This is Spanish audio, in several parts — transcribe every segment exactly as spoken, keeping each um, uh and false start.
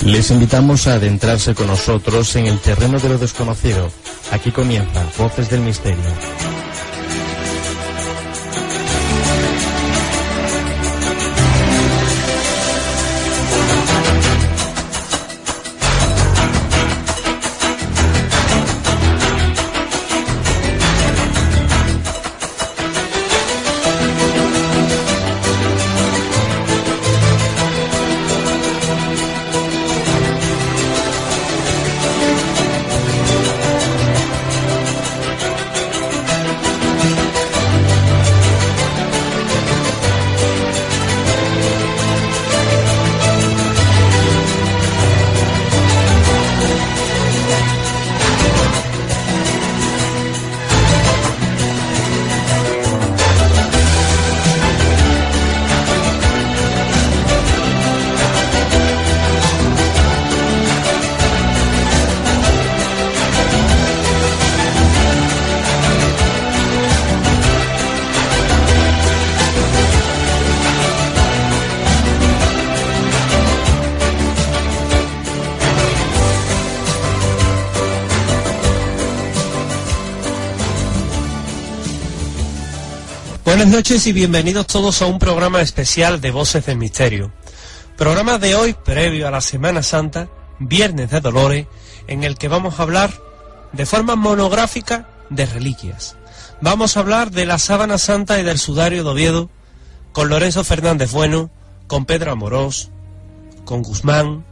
Les invitamos a adentrarse con nosotros en el terreno de lo desconocido. Aquí comienzan Voces del Misterio. Buenas noches y bienvenidos todos a un programa especial de Voces del Misterio. Programa de hoy previo a la Semana Santa, Viernes de Dolores, en el que vamos a hablar de forma monográfica de reliquias. Vamos a hablar de la Sábana Santa y del Sudario de Oviedo con Lorenzo Fernández Bueno, con Pedro Amorós, con Guzmán,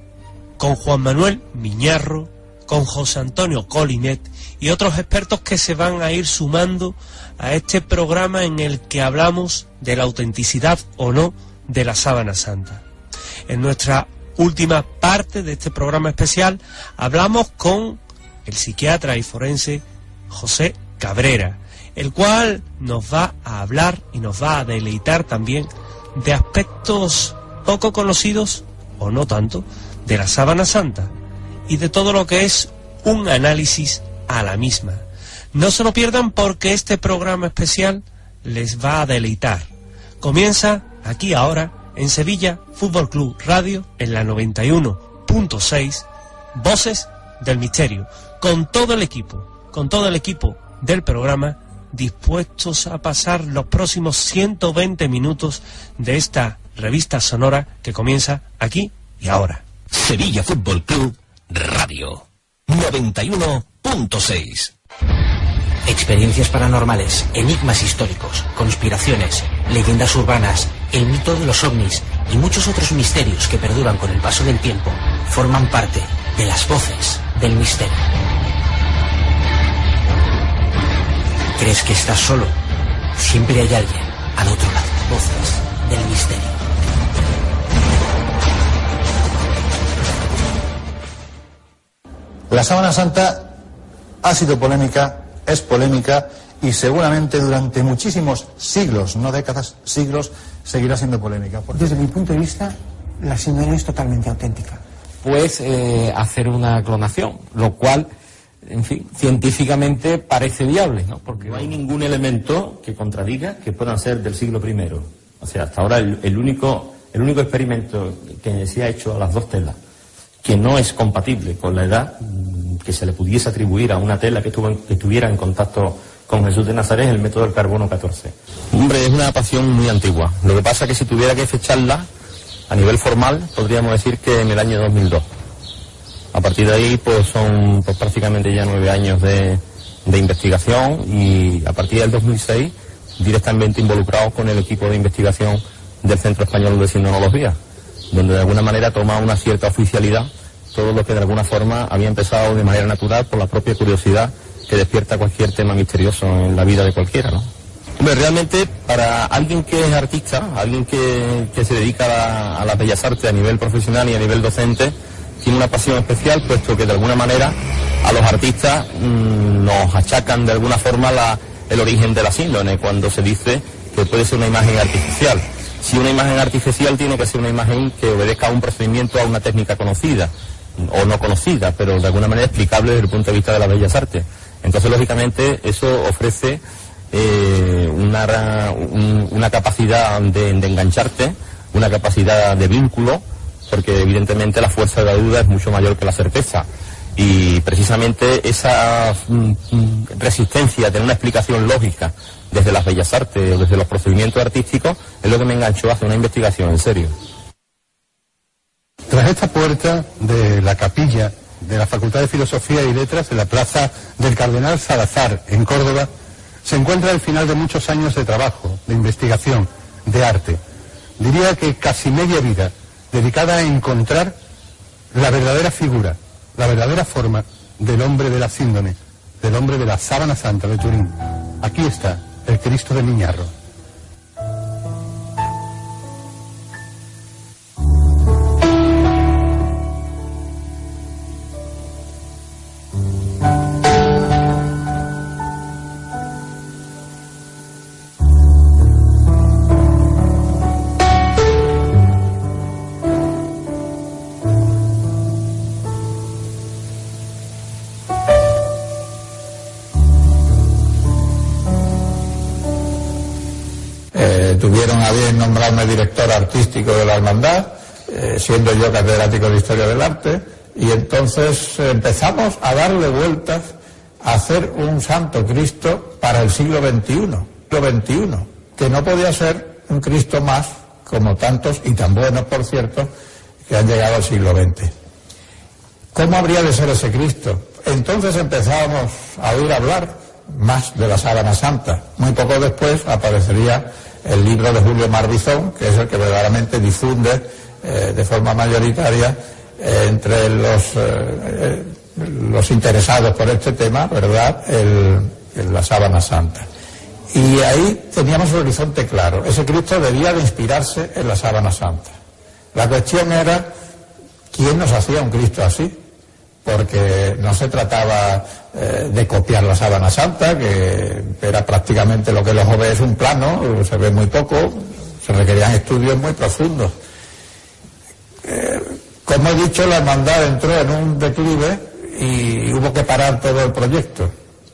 con Juan Manuel Miñarro, con José Antonio Colinet y otros expertos que se van a ir sumando a este programa en el que hablamos de la autenticidad o no de la Sábana Santa. En nuestra última parte de este programa especial hablamos con el psiquiatra y forense José Cabrera, el cual nos va a hablar y nos va a deleitar también de aspectos poco conocidos, o no tanto, de la Sábana Santa y de todo lo que es un análisis a la misma. No se lo pierdan porque este programa especial les va a deleitar. Comienza aquí ahora en Sevilla Fútbol Club Radio en la noventa y uno punto seis, Voces del Misterio, con todo el equipo, con todo el equipo del programa dispuestos a pasar los próximos ciento veinte minutos de esta revista sonora que comienza aquí y ahora. Sevilla Fútbol Club Radio noventa y uno punto seis. Experiencias paranormales, enigmas históricos, conspiraciones, leyendas urbanas, el mito de los ovnis y muchos otros misterios que perduran con el paso del tiempo forman parte de las Voces del Misterio. ¿Crees que estás solo? Siempre hay alguien al otro lado. Voces del Misterio. La Sábana Santa ha sido polémica, es polémica y seguramente durante muchísimos siglos, no décadas, siglos, seguirá siendo polémica. Porque... Desde mi punto de vista, la señora es totalmente auténtica. Pues eh, hacer una clonación, lo cual, en fin, científicamente parece viable, ¿no? Porque no hay ningún elemento que contradiga que puedan ser del siglo primero. O sea, hasta ahora el, el único el único experimento que se ha hecho a las dos telas que no es compatible con la edad que se le pudiese atribuir a una tela que, estuvo en, que estuviera en contacto con Jesús de Nazaret es el método del carbono catorce. Hombre, es una datación muy antigua. Lo que pasa es que si tuviera que fecharla a nivel formal, podríamos decir que en el año dos mil dos. A partir de ahí, pues son pues, prácticamente ya nueve años de, de investigación y a partir del dos mil seis directamente involucrados con el equipo de investigación del Centro Español de Sindonología, donde de alguna manera toma una cierta oficialidad todo lo que de alguna forma había empezado de manera natural por la propia curiosidad que despierta cualquier tema misterioso en la vida de cualquiera, ¿no? Hombre, realmente para alguien que es artista, alguien que, que se dedica a, la, a las bellas artes a nivel profesional y a nivel docente, tiene una pasión especial, puesto que de alguna manera a los artistas mmm, nos achacan de alguna forma la, el origen de la síndrome, cuando se dice que puede ser una imagen artificial. Si una imagen artificial tiene que ser una imagen que obedezca a un procedimiento, a una técnica conocida o no conocida, pero de alguna manera explicable desde el punto de vista de las bellas artes. Entonces, lógicamente, eso ofrece eh, una, un, una capacidad de, de engancharte, una capacidad de vínculo porque evidentemente la fuerza de la duda es mucho mayor que la certeza. Y precisamente esa mm, resistencia a tener una explicación lógica desde las bellas artes o desde los procedimientos artísticos es lo que me enganchó a hacer una investigación en serio. Tras esta puerta de la capilla de la Facultad de Filosofía y Letras, en la plaza del Cardenal Salazar, en Córdoba, se encuentra el final de muchos años de trabajo, de investigación, de arte. Diría que casi media vida dedicada a encontrar la verdadera figura, la verdadera forma del hombre de la síndone, del hombre de la sábana santa de Turín. Aquí está el Cristo de Miñarro. Tuvieron a bien nombrarme director artístico de la hermandad, eh, siendo yo catedrático de Historia del Arte, y entonces eh, empezamos a darle vueltas a hacer un Santo Cristo para el siglo veintiuno, siglo veintiuno, que no podía ser un Cristo más, como tantos, y tan buenos por cierto, que han llegado al siglo veinte. ¿Cómo habría de ser ese Cristo? Entonces empezábamos a oír hablar más de la sábana santa. Muy poco después aparecería el libro de Julio Marbizón, que es el que verdaderamente difunde eh, de forma mayoritaria eh, entre los, eh, los interesados por este tema, ¿verdad?, el, el, la sábana santa. Y ahí teníamos el horizonte claro. Ese Cristo debía de inspirarse en la sábana santa. La cuestión era, ¿quién nos hacía un Cristo así? Porque no se trataba eh, de copiar la sábana santa, que era prácticamente lo que el ojo ve es un plano, se ve muy poco, se requerían estudios muy profundos. Eh, como he dicho, la hermandad entró en un declive y hubo que parar todo el proyecto.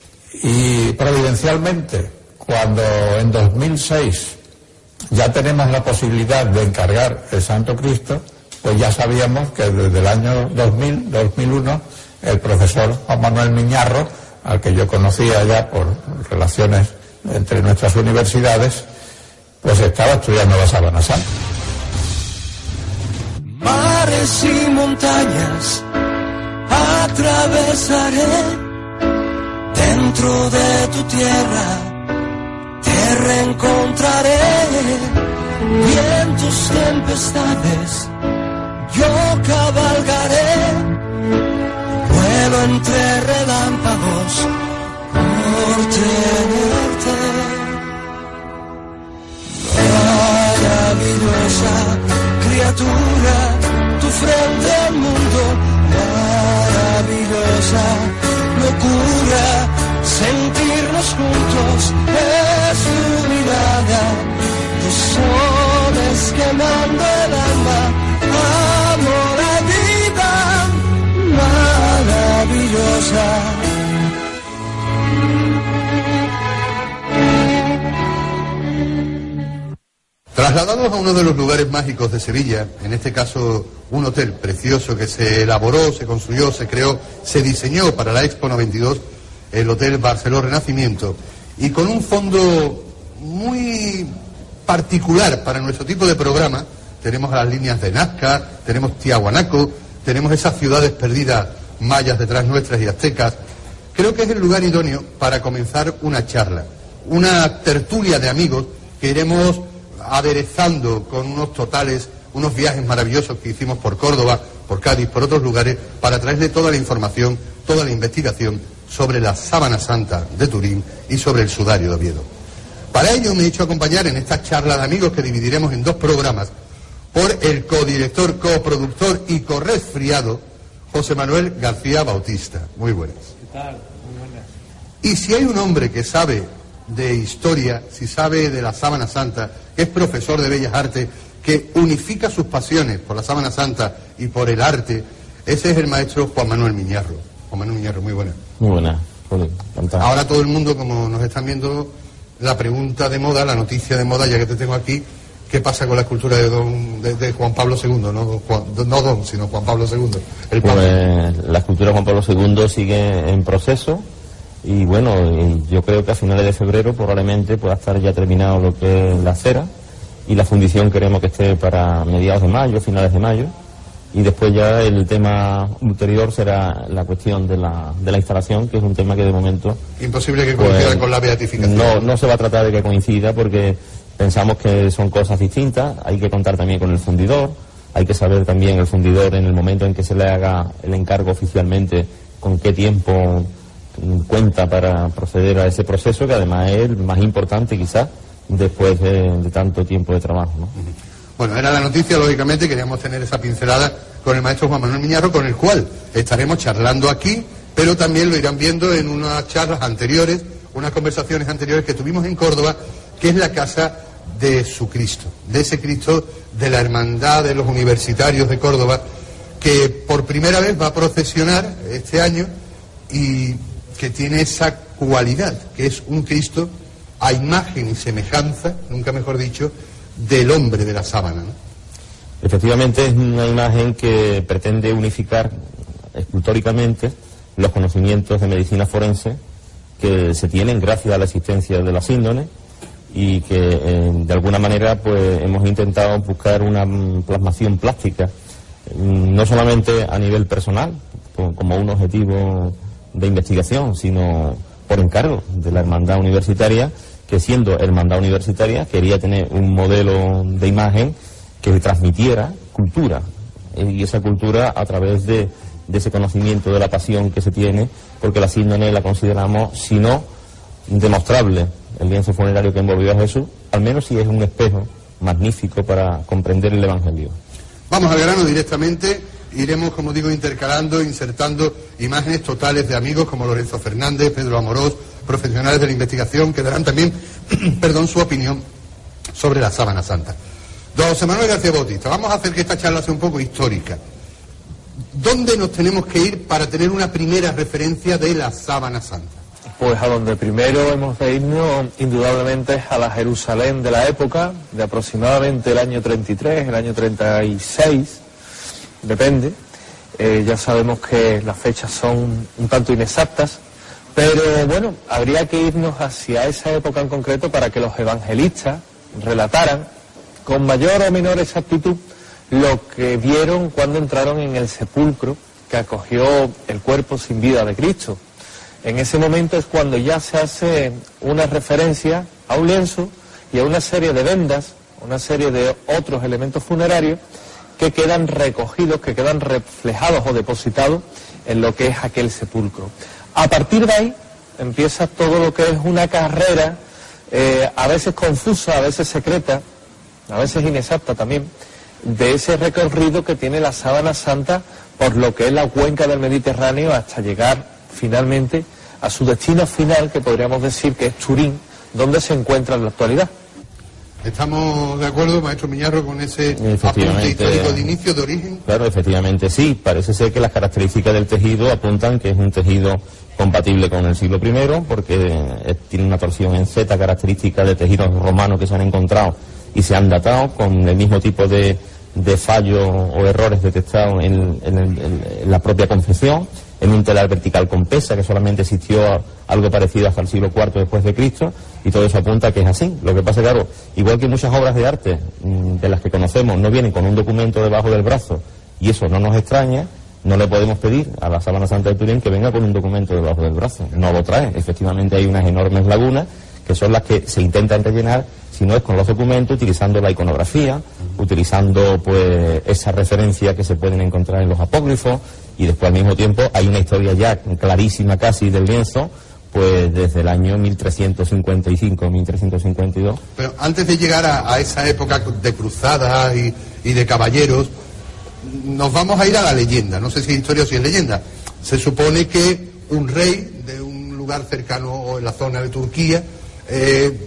Y providencialmente, cuando en dos mil seis ya tenemos la posibilidad de encargar el Santo Cristo, pues ya sabíamos que desde el año dos mil, dos mil uno, el profesor Juan Manuel Miñarro, al que yo conocía ya por relaciones entre nuestras universidades, pues estaba estudiando la sábana santa. Mares y montañas atravesaré dentro de tu tierra, te reencontraré, vientos, tempestades, yo cabalgaré, vuelo entre relámpagos por tenerte. Maravillosa criatura, tu frente al mundo, maravillosa locura, sentirnos juntos, es tu mirada, tus soles quemando el alma. Amor a vida maravillosa. Trasladados a uno de los lugares mágicos de Sevilla, en este caso un hotel precioso que se elaboró, se construyó, se creó, se diseñó para la Expo noventa y dos, el Hotel Barceló Renacimiento, y con un fondo muy particular para nuestro tipo de programa. Tenemos las líneas de Nazca, tenemos Tiahuanaco, tenemos esas ciudades perdidas mayas detrás nuestras y aztecas. Creo que es el lugar idóneo para comenzar una charla, una tertulia de amigos que iremos aderezando con unos totales, unos viajes maravillosos que hicimos por Córdoba, por Cádiz, por otros lugares, para traerle toda la información, toda la investigación sobre la sábana santa de Turín y sobre el sudario de Oviedo. Para ello me he hecho acompañar en esta charla de amigos que dividiremos en dos programas por el codirector, coproductor y corresfriado José Manuel García Bautista. Muy buenas. ¿Qué tal? Muy buenas. Y si hay un hombre que sabe de historia, si sabe de la sábana santa, que es profesor de Bellas Artes, que unifica sus pasiones por la sábana santa y por el arte, ese es el maestro Juan Manuel Miñarro. Juan Manuel Miñarro, muy buenas. Muy buenas. Ahora todo el mundo, como nos están viendo, la pregunta de moda, la noticia de moda, ya que te tengo aquí, ¿Qué pasa con la escultura de, don, de, de Juan Pablo segundo? No, Juan, no Don, sino Juan Pablo segundo. El pues, la escultura de Juan Pablo segundo sigue en proceso y bueno, yo creo que a finales de febrero probablemente pueda estar ya terminado lo que es la cera y la fundición queremos que esté para mediados de mayo, finales de mayo, y después ya el tema ulterior será la cuestión de la, de la instalación, que es un tema que de momento... Imposible que coincida pues, con la beatificación. No, no se va a tratar de que coincida porque pensamos que son cosas distintas, hay que contar también con el fundidor, hay que saber también el fundidor en el momento en que se le haga el encargo oficialmente con qué tiempo cuenta para proceder a ese proceso, que además es el más importante quizás después de, de tanto tiempo de trabajo, ¿no? Bueno, era la noticia, lógicamente, queríamos tener esa pincelada con el maestro Juan Manuel Miñarro, con el cual estaremos charlando aquí, pero también lo irán viendo en unas charlas anteriores, unas conversaciones anteriores que tuvimos en Córdoba, que es la casa de su Cristo, de ese Cristo de la Hermandad de los Universitarios de Córdoba, que por primera vez va a procesionar este año y que tiene esa cualidad, que es un Cristo a imagen y semejanza, nunca mejor dicho, del hombre de la sábana, ¿no? Efectivamente es una imagen que pretende unificar escultóricamente los conocimientos de medicina forense que se tienen gracias a la existencia de la síndone y que eh, de alguna manera pues hemos intentado buscar una plasmación plástica, no solamente a nivel personal como un objetivo de investigación, sino por encargo de la hermandad universitaria, que siendo hermandad universitaria quería tener un modelo de imagen que transmitiera cultura, y esa cultura a través de, de ese conocimiento de la pasión que se tiene, porque la síndone la consideramos, si no demostrable, el lienzo funerario que envolvió a Jesús, al menos si es un espejo magnífico para comprender el Evangelio. Vamos al grano directamente, iremos, como digo, intercalando, insertando imágenes totales de amigos como Lorenzo Fernández, Pedro Amorós, profesionales de la investigación, que darán también perdón, su opinión sobre la Sábana Santa. Don José Manuel García Bautista, vamos a hacer que esta charla sea un poco histórica. ¿Dónde nos tenemos que ir para tener una primera referencia de la Sábana Santa? Pues a donde primero hemos de irnos, indudablemente, es a la Jerusalén de la época, de aproximadamente el año treinta y tres, el año treinta y seis, depende. Eh, ya sabemos que las fechas son un tanto inexactas, pero bueno, habría que irnos hacia esa época en concreto para que los evangelistas relataran con mayor o menor exactitud lo que vieron cuando entraron en el sepulcro que acogió el cuerpo sin vida de Cristo. En ese momento es cuando ya se hace una referencia a un lienzo y a una serie de vendas, una serie de otros elementos funerarios que quedan recogidos, que quedan reflejados o depositados en lo que es aquel sepulcro. A partir de ahí empieza todo lo que es una carrera, eh, a veces confusa, a veces secreta, a veces inexacta también, de ese recorrido que tiene la Sábana Santa por lo que es la cuenca del Mediterráneo hasta llegar finalmente a su destino final, que podríamos decir que es Turín, donde se encuentra en la actualidad. ¿Estamos de acuerdo, maestro Miñarro, con ese apunte histórico de inicio, de origen? Claro, efectivamente sí. Parece ser que las características del tejido apuntan que es un tejido compatible con el siglo primero, porque tiene una torsión en Z característica de tejidos romanos que se han encontrado y se han datado con el mismo tipo de, de fallos o errores detectados en, en, el, en la propia confección, en un telar vertical con pesa, que solamente existió algo parecido hasta el siglo cuarto después de Cristo, y todo eso apunta que es así. Lo que pasa, claro, igual que muchas obras de arte de las que conocemos no vienen con un documento debajo del brazo, y eso no nos extraña, no le podemos pedir a la Sábana Santa de Turín que venga con un documento debajo del brazo. No lo trae. Efectivamente hay unas enormes lagunas que son las que se intentan rellenar, si no es con los documentos, utilizando la iconografía, utilizando pues esa referencia que se pueden encontrar en los apócrifos, y después al mismo tiempo hay una historia ya clarísima casi del lienzo, pues desde el año mil trescientos cincuenta y cinco, mil trescientos cincuenta y dos. Pero antes de llegar a, a esa época de cruzadas y, y de caballeros, nos vamos a ir a la leyenda, no sé si es historia o si es leyenda. Se supone que un rey de un lugar cercano o en la zona de Turquía eh,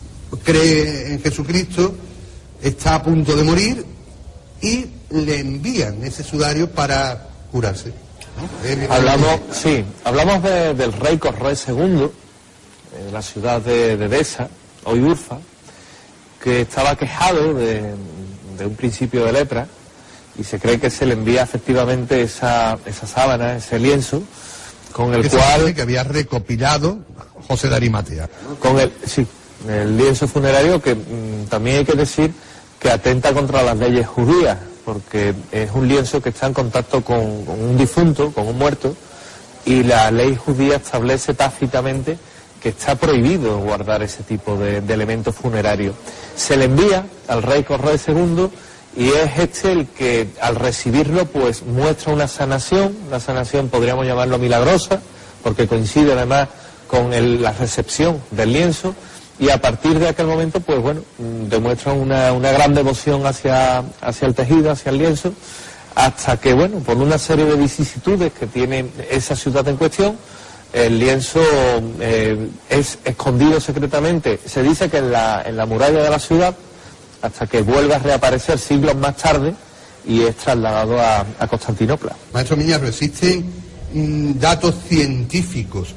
cree en Jesucristo, está a punto de morir y le envían ese sudario para curarse, ¿no? Eh, hablamos, sí, hablamos de, del rey Corrés segundo, de la ciudad de, de Edesa, hoy Urfa, que estaba quejado de, de un principio de lepra, y se cree que se le envía efectivamente esa, esa sábana, ese lienzo, con el cual... que había recopilado José de Arimatea. Con el, sí, el lienzo funerario que mmm, también hay que decir que atenta contra las leyes judías, porque es un lienzo que está en contacto con, con un difunto, con un muerto, y la ley judía establece tácitamente que está prohibido guardar ese tipo de, de elementos funerarios. Se le envía al rey Correy segundo, y es este el que al recibirlo pues muestra una sanación, una sanación podríamos llamarlo milagrosa, porque coincide además con el, la recepción del lienzo, y a partir de aquel momento pues bueno, demuestra una, una gran devoción hacia, hacia el tejido, hacia el lienzo, hasta que bueno, por una serie de vicisitudes que tiene esa ciudad en cuestión, el lienzo eh, es escondido secretamente, se dice que en la, en la muralla de la ciudad, hasta que vuelva a reaparecer siglos más tarde y es trasladado a, a Constantinopla. Maestro Miñarro, ¿existen mmm, datos científicos,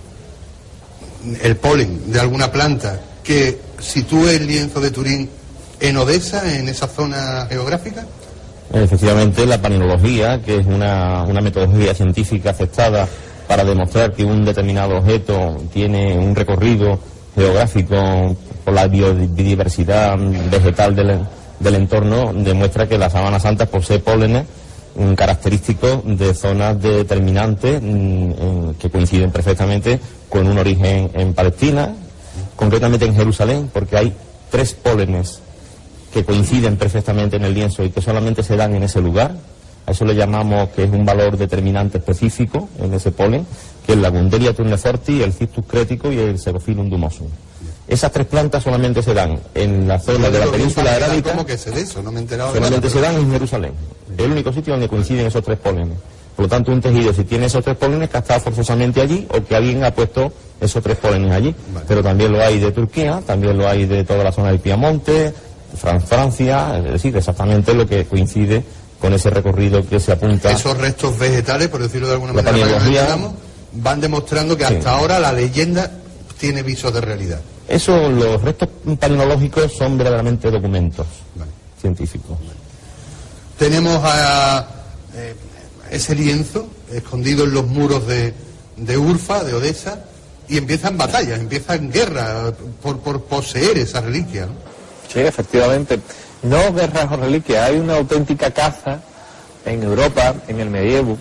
el polen de alguna planta, que sitúe el lienzo de Turín en Odesa, en esa zona geográfica? Efectivamente, la palynología, que es una, una metodología científica aceptada para demostrar que un determinado objeto tiene un recorrido geográfico por la biodiversidad vegetal del, del entorno, demuestra que la Sábana Santa posee pólenes um, característicos de zonas determinantes um, que coinciden perfectamente con un origen en Palestina, concretamente en Jerusalén, porque hay tres pólenes que coinciden perfectamente en el lienzo y que solamente se dan en ese lugar. A eso le llamamos que es un valor determinante específico en ese polen, que es la Gundelia turneforti, el Cistus crético y el Xerophyllum dumosum. Esas tres plantas solamente se dan en la zona de la península arábica. ¿Cómo que es de eso? No me he enterado. Solamente se dan en Jerusalén. Es el único sitio donde coinciden esos tres pólenes. Por lo tanto, un tejido, si tiene esos tres pólenes, que ha estado forzosamente allí o que alguien ha puesto esos tres pólenes allí. Vale. Pero también lo hay de Turquía, también lo hay de toda la zona del Piamonte, Fran Francia, es decir, exactamente lo que coincide con ese recorrido que se apunta. Esos restos vegetales, por decirlo de alguna manera, digamos, van demostrando que hasta sí. ahora la leyenda tiene visos de realidad. Eso, los restos palinológicos son verdaderamente documentos vale. científicos. Vale. Tenemos a eh, ese lienzo escondido en los muros de, de Urfa, de Odesa, y empiezan batallas, empiezan guerras por, por poseer esa reliquia, ¿no? Sí, efectivamente. No guerras o reliquias, hay una auténtica caza en Europa, en el medievo,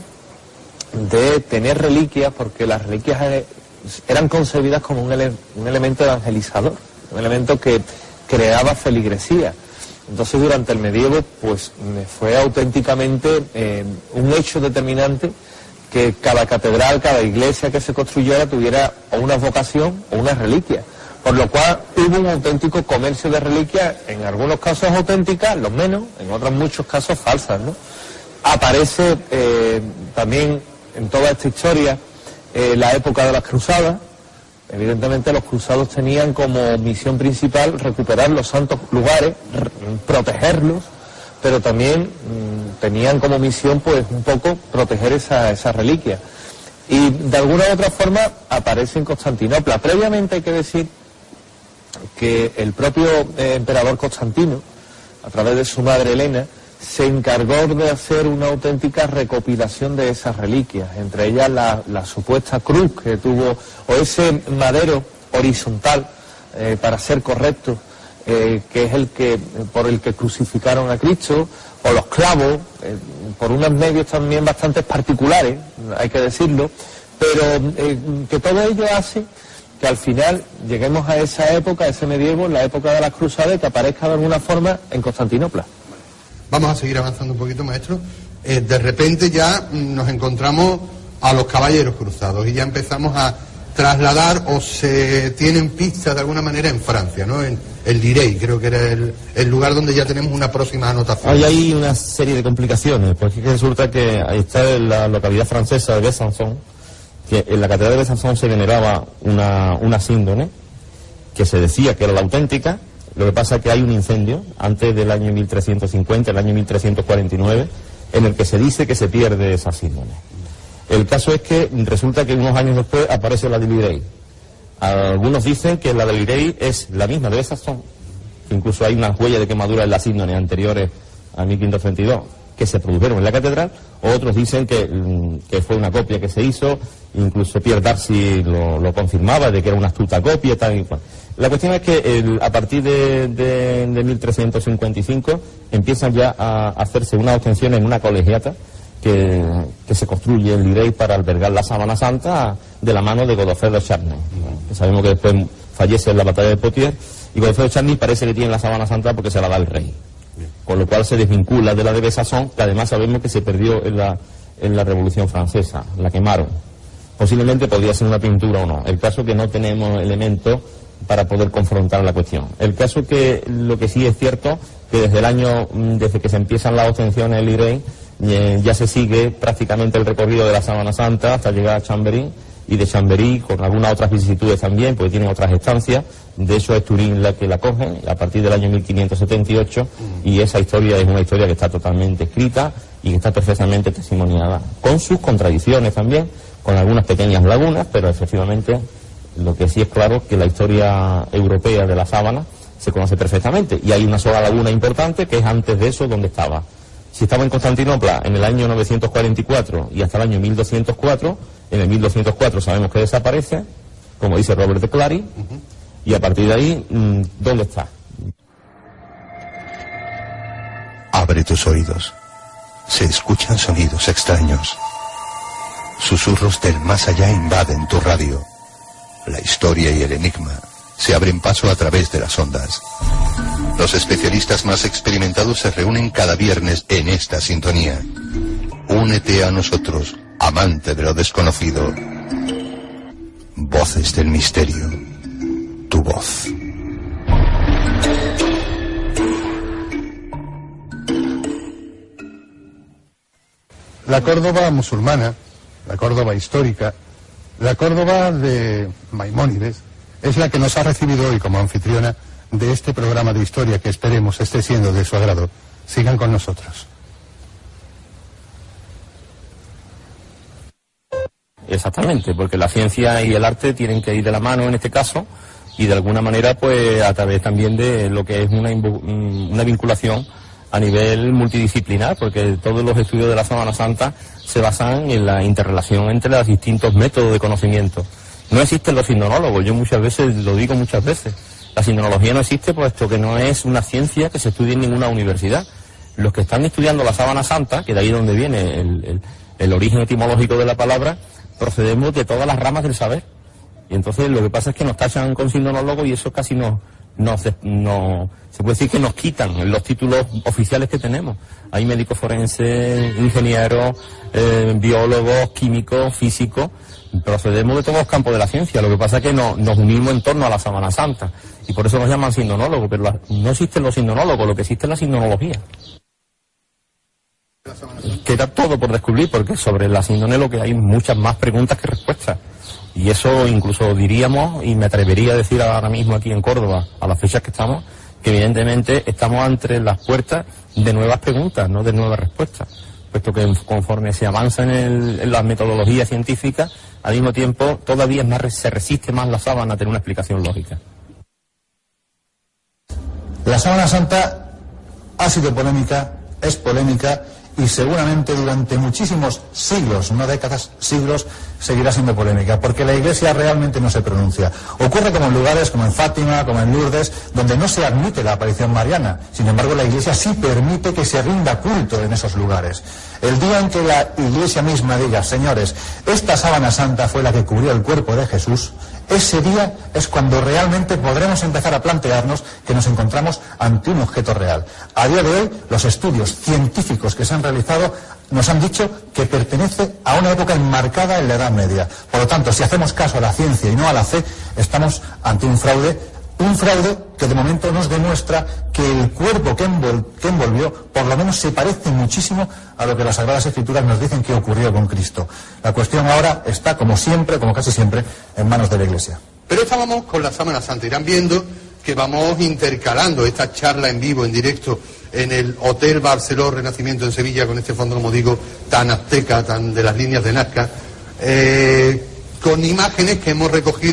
de tener reliquias, porque las reliquias eran concebidas como un, ele un elemento evangelizador, un elemento que creaba feligresía. Entonces durante el medievo pues fue auténticamente eh, un hecho determinante que cada catedral, cada iglesia que se construyera tuviera o una vocación o una reliquia. Por lo cual hubo un auténtico comercio de reliquias, en algunos casos auténticas, los menos, en otros muchos casos falsas, ¿no? Aparece eh, también en toda esta historia eh, la época de las cruzadas. Evidentemente los cruzados tenían como misión principal recuperar los santos lugares, protegerlos, pero también mmm, tenían como misión pues un poco proteger esa, esa reliquia. Y de alguna u otra forma aparece en Constantinopla. Previamente hay que decir que el propio eh, emperador Constantino, a través de su madre Helena, se encargó de hacer una auténtica recopilación de esas reliquias, entre ellas la, la supuesta cruz que tuvo, o ese madero horizontal, eh, para ser correcto, eh, que es el que por el que crucificaron a Cristo, o los clavos, eh, por unos medios también bastante particulares, hay que decirlo, pero eh, que todo ello hace que al final lleguemos a esa época, a ese medievo, la época de las cruzadas, que aparezca de alguna forma en Constantinopla. Vamos a seguir avanzando un poquito, maestro. Eh, de repente ya nos encontramos a los caballeros cruzados y ya empezamos a trasladar, o se tienen pistas de alguna manera en Francia, ¿no? En el Lirey, creo que era el, el lugar donde ya tenemos una próxima anotación. Hay ahí una serie de complicaciones, porque resulta que ahí está en la localidad francesa de Besançon, que en la catedral de Besançon se veneraba una, una síndone que se decía que era la auténtica. Lo que pasa es que hay un incendio antes del año mil trescientos cincuenta, el año mil trescientos cuarenta y nueve, en el que se dice que se pierde esa síndone. El caso es que resulta que unos años después aparece la de Lirey. Algunos dicen que la de Lirey es la misma de Besançon incluso hay unas huellas de quemadura en las síndromes anteriores a mil quinientos treinta y dos que se produjeron en la catedral. Otros dicen que, que fue una copia que se hizo, incluso Pierre Darcy lo, lo confirmaba, de que era una astuta copia, tal y cual. La cuestión es que el, a partir de, de, de mil trescientos cincuenta y cinco empiezan ya a hacerse unas obtenciones en una colegiata que, que se construye en Lirey para albergar la Sábana Santa de la mano de Godofredo de Charnay, que sabemos que después fallece en la batalla de Poitiers, y Godofredo de Charnay parece que tiene la Sábana Santa porque se la da el rey, con lo cual se desvincula de la de Besançon, que además sabemos que se perdió en la, en la Revolución Francesa, la quemaron. Posiblemente podría ser una pintura o no. El caso es que no tenemos elementos para poder confrontar la cuestión. El caso que lo que sí es cierto, que desde el año, desde que se empiezan las obtenciones en Lirey, eh, ya se sigue prácticamente el recorrido de la Sábana Santa hasta llegar a Chambéry, y de Chambéry con algunas otras vicisitudes también, porque tienen otras estancias. De hecho es Turín la que la coge a partir del año mil quinientos setenta y ocho, y esa historia es una historia que está totalmente escrita y que está perfectamente testimoniada, con sus contradicciones también, con algunas pequeñas lagunas, pero efectivamente lo que sí es claro que la historia europea de la sábana se conoce perfectamente, y hay una sola laguna importante que es antes de eso donde estaba. Si estaba en Constantinopla en el año novecientos cuarenta y cuatro y hasta el año mil doscientos cuatro, en el mil doscientos cuatro sabemos que desaparece, como dice Robert de Clary, uh-huh. Y a partir de ahí, ¿dónde está? Abre tus oídos. Se escuchan sonidos extraños. Susurros del más allá invaden tu radio. La historia y el enigma se abren paso a través de las ondas. Los especialistas más experimentados se reúnen cada viernes en esta sintonía. Únete a nosotros, amante de lo desconocido. Voces del misterio. Tu voz. La Córdoba musulmana, la Córdoba histórica, la Córdoba de Maimónides, es la que nos ha recibido hoy como anfitriona de este programa de historia que esperemos esté siendo de su agrado. Sigan con nosotros. Exactamente, porque la ciencia y el arte tienen que ir de la mano en este caso, y de alguna manera pues a través también de lo que es una, una vinculación a nivel multidisciplinar, porque todos los estudios de la Sábana Santa se basan en la interrelación entre los distintos métodos de conocimiento. No existen los sinonólogos, yo muchas veces lo digo muchas veces, la sinonología no existe puesto que no es una ciencia que se estudie en ninguna universidad. Los que están estudiando la Sábana Santa, que de ahí donde viene el, el, el origen etimológico de la palabra, procedemos de todas las ramas del saber. Y entonces lo que pasa es que nos tachan con sinonólogo, y eso casi no, no, no se puede decir que nos quitan los títulos oficiales que tenemos. Hay médicos forenses, ingenieros, eh, biólogos, químicos, físicos. Procedemos de todos los campos de la ciencia. Lo que pasa es que no, nos unimos en torno a la Sábana Santa, y por eso nos llaman sinonólogos, pero la, no existen los sinonólogos, lo que existe es la sinonología. Queda todo por descubrir, porque sobre la síndrome lo que hay muchas más preguntas que respuestas. Y eso incluso diríamos, y me atrevería a decir ahora mismo aquí en Córdoba, a las fechas que estamos, que evidentemente estamos entre las puertas de nuevas preguntas, no de nuevas respuestas. Puesto que conforme se avanza en, el, en la metodología científica, al mismo tiempo todavía es más, se resiste más la sábana a tener una explicación lógica. La Sábana Santa ha sido polémica, es polémica, y seguramente durante muchísimos siglos, no décadas, siglos, seguirá siendo polémica, porque la Iglesia realmente no se pronuncia. Ocurre como en lugares como en Fátima, como en Lourdes, donde no se admite la aparición mariana. Sin embargo, la Iglesia sí permite que se rinda culto en esos lugares. El día en que la Iglesia misma diga, señores, esta Sábana Santa fue la que cubrió el cuerpo de Jesús, ese día es cuando realmente podremos empezar a plantearnos que nos encontramos ante un objeto real. A día de hoy, los estudios científicos que se han realizado nos han dicho que pertenece a una época enmarcada en la Edad Media. Por lo tanto, si hacemos caso a la ciencia y no a la fe, estamos ante un fraude, un fraude que de momento nos demuestra que el cuerpo que, envol que envolvió, por lo menos se parece muchísimo a lo que las Sagradas Escrituras nos dicen que ocurrió con Cristo. La cuestión ahora está, como siempre, como casi siempre, en manos de la Iglesia. Pero estábamos con la Sábana Santa. Irán viendo que vamos intercalando esta charla en vivo, en directo, en el Hotel Barceló Renacimiento en Sevilla, con este fondo, como digo, tan azteca, tan de las líneas de Nazca, eh, con imágenes que hemos recogido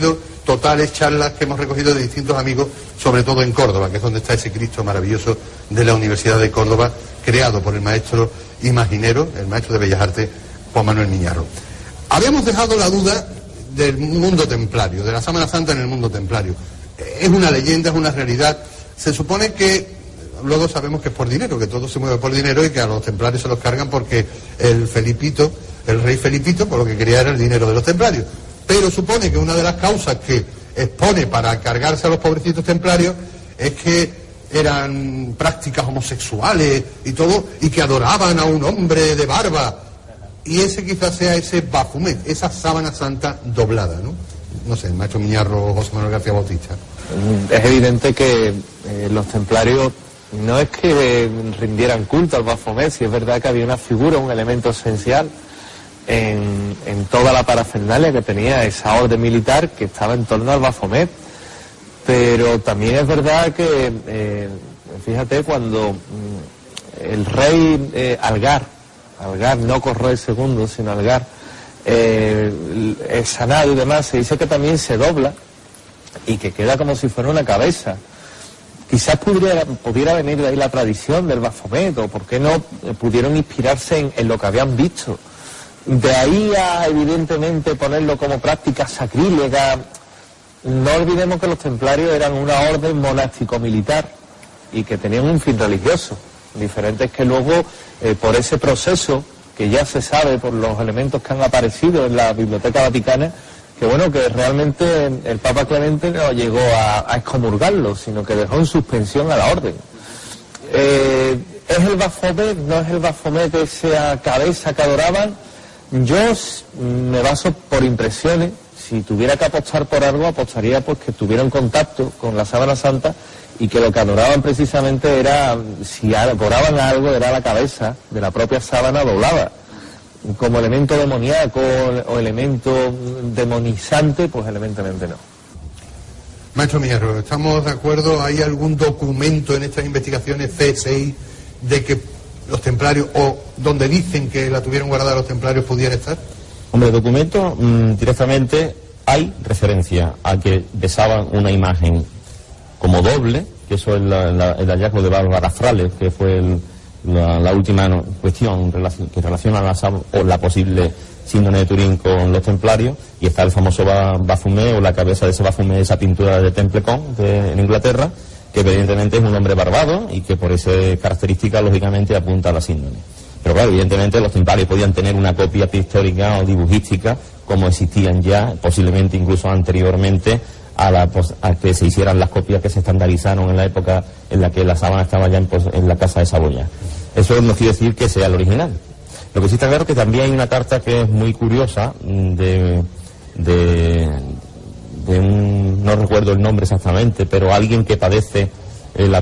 totales charlas que hemos recogido de distintos amigos, sobre todo en Córdoba, que es donde está ese Cristo maravilloso de la Universidad de Córdoba, creado por el maestro imaginero, el maestro de Bellas Artes, Juan Manuel Miñarro. Habíamos dejado la duda del mundo templario, de la Sábana Santa en el mundo templario. Es una leyenda, es una realidad. Se supone que, luego sabemos que es por dinero, que todo se mueve por dinero y que a los templarios se los cargan porque el Felipito, el rey Felipito, por lo que quería era el dinero de los templarios. Pero supone que una de las causas que expone para cargarse a los pobrecitos templarios es que eran prácticas homosexuales y todo, y que adoraban a un hombre de barba. Y ese quizás sea ese Baphomet, esa sábana santa doblada, ¿no? No sé, el maestro Miñarro, José Manuel García Bautista. Es evidente que eh, los templarios no es que rindieran culto al Baphomet, si es verdad que había una figura, un elemento esencial en, en toda la parafernalia que tenía esa orden militar que estaba en torno al Baphomet. Pero también es verdad que, eh, fíjate, cuando mm, el rey eh, Algar, Algar, no Correy segundo, sino Algar, eh, es sanado y demás, se dice que también se dobla y que queda como si fuera una cabeza. Quizás pudiera, pudiera venir de ahí la tradición del Baphomet, o por qué no eh, pudieron inspirarse en, en lo que habían visto. De ahí a, evidentemente, ponerlo como práctica sacrílega. No olvidemos que los templarios eran una orden monástico-militar y que tenían un fin religioso. Diferente es que luego, eh, por ese proceso, que ya se sabe por los elementos que han aparecido en la Biblioteca Vaticana, que bueno, que realmente el Papa Clemente no llegó a, a excomulgarlo, sino que dejó en suspensión a la orden. Eh, ¿Es el Baphomet? ¿No es el Baphomet esa cabeza que adoraban? Yo me baso por impresiones. Si tuviera que apostar por algo, apostaría pues que tuvieran contacto con la Sábana Santa y que lo que adoraban precisamente era, si adoraban algo, era la cabeza de la propia sábana doblada. Como elemento demoníaco o elemento demonizante, pues evidentemente no. Maestro Miñarro, ¿estamos de acuerdo? ¿Hay algún documento en estas investigaciones C S I de que los templarios, o donde dicen que la tuvieron guardada los templarios, pudiera estar? Hombre, documento mmm, directamente hay referencia a que besaban una imagen como doble, que eso es la, la, el hallazgo de Bárbara Frales, que fue el, la, la última no, cuestión relacion, que relaciona la, o la posible síndrome de Turín con los templarios, y está el famoso Baphomet, o la cabeza de ese Baphomet, esa pintura de Templecon de, en Inglaterra, que evidentemente es un hombre barbado y que por esa característica lógicamente apunta a la síndrome. Pero claro, evidentemente los templarios podían tener una copia pictórica o dibujística como existían ya, posiblemente incluso anteriormente a, la, a que se hicieran las copias que se estandarizaron en la época en la que la sábana estaba ya en, en la casa de Saboya. Eso no quiere decir que sea el original. Lo que sí está claro es que también hay una carta que es muy curiosa de, de, de un, no recuerdo el nombre exactamente, pero alguien que padece el,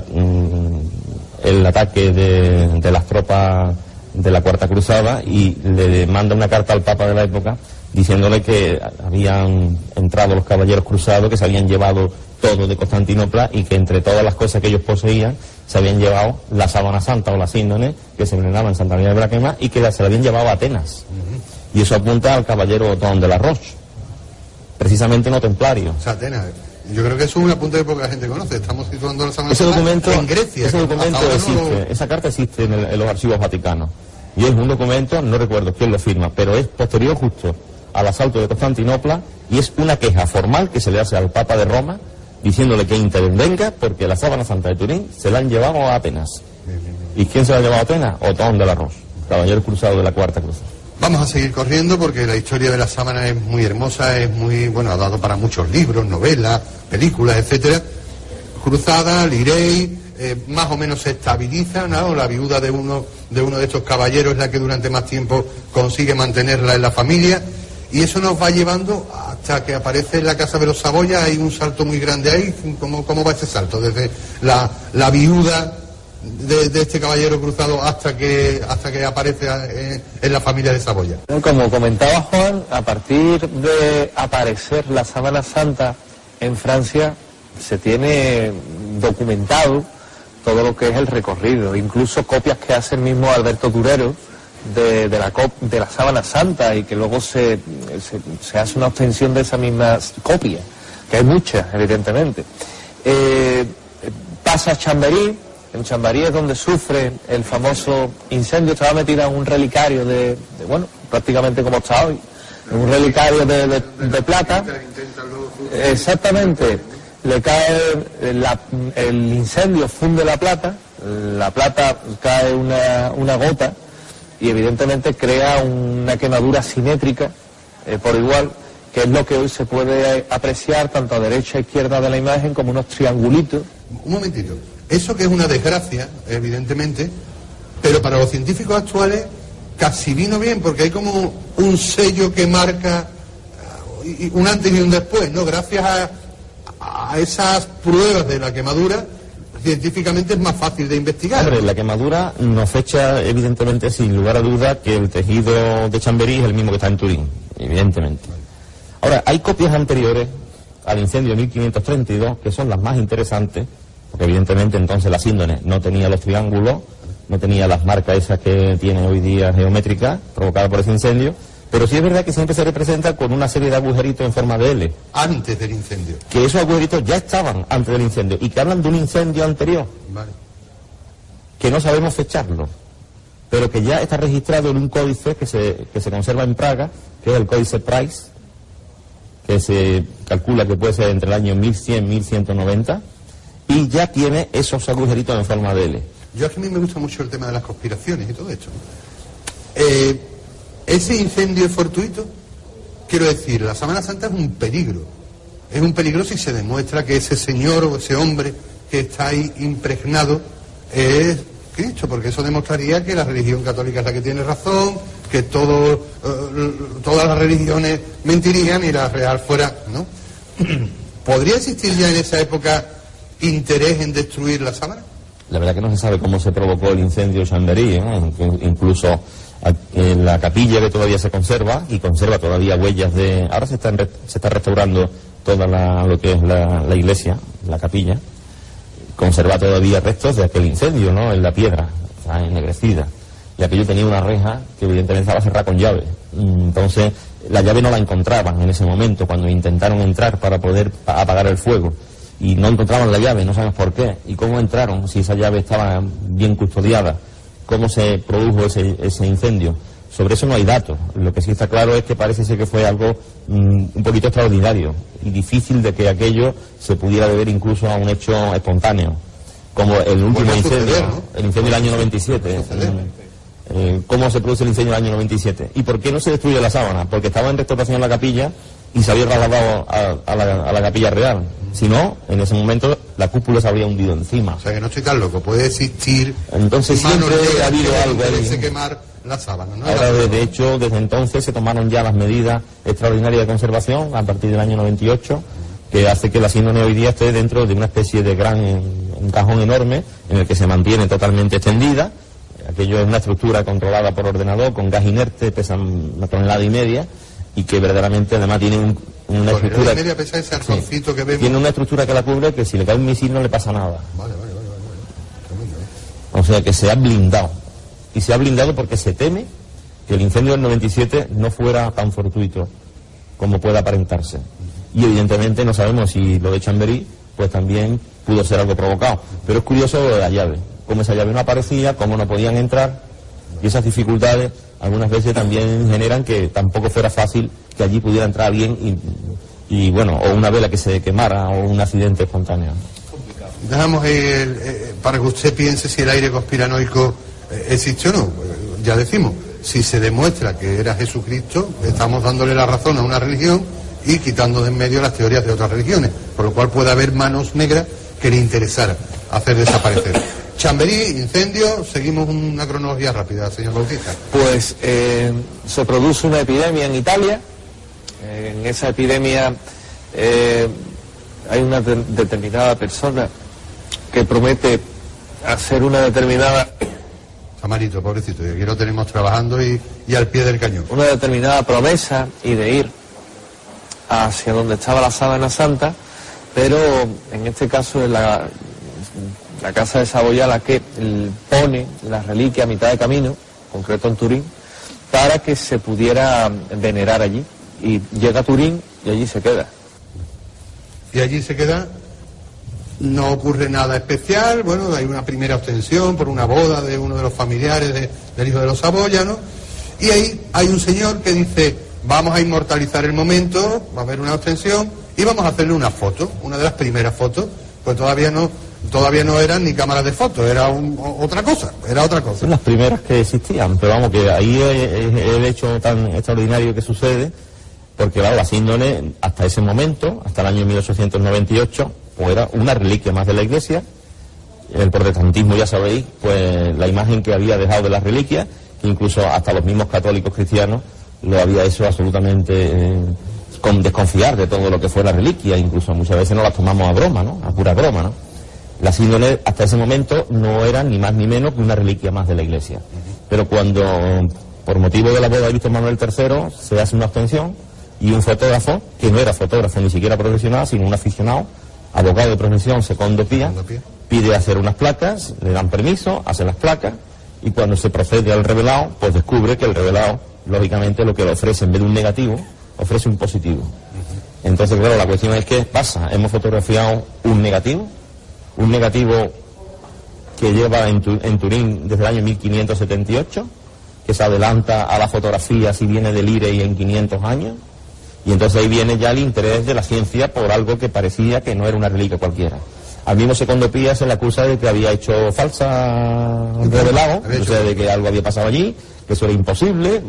el ataque de, de las tropas de la Cuarta Cruzada, y le manda una carta al Papa de la época diciéndole que habían entrado los caballeros cruzados, que se habían llevado todo de Constantinopla y que entre todas las cosas que ellos poseían se habían llevado la sábana santa o la síndone que se veneraba en Santa María de Braquema y que se la habían llevado a Atenas. Uh-huh. Y eso apunta al caballero Otón de la Roche, precisamente no templario. O sea, Atenas. Yo creo que eso es un apunte que poca gente conoce. Estamos situando la sábana ese documento en Grecia. Ese documento existe, no... esa carta existe en, el, en los archivos vaticanos. Y es un documento, no recuerdo quién lo firma, pero es posterior justo al asalto de Constantinopla, y es una queja formal que se le hace al Papa de Roma diciéndole que intervenga porque la sábana santa de Turín se la han llevado a Atenas. Bien, bien, bien. ¿Y quién se la ha llevado a Atenas? Otón de la Roche, caballero cruzado de la Cuarta Cruzada. Vamos a seguir corriendo porque la historia de la sábana es muy hermosa, es muy, bueno, ha dado para muchos libros, novelas, películas, etcétera. Cruzada, Lirey, eh, más o menos se estabiliza, ¿no? La viuda de uno, de uno de estos caballeros es la que durante más tiempo consigue mantenerla en la familia, y eso nos va llevando hasta que aparece en la casa de los Saboya. Hay un salto muy grande ahí. ¿Cómo, cómo va ese salto? Desde la, la viuda De, de este caballero cruzado hasta que hasta que aparece en, en la familia de Saboya. Como comentaba Juan, a partir de aparecer la Sábana Santa en Francia se tiene documentado todo lo que es el recorrido, incluso copias que hace el mismo Alberto Durero de, de, la, cop, de la Sábana Santa, y que luego se, se, se hace una obtención de esa misma copia que hay muchas, evidentemente. Eh, pasa a Chamberí. En Chamberí es donde sufre el famoso incendio. Estaba metida en un relicario de, de bueno, prácticamente como está hoy, en un relicario de, de, de plata. Exactamente. Le cae la, el incendio, funde la plata, la plata cae una, una gota y evidentemente crea una quemadura simétrica eh, por igual, que es lo que hoy se puede apreciar tanto a derecha e izquierda de la imagen como unos triangulitos. Un momentito. Eso que es una desgracia, evidentemente, pero para los científicos actuales casi vino bien, porque hay como un sello que marca uh, un antes y un después, ¿no? Gracias a, a esas pruebas de la quemadura, científicamente es más fácil de investigar. Hombre, la quemadura nos fecha, evidentemente, sin lugar a duda, que el tejido de Chamberí es el mismo que está en Turín, evidentemente. Ahora, hay copias anteriores al incendio de mil quinientos treinta y dos, que son las más interesantes, porque evidentemente entonces la síndone no tenía los triángulos, no tenía las marcas esas que tiene hoy día geométricas provocadas por ese incendio, pero sí es verdad que siempre se representa con una serie de agujeritos en forma de L. Antes del incendio. Que esos agujeritos ya estaban antes del incendio y que hablan de un incendio anterior. Vale. Que no sabemos fecharlo, pero que ya está registrado en un códice que se, que se conserva en Praga, que es el códice Price, que se calcula que puede ser entre el año mil cien y mil ciento noventa, y ya tiene esos agujeritos en forma de L. Yo es que a mí me gusta mucho el tema de las conspiraciones y todo esto. Eh, ese incendio es fortuito. Quiero decir, la Semana Santa es un peligro. Es un peligro si se demuestra que ese señor o ese hombre que está ahí impregnado es Cristo, porque eso demostraría que la religión católica es la que tiene razón, que todo, eh, todas las religiones mentirían y la real fuera, ¿no? ¿Podría existir ya en esa época interés en destruir la sábana? La verdad que no se sabe cómo se provocó el incendio de Chamberí, ¿no? Incluso en la capilla, que todavía se conserva y conserva todavía huellas de... Ahora se, están, se está restaurando toda la, lo que es la, la iglesia, la capilla, conserva todavía restos de aquel incendio, ¿no? En la piedra, está ennegrecida, y aquello tenía una reja que evidentemente estaba cerrada con llave. Entonces la llave no la encontraban en ese momento cuando intentaron entrar para poder apagar el fuego, y no encontraban la llave, no sabemos por qué, y cómo entraron, si esa llave estaba bien custodiada, cómo se produjo ese, ese incendio. Sobre eso no hay datos. Lo que sí está claro es que parece ser que fue algo mmm, un poquito extraordinario y difícil de que aquello se pudiera deber incluso a un hecho espontáneo, como el último incendio, suceder, ¿no? El incendio del año noventa y siete. Eh, ¿Cómo se produce el incendio del año noventa y siete? ¿Y por qué no se destruye la sábana? Porque estaba en restauración en la capilla y se había trasladado a, a, la, a la capilla real. Si no, en ese momento la cúpula se habría hundido encima. O sea que no estoy tan loco, puede existir... Entonces siempre ha habido algo ahí. Quemar la sábana, ¿no? Ahora, de, de hecho, desde entonces se tomaron ya las medidas extraordinarias de conservación a partir del año noventa y ocho, que hace que la síndone hoy día esté dentro de una especie de gran un cajón enorme en el que se mantiene totalmente extendida. Aquello es una estructura controlada por ordenador con gas inerte, pesa una tonelada y media, y que verdaderamente además tiene un, una Por estructura... media pesa ese arconcito sí, que vemos. Tiene una estructura que la cubre que si le cae un misil no le pasa nada. Vale, vale, vale, vale. O sea que se ha blindado. Y se ha blindado porque se teme que el incendio del noventa y siete no fuera tan fortuito como puede aparentarse. Y evidentemente no sabemos si lo de Chamberí pues también pudo ser algo provocado. Pero es curioso lo de la llave. Como esa llave no aparecía, cómo no podían entrar, y esas dificultades algunas veces también generan que tampoco fuera fácil que allí pudiera entrar alguien y, y bueno, o una vela que se quemara o un accidente espontáneo. Dejamos el, eh, para que usted piense si el aire conspiranoico eh, existe o no. Ya decimos, si se demuestra que era Jesucristo, estamos dándole la razón a una religión y quitando de en medio las teorías de otras religiones, por lo cual puede haber manos negras que le interesara hacer desaparecer. Chamberí, incendio, seguimos una cronología rápida, señor Bautista. Pues eh, se produce una epidemia en Italia. Eh, en esa epidemia eh, hay una de determinada persona que promete hacer una determinada... Samarito, pobrecito, y aquí lo tenemos trabajando y, y al pie del cañón. Una determinada promesa y de ir hacia donde estaba la sábana santa, pero en este caso es la, la casa de Saboya la que pone la reliquia a mitad de camino, en concreto en Turín, para que se pudiera venerar allí. Y llega a Turín y allí se queda. y allí se queda. No ocurre nada especial, bueno, hay una primera ostensión por una boda de uno de los familiares de, del hijo de los Saboya, ¿no? Y ahí hay un señor que dice, vamos a inmortalizar el momento, va a haber una ostensión y vamos a hacerle una foto, una de las primeras fotos, pues todavía no todavía no eran ni cámaras de fotos, era un, otra cosa, era otra cosa. Son las primeras que existían, pero vamos, que ahí es el hecho tan extraordinario que sucede, porque claro, la síndrome hasta ese momento, hasta el año mil ochocientos noventa y ocho, pues era una reliquia más de la Iglesia. El protestantismo, ya sabéis, pues la imagen que había dejado de las reliquias, que incluso hasta los mismos católicos cristianos lo había hecho absolutamente eh, con desconfiar de todo lo que fue la reliquia, incluso muchas veces no las tomamos a broma, ¿no? A pura broma, ¿no? La síndrome hasta ese momento no era ni más ni menos que una reliquia más de la Iglesia. Pero cuando, por motivo de la boda de Víctor Manuel tercero, se hace una abstención y un fotógrafo, que no era fotógrafo ni siquiera profesional, sino un aficionado, abogado de profesión, Secondo Pía, pide hacer unas placas, le dan permiso, hace las placas, y cuando se procede al revelado, pues descubre que el revelado, lógicamente, lo que le ofrece, en vez de un negativo, ofrece un positivo. Entonces, claro, la cuestión es ¿qué pasa? Hemos fotografiado un negativo, un negativo que lleva en, tu, en Turín desde el año mil quinientos setenta y ocho, que se adelanta a la fotografía si viene del I R E en quinientos años, y entonces ahí viene ya el interés de la ciencia por algo que parecía que no era una reliquia cualquiera. Al mismo Secondo Pía se le acusa de que había hecho falsa revelado, o sea, de que algo había pasado allí, que eso era imposible,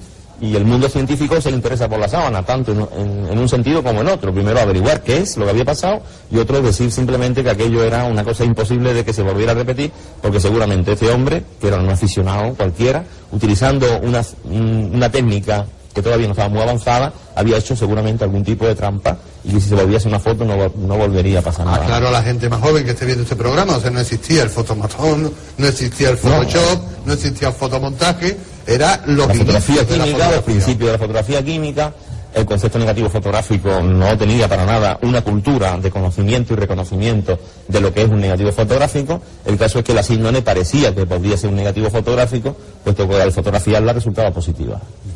y el mundo científico se le interesa por la sábana, tanto en, en, en un sentido como en otro. Primero averiguar qué es lo que había pasado, y otro decir simplemente que aquello era una cosa imposible de que se volviera a repetir, porque seguramente este hombre, que era un aficionado cualquiera, utilizando una, una técnica que todavía no estaba muy avanzada, había hecho seguramente algún tipo de trampa, y si se volvía a hacer una foto no, no volvería a pasar nada. Ah, claro, a la gente más joven que esté viendo este programa, o sea, no existía el fotomatón, no existía el Photoshop, no, no existía el fotomontaje, era lo la que fotografía química, al principio de la fotografía química, el concepto negativo fotográfico no tenía para nada una cultura de conocimiento y reconocimiento de lo que es un negativo fotográfico. El caso es que la síndrome parecía que podía ser un negativo fotográfico, puesto que al fotografiarla resultaba positiva.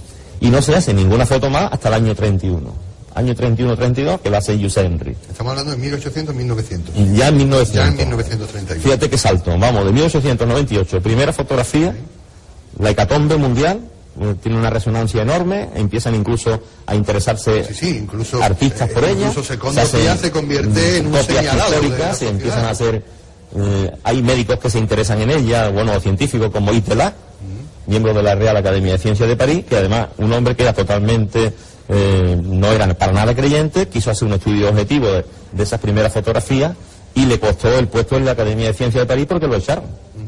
Y no se hace ninguna foto más hasta el año treinta y uno. Año treinta y uno treinta y dos, que la hace Giuseppe Henry. Estamos hablando de mil ochocientos a mil novecientos. Y ya en mil novecientos. Ya en mil novecientos treinta y uno. Fíjate qué salto. Vamos, de mil ochocientos noventa y ocho, primera fotografía, sí. La hecatombe mundial, eh, tiene una resonancia enorme, empiezan incluso a interesarse sí, sí, incluso, artistas eh, por ella. Incluso Secondo Pía se convierte en un señalado históricas, se empiezan a hacer, eh, hay médicos que se interesan en ella, bueno, científicos como Itela, miembro de la Real Academia de Ciencias de París, que además un hombre que era totalmente, eh, no era para nada creyente, quiso hacer un estudio objetivo de, de esas primeras fotografías y le costó el puesto en la Academia de Ciencias de París porque lo echaron.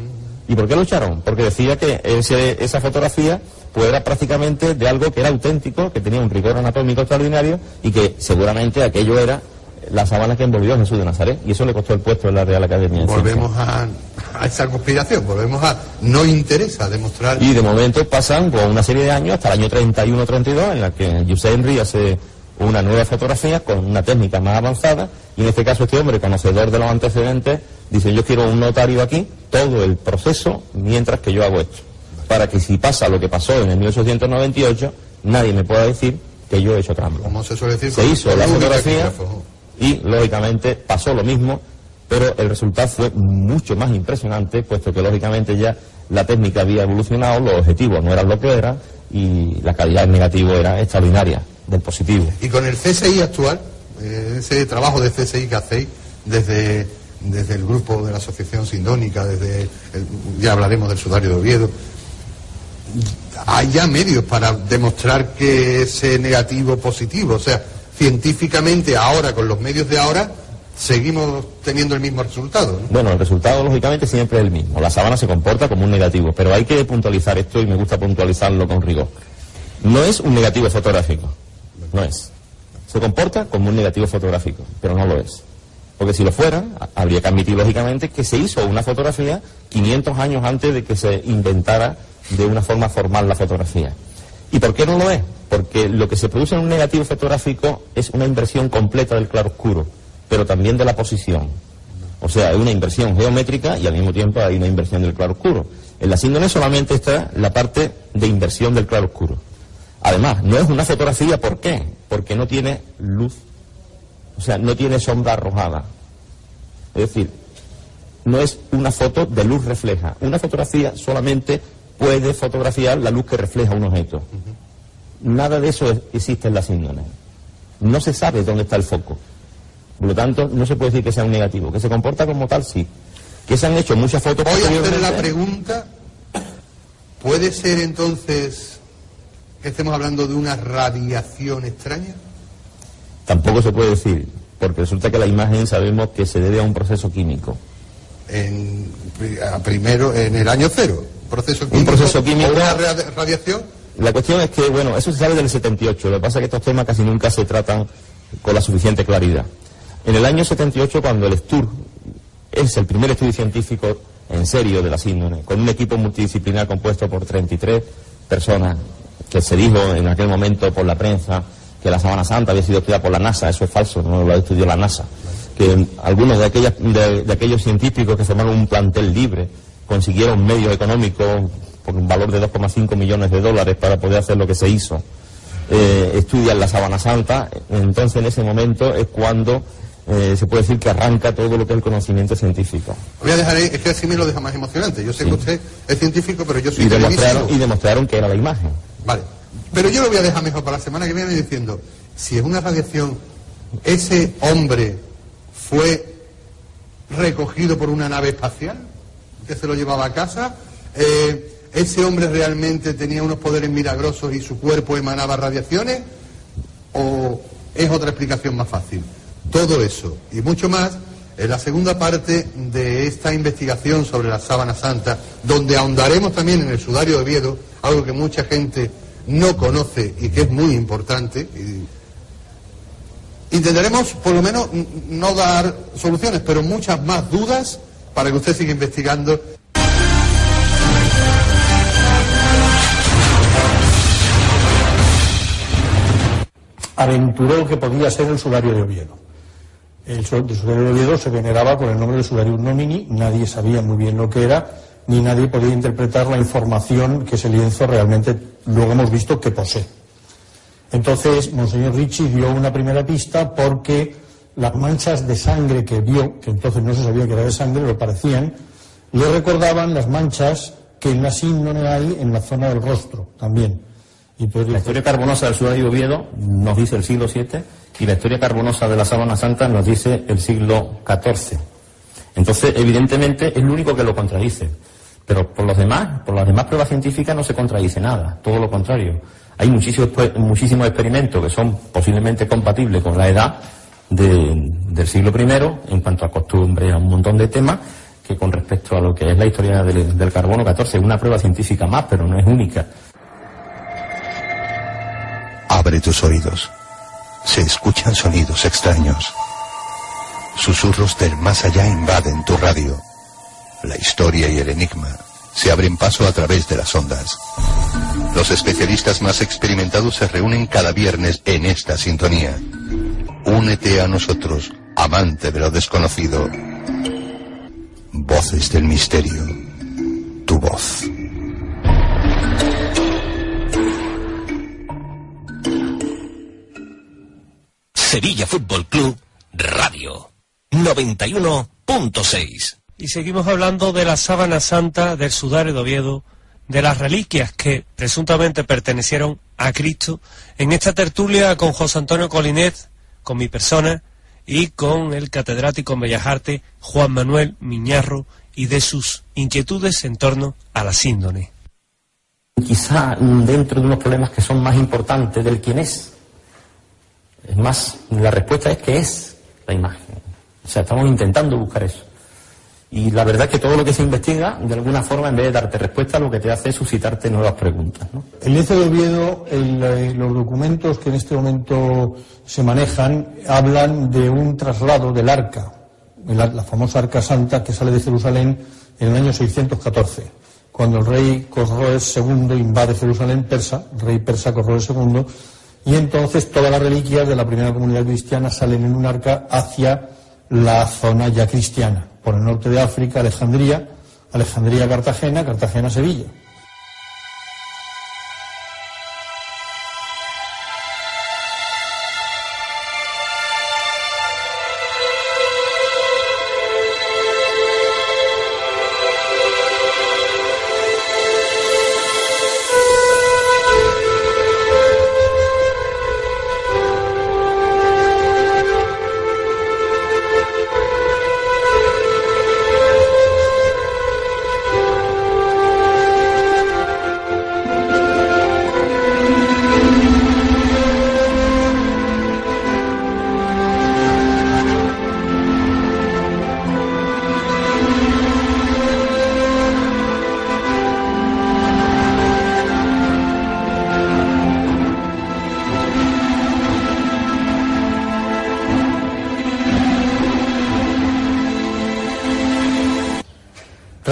¿Y por qué lo echaron? Porque decía que ese, esa fotografía pues era prácticamente de algo que era auténtico, que tenía un rigor anatómico extraordinario y que seguramente aquello era la sábana que envolvió a Jesús de Nazaret, y eso le costó el puesto en la Real Academia. Volvemos a, a esa conspiración, volvemos a... No interesa demostrar... Y de momento pasan pues, una serie de años, hasta el año treinta y uno treinta y dos, en la que Giuseppe Henry hace una nueva fotografía con una técnica más avanzada, y en este caso este hombre, conocedor de los antecedentes, dice: yo quiero un notario aquí, todo el proceso, mientras que yo hago esto, para que si pasa lo que pasó en el mil ochocientos noventa y ocho, nadie me pueda decir que yo he hecho trampa. Como se suele decir, se hizo la fotografía y lógicamente pasó lo mismo, pero el resultado fue mucho más impresionante, puesto que lógicamente ya la técnica había evolucionado, los objetivos no eran lo que eran y la calidad del negativo era extraordinaria, del positivo. Y con el C S I actual, eh, ese trabajo de C S I que hacéis desde, desde el grupo de la Asociación Sindónica, desde el, ya hablaremos del sudario de Oviedo, hay ya medios para demostrar que ese negativo positivo, o sea, científicamente ahora, con los medios de ahora, seguimos teniendo el mismo resultado, ¿no? Bueno, el resultado lógicamente siempre es el mismo. La sábana se comporta como un negativo, pero hay que puntualizar esto y me gusta puntualizarlo con rigor. No es un negativo fotográfico, no es. Se comporta como un negativo fotográfico, pero no lo es. Porque si lo fuera, habría que admitir lógicamente que se hizo una fotografía quinientos años antes de que se inventara de una forma formal la fotografía. ¿Y por qué no lo es? Porque lo que se produce en un negativo fotográfico es una inversión completa del claroscuro, pero también de la posición. O sea, es una inversión geométrica y al mismo tiempo hay una inversión del claroscuro. En la síndrome solamente está la parte de inversión del claroscuro. Además, no es una fotografía, ¿por qué? Porque no tiene luz O sea, no tiene sombra arrojada. Es decir, no es una foto de luz refleja. Una fotografía solamente puede fotografiar la luz que refleja un objeto. Nada de eso es, existe en la síndrome. No se sabe dónde está el foco. Por lo tanto, no se puede decir que sea un negativo. Que se comporta como tal, sí. Que se han hecho muchas fotos... Voy a hacer la pregunta. ¿Puede ser entonces que estemos hablando de una radiación extraña? Tampoco se puede decir, porque resulta que la imagen sabemos que se debe a un proceso químico. En, a primero, en el año cero. ¿Proceso químico? Un proceso químico. ¿O una radiación? La cuestión es que, bueno, eso se sabe del setenta y ocho. Lo que pasa es que estos temas casi nunca se tratan con la suficiente claridad. En el año setenta y ocho, cuando el S T U R es el primer estudio científico en serio de la síndrome, con un equipo multidisciplinar compuesto por treinta y tres personas, que se dijo en aquel momento por la prensa que la Sábana Santa había sido estudiada por la NASA. Eso es falso, no lo ha estudiado la NASA. Que algunos de, aquellas, de, de aquellos científicos que formaron un plantel libre consiguieron medios económicos por un valor de dos coma cinco millones de dólares para poder hacer lo que se hizo. Eh, estudian la Sábana Santa, entonces en ese momento es cuando eh, se puede decir que arranca todo lo que es el conocimiento científico. Voy a dejar ahí, es que así me lo deja más emocionante. Yo sé sí. que usted es científico, pero yo soy y demostraron, y demostraron que era la imagen. Vale, pero yo lo voy a dejar mejor para la semana que viene diciendo, si es una radiación, ese hombre fue recogido por una nave espacial que se lo llevaba a casa, eh, ese hombre realmente tenía unos poderes milagrosos y su cuerpo emanaba radiaciones, o es otra explicación más fácil. Todo eso y mucho más en la segunda parte de esta investigación sobre la Sábana Santa, donde ahondaremos también en el sudario de Oviedo, algo que mucha gente no conoce y que es muy importante. Y intentaremos por lo menos no dar soluciones, pero muchas más dudas para que usted siga investigando. Aventuró que podía ser el sudario de Oviedo. El sudario de Oviedo se veneraba con el nombre de Sudarium Nomini, nadie sabía muy bien lo que era, ni nadie podía interpretar la información que ese lienzo realmente luego hemos visto que posee. Entonces, Monseñor Ricci dio una primera pista porque las manchas de sangre que vio, que entonces no se sabía que era de sangre, lo parecían, le recordaban las manchas que en la síndrome hay en la zona del rostro también. Y pues, la historia carbonosa del sudario de Oviedo nos dice el siglo siete y la historia carbonosa de la Sábana Santa nos dice el siglo catorce. Entonces, evidentemente, es lo único que lo contradice. Pero por los demás, por las demás pruebas científicas no se contradice nada, todo lo contrario. Hay muchísimos, muchísimos experimentos que son posiblemente compatibles con la edad de, del siglo primero, en cuanto a costumbres, a un montón de temas, que con respecto a lo que es la historia del, del carbono catorce, es una prueba científica más, pero no es única. Abre tus oídos. Se escuchan sonidos extraños. Susurros del más allá invaden tu radio. La historia y el enigma se abren paso a través de las ondas. Los especialistas más experimentados se reúnen cada viernes en esta sintonía. Únete a nosotros, amante de lo desconocido. Voces del misterio. Tu voz. Sevilla Fútbol Club Radio noventa y uno punto seis. Y seguimos hablando de la Sábana Santa, del sudario de Oviedo, de las reliquias que presuntamente pertenecieron a Cristo, en esta tertulia con José Antonio Colinet, con mi persona, y con el catedrático en Bellas Artes, Juan Manuel Miñarro, y de sus inquietudes en torno a la síndrome. Quizá dentro de unos problemas que son más importantes del quién es. Es más, la respuesta es que es la imagen. O sea, estamos intentando buscar eso. Y la verdad es que todo lo que se investiga, de alguna forma, en vez de darte respuesta, lo que te hace es suscitarte nuevas preguntas, ¿no? El lienzo de Oviedo, el, los documentos que en este momento se manejan, hablan de un traslado del arca, la, la famosa arca santa que sale de Jerusalén en el año seiscientos catorce, cuando el rey Cosroes segundo invade Jerusalén persa, el rey persa Cosroes segundo, y entonces todas las reliquias de la primera comunidad cristiana salen en un arca hacia la zona ya cristiana, por el norte de África, Alejandría, Alejandría Cartagena, Cartagena Sevilla.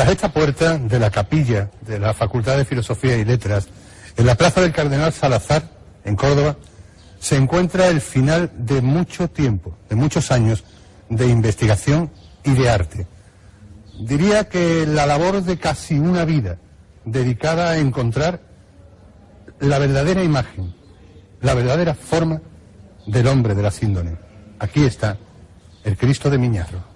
Tras esta puerta de la capilla de la Facultad de Filosofía y Letras, en la Plaza del Cardenal Salazar, en Córdoba, se encuentra el final de mucho tiempo, de muchos años de investigación y de arte. Diría que la labor de casi una vida dedicada a encontrar la verdadera imagen, la verdadera forma del hombre de la síndone. Aquí está el Cristo de Miñarro.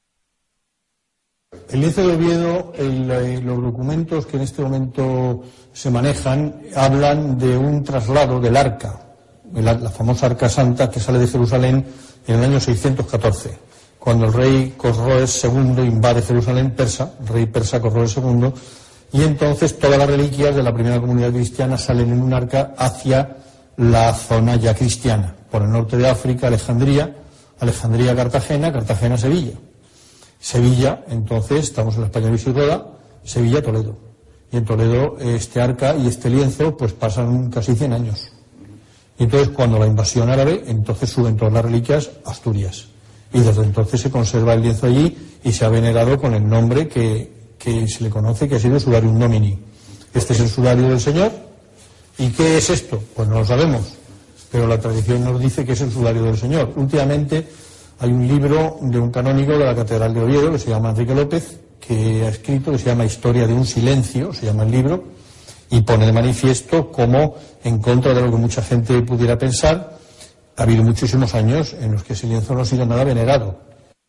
El lienzo de Oviedo, el, eh, los documentos que en este momento se manejan, hablan de un traslado del arca, la, la famosa arca santa que sale de Jerusalén en el año seiscientos catorce, cuando el rey Cosroes segundo invade Jerusalén, persa, el rey persa Cosroes segundo, y entonces todas las reliquias de la primera comunidad cristiana salen en un arca hacia la zona ya cristiana, por el norte de África, Alejandría, Alejandría, Cartagena, Cartagena, Sevilla. Sevilla, entonces, estamos en la España visigoda, Sevilla, Toledo. Y en Toledo este arca y este lienzo pues pasan casi cien años. Y entonces cuando la invasión árabe, entonces suben todas las reliquias a Asturias. Y desde entonces se conserva el lienzo allí y se ha venerado con el nombre que, que se le conoce, que ha sido Sudarium Domini. Este es el sudario del Señor. ¿Y qué es esto? Pues no lo sabemos. Pero la tradición nos dice que es el sudario del Señor. Últimamente hay un libro de un canónigo de la Catedral de Oviedo que se llama Enrique López, que ha escrito, que se llama Historia de un silencio, se llama el libro, y pone de manifiesto cómo, en contra de lo que mucha gente pudiera pensar, ha habido muchísimos años en los que ese lienzo no ha sido nada venerado.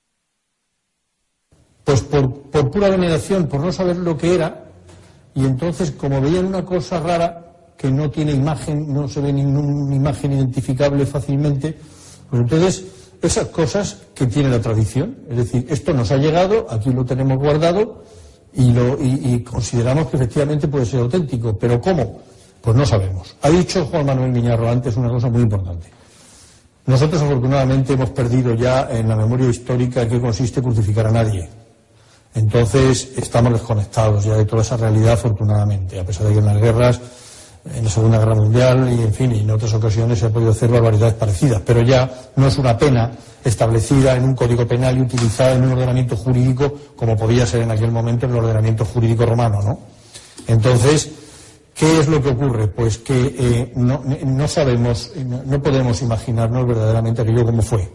Pues por, por pura veneración, por no saber lo que era, y entonces como veían una cosa rara, que no tiene imagen, no se ve ninguna imagen identificable fácilmente, pues entonces esas cosas que tiene la tradición, es decir, esto nos ha llegado, aquí lo tenemos guardado y, lo, y, y consideramos que efectivamente puede ser auténtico, pero ¿cómo? Pues no sabemos. Ha dicho Juan Manuel Miñarro antes una cosa muy importante. Nosotros afortunadamente hemos perdido ya en la memoria histórica en qué consiste crucificar a nadie. Entonces estamos desconectados ya de toda esa realidad afortunadamente, a pesar de que en las guerras, en la Segunda Guerra Mundial y en fin, y en otras ocasiones se ha podido hacer barbaridades parecidas, pero ya no es una pena establecida en un código penal y utilizada en un ordenamiento jurídico como podía ser en aquel momento en el ordenamiento jurídico romano, ¿no? Entonces, ¿qué es lo que ocurre? Pues que eh, no, no sabemos, no, no podemos imaginarnos verdaderamente aquello como fue.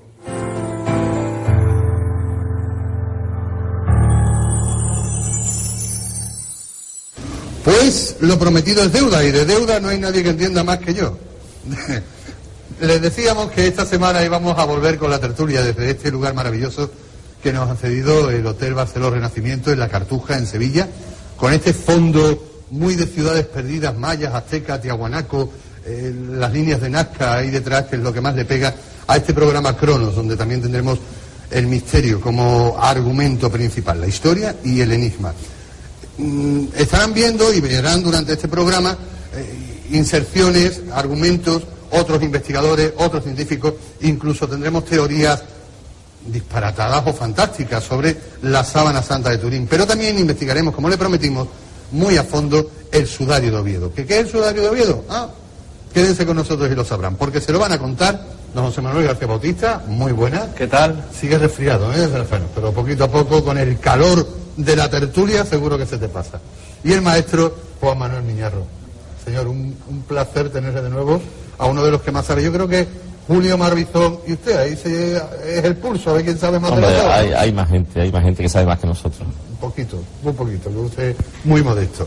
Pues lo prometido es deuda, y de deuda no hay nadie que entienda más que yo. Les decíamos que esta semana íbamos a volver con la tertulia desde este lugar maravilloso que nos ha cedido el Hotel Barceló Renacimiento en La Cartuja, en Sevilla, con este fondo muy de ciudades perdidas, mayas, aztecas, tiahuanaco, eh, las líneas de Nazca ahí detrás, que es lo que más le pega a este programa Cronos, donde también tendremos el misterio como argumento principal, la historia y el enigma. Mm, estarán viendo y verán durante este programa eh, inserciones, argumentos, otros investigadores, otros científicos, incluso tendremos teorías disparatadas o fantásticas sobre la sábana santa de Turín, pero también investigaremos, como le prometimos, muy a fondo el sudario de Oviedo. ¿Qué, qué es el sudario de Oviedo? Ah, quédense con nosotros y lo sabrán, porque se lo van a contar don José Manuel García Bautista. Muy buena. ¿Qué tal? Sigue resfriado, ¿eh? Bueno, pero poquito a poco, con el calor de la tertulia, seguro que se te pasa. Y el maestro Juan Manuel Miñarro. Señor, un, un placer tenerle de nuevo a uno de los que más sabe. Yo creo que Julio Marbizón y usted, ahí se, es el pulso, a ver quién sabe más. Hombre, de la tabla. hay, hay más gente, hay más gente que sabe más que nosotros. Un poquito, un poquito, que usted es muy modesto.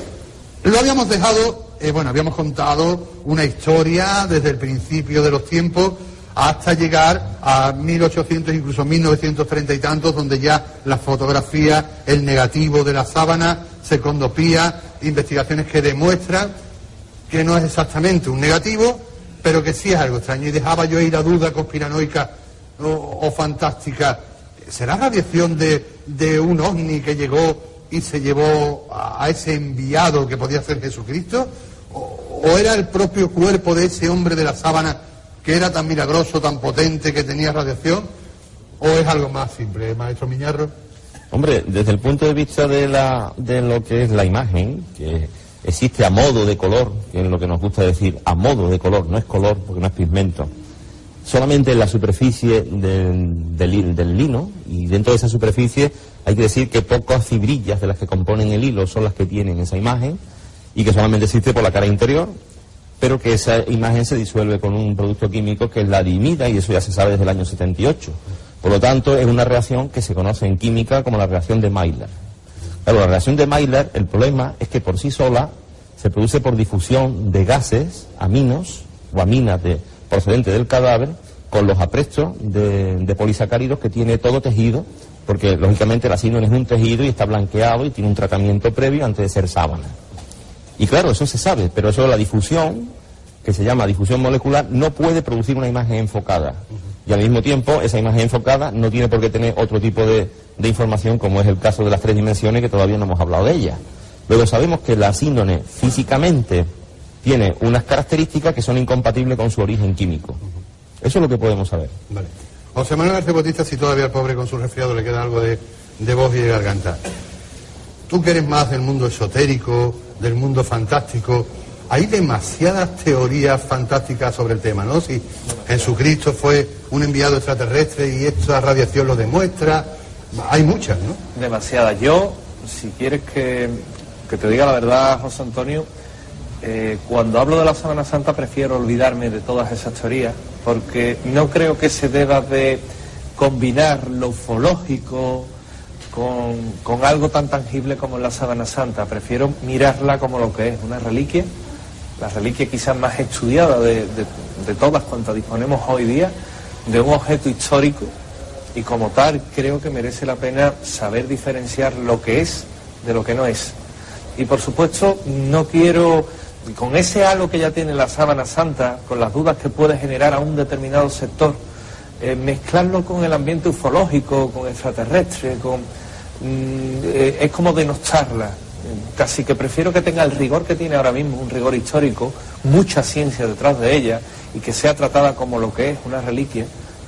Lo habíamos dejado, eh, bueno, habíamos contado una historia desde el principio de los tiempos hasta llegar a mil ochocientos, incluso mil novecientos treinta y tantos, donde ya la fotografía, el negativo de la sábana, secondopía, investigaciones que demuestran que no es exactamente un negativo, pero que sí es algo extraño. Y dejaba yo ahí la duda conspiranoica o, o fantástica. ¿Será radiación de, de un ovni que llegó y se llevó a, a ese enviado que podía ser Jesucristo? ¿O, o era el propio cuerpo de ese hombre de la sábana que era tan milagroso, tan potente, que tenía radiación? ¿O es algo más simple, maestro Miñarro? Hombre, desde el punto de vista de, la, de lo que es la imagen, que existe a modo de color, que es lo que nos gusta decir, a modo de color, no es color porque no es pigmento, solamente en la superficie del, del, del lino, y dentro de esa superficie hay que decir que pocas fibrillas de las que componen el hilo son las que tienen esa imagen, y que solamente existe por la cara interior, pero que esa imagen se disuelve con un producto químico que es la diimida, y eso ya se sabe desde el año setenta y ocho. Por lo tanto, es una reacción que se conoce en química como la reacción de Maillard. Claro, la reacción de Maillard, el problema es que por sí sola se produce por difusión de gases, aminos o aminas de, procedentes del cadáver, con los aprestos de, de polisacáridos que tiene todo tejido, porque lógicamente la síndrome es un tejido y está blanqueado y tiene un tratamiento previo antes de ser sábana. Y claro, eso se sabe, pero eso de la difusión, que se llama difusión molecular, no puede producir una imagen enfocada. Y al mismo tiempo, esa imagen enfocada no tiene por qué tener otro tipo de, de información, como es el caso de las tres dimensiones, que todavía no hemos hablado de ella. Luego sabemos que la síndrome físicamente tiene unas características que son incompatibles con su origen químico. Eso es lo que podemos saber. Vale. José Manuel García Bautista, si todavía al pobre con su resfriado le queda algo de, de voz y de garganta. Tú que eres más del mundo esotérico, del mundo fantástico, hay demasiadas teorías fantásticas sobre el tema, ¿no? Si Jesucristo fue un enviado extraterrestre y esta radiación lo demuestra, hay muchas, ¿no? Demasiadas. Yo, si quieres que, que te diga la verdad, José Antonio, eh, cuando hablo de la Sábana Santa prefiero olvidarme de todas esas teorías, porque no creo que se deba de combinar lo ufológico con, con algo tan tangible como la Sábana Santa. Prefiero mirarla como lo que es, una reliquia, la reliquia quizás más estudiada de, de, de todas cuantas disponemos hoy día, de un objeto histórico, y como tal creo que merece la pena saber diferenciar lo que es de lo que no es. Y por supuesto no quiero, con ese halo que ya tiene la Sábana Santa, con las dudas que puede generar a un determinado sector, eh, mezclarlo con el ambiente ufológico, con extraterrestre, con mm, eh, es como denostarla. Casi que prefiero que tenga el rigor que tiene ahora mismo, un rigor histórico, mucha ciencia detrás de ella, y que sea tratada como lo que es, una reliquia,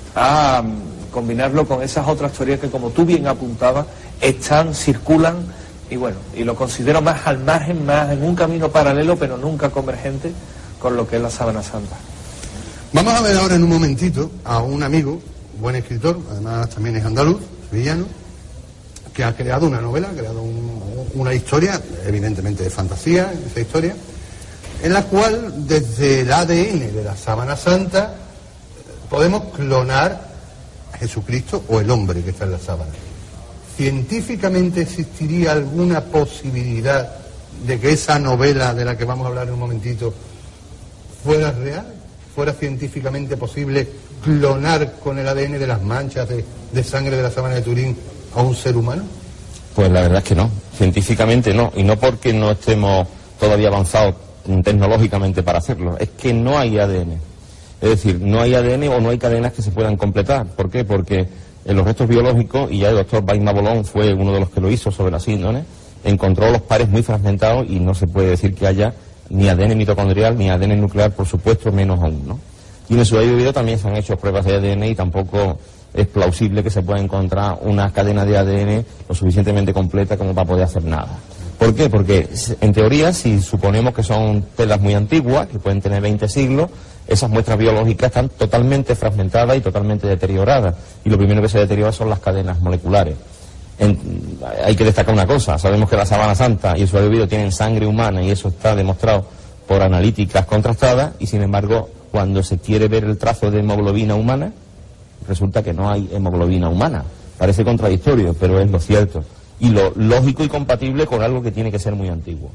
a mm, combinarlo con esas otras teorías que, como tú bien apuntabas, están, circulan, y bueno, y lo considero más al margen, más en un camino paralelo, pero nunca convergente con lo que es la Sábana Santa. Vamos a ver ahora en un momentito a un amigo, buen escritor, además también es andaluz, sevillano, que ha creado una novela, ha creado un, una historia, evidentemente de fantasía, esa historia, en la cual desde el A D N de la Sábana Santa podemos clonar a Jesucristo o el hombre que está en la sábana. ¿Científicamente existiría alguna posibilidad de que esa novela de la que vamos a hablar en un momentito fuera real? ¿Fuera científicamente posible clonar con el A D N de las manchas de, de sangre de la sábana de Turín a un ser humano? Pues la verdad es que no, científicamente no, y no porque no estemos todavía avanzados tecnológicamente para hacerlo, es que no hay A D N. Es decir, no hay A D N o no hay cadenas que se puedan completar. ¿Por qué? Porque en los restos biológicos, y ya el doctor Baima Bolón fue uno de los que lo hizo sobre la síndrome, encontró los pares muy fragmentados y no se puede decir que haya ni A D N mitocondrial ni A D N nuclear, por supuesto, menos aún, ¿no? Y en el sudario vivido también se han hecho pruebas de A D N y tampoco es plausible que se pueda encontrar una cadena de A D N lo suficientemente completa como para poder hacer nada. ¿Por qué? Porque en teoría, si suponemos que son telas muy antiguas, que pueden tener veinte siglos, esas muestras biológicas están totalmente fragmentadas y totalmente deterioradas. Y lo primero que se deteriora son las cadenas moleculares. En, hay que destacar una cosa, sabemos que la Sábana Santa y el sudario vivido tienen sangre humana, y eso está demostrado por analíticas contrastadas, y sin embargo, cuando se quiere ver el trazo de hemoglobina humana, resulta que no hay hemoglobina humana. Parece contradictorio, pero es lo cierto. Y lo lógico y compatible con algo que tiene que ser muy antiguo.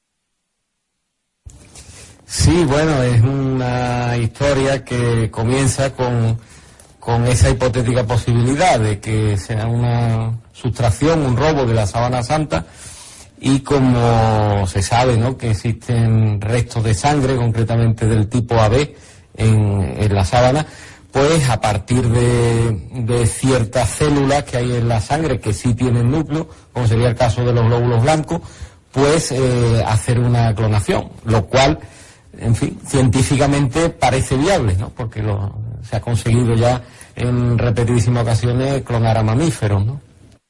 Sí, bueno, es una historia que comienza con, con esa hipotética posibilidad de que sea una sustracción, un robo de la Sábana Santa, y como se sabe, ¿no?, que existen restos de sangre, concretamente del tipo A B, en, en la sábana, pues a partir de, de ciertas células que hay en la sangre que sí tienen núcleo, como sería el caso de los glóbulos blancos, pues eh, hacer una clonación, lo cual, en fin, científicamente parece viable, ¿no?, porque lo, se ha conseguido ya en repetidísimas ocasiones clonar a mamíferos, ¿no?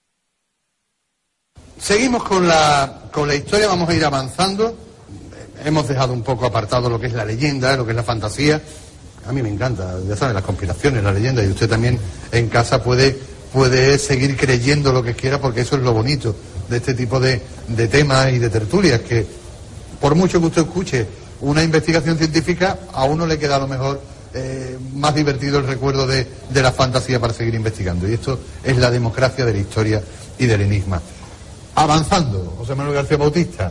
Seguimos con la, con la historia, vamos a ir avanzando. Hemos dejado un poco apartado lo que es la leyenda, lo que es la fantasía. a mí me encanta, ya saben, las conspiraciones, las leyendas, y usted también en casa puede, puede seguir creyendo lo que quiera, porque eso es lo bonito de este tipo de, de temas y de tertulias, que por mucho que usted escuche una investigación científica, a uno le queda a lo mejor eh, más divertido el recuerdo de, de la fantasía para seguir investigando, y esto es la democracia de la historia y del enigma. Avanzando, José Manuel García Bautista,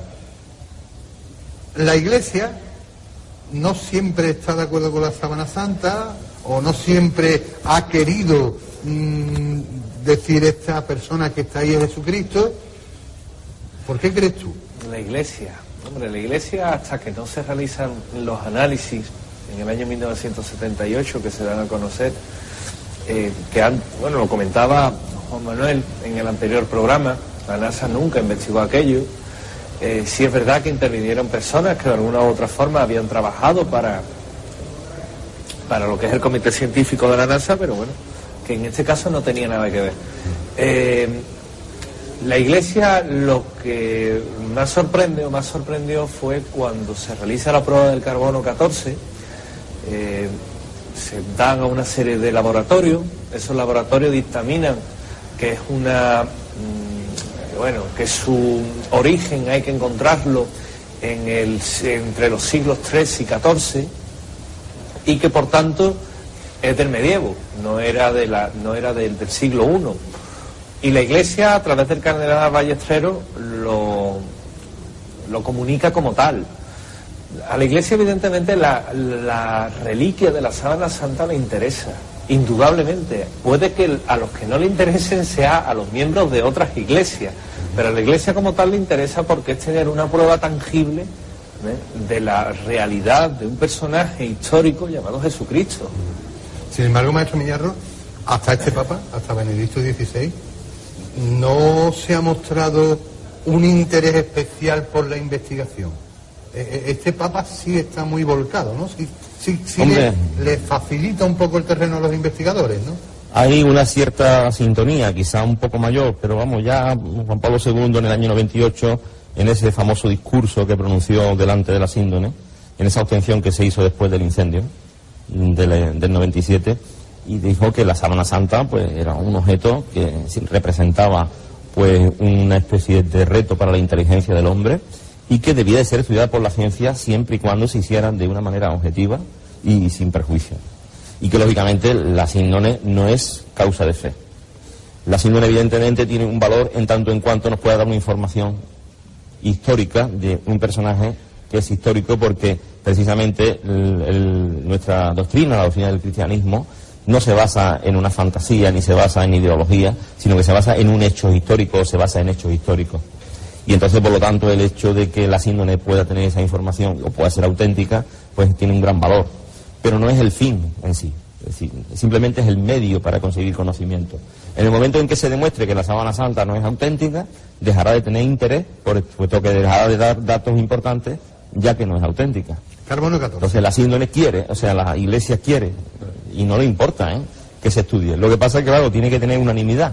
la Iglesia no siempre está de acuerdo con la Sábana Santa, o no siempre ha querido mmm, decir esta persona que está ahí es Jesucristo. ¿Por qué crees tú? La Iglesia, hombre, la Iglesia, hasta que no se realizan los análisis en el año mil novecientos setenta y ocho que se dan a conocer, eh, que han, bueno, lo comentaba Juan Manuel en el anterior programa, la NASA nunca investigó aquello. Eh, sí es verdad que intervinieron personas que de alguna u otra forma habían trabajado para, para lo que es el comité científico de la NASA, pero bueno, que en este caso no tenía nada que ver. Eh, la Iglesia, lo que más sorprende o más sorprendió fue cuando se realiza la prueba del carbono catorce, eh, se dan a una serie de laboratorios, esos laboratorios dictaminan que es una... bueno, que su origen hay que encontrarlo en el, entre los siglos trece y catorce, y que por tanto es del medievo, no era, de la, no era del, del siglo primero. Y la Iglesia, a través del cardenal Ballesteros, lo, lo comunica como tal. A la Iglesia, evidentemente, la, la reliquia de la Sábana Santa le interesa, indudablemente. Puede que a los que no le interesen sea a los miembros de otras iglesias, pero a la Iglesia como tal le interesa porque es tener una prueba tangible, ¿eh?, de la realidad de un personaje histórico llamado Jesucristo. Sin embargo, maestro Miñarro, hasta este Papa, hasta Benedicto dieciséis, no se ha mostrado un interés especial por la investigación. Este Papa sí está muy volcado, ¿no? Sí, sí, sí le, le facilita un poco el terreno a los investigadores, ¿no? Hay una cierta sintonía, quizá un poco mayor, pero vamos, ya Juan Pablo segundo en el año noventa y ocho, en ese famoso discurso que pronunció delante de la síndone, en esa obtención que se hizo después del incendio del, del noventa y siete, y dijo que la Sábana Santa pues era un objeto que representaba pues una especie de reto para la inteligencia del hombre, y que debía de ser estudiada por la ciencia siempre y cuando se hicieran de una manera objetiva y sin perjuicio. Y que lógicamente la síndone no es causa de fe. La síndone evidentemente tiene un valor en tanto en cuanto nos pueda dar una información histórica de un personaje que es histórico, porque precisamente el, el, nuestra doctrina, la doctrina del cristianismo, no se basa en una fantasía ni se basa en ideología, sino que se basa en un hecho histórico, se basa en hechos históricos. Y entonces, por lo tanto, el hecho de que la síndone pueda tener esa información o pueda ser auténtica, pues tiene un gran valor. Pero no es el fin en sí, es decir, simplemente es el medio para conseguir conocimiento. En el momento en que se demuestre que la Sábana Santa no es auténtica, dejará de tener interés, puesto que dejará de dar datos importantes, ya que no es auténtica. Carbono catorce. Entonces la síndone quiere, o sea, la Iglesia quiere, y no le importa, ¿eh?, que se estudie. Lo que pasa es que, claro, tiene que tener unanimidad.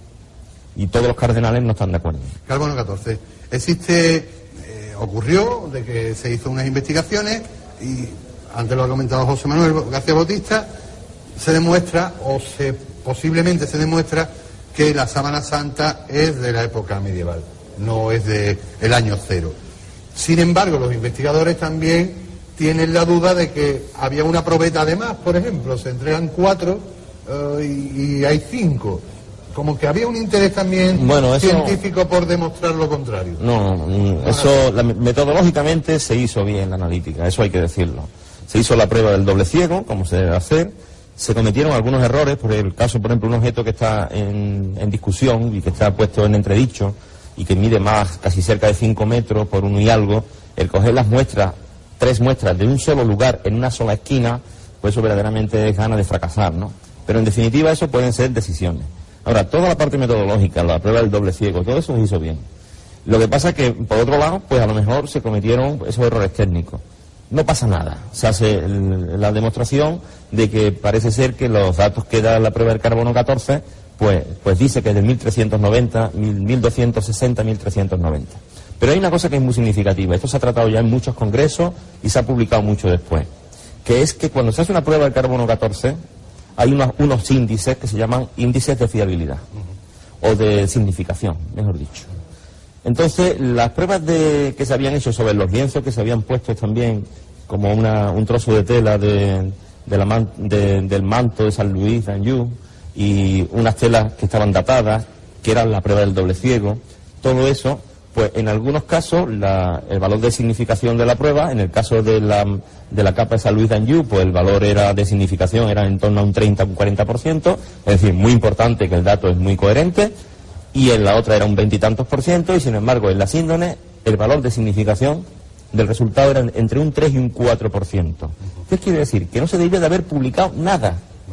Y todos los cardenales no están de acuerdo. Carbono catorce. Existe, eh, ocurrió de que se hizo unas investigaciones y, antes lo ha comentado José Manuel García Bautista, se demuestra, o se posiblemente se demuestra, que la Sábana Santa es de la época medieval, no es de el año cero. Sin embargo, los investigadores también tienen la duda de que había una probeta de más, por ejemplo, se entregan cuatro uh, y, y hay cinco. Como que había un interés también bueno, eso, científico por demostrar lo contrario. No, eso la, metodológicamente se hizo bien la analítica, eso hay que decirlo. Se hizo la prueba del doble ciego, como se debe hacer. Se cometieron algunos errores, por el caso, por ejemplo, un objeto que está en, en discusión y que está puesto en entredicho y que mide más, casi cerca de cinco metros por uno y algo, el coger las muestras, tres muestras de un solo lugar en una sola esquina, pues eso verdaderamente es gana de fracasar, ¿no? Pero en definitiva eso pueden ser decisiones. Ahora, toda la parte metodológica, la prueba del doble ciego, todo eso se hizo bien. Lo que pasa es que, por otro lado, pues a lo mejor se cometieron esos errores técnicos. No pasa nada. Se hace el, la demostración de que parece ser que los datos que da la prueba del carbono catorce, pues, pues dice que es de mil trescientos noventa, mil doscientos sesenta, mil trescientos noventa. Pero hay una cosa que es muy significativa. Esto se ha tratado ya en muchos congresos y se ha publicado mucho después. que es que cuando se hace una prueba de carbono catorce, hay unos, unos índices que se llaman índices de fiabilidad, uh-huh. o de significación, mejor dicho. Entonces, las pruebas de, que se habían hecho sobre los lienzos que se habían puesto también como una, un trozo de tela de, de la man, de, del manto de San Luis de Anjou, y unas telas que estaban datadas, que eran la prueba del doble ciego, todo eso, pues en algunos casos la, el valor de significación de la prueba, en el caso de la, de la capa de San Luis de Anjou, pues el valor era de significación era en torno a un treinta, un cuarenta por ciento, es decir, muy importante, que el dato es muy coherente, y en la otra era un veintitantos por ciento, y sin embargo en la síndrome el valor de significación del resultado era entre un tres y un cuatro por ciento. ¿Qué quiere decir? Que no se debía de haber publicado nada.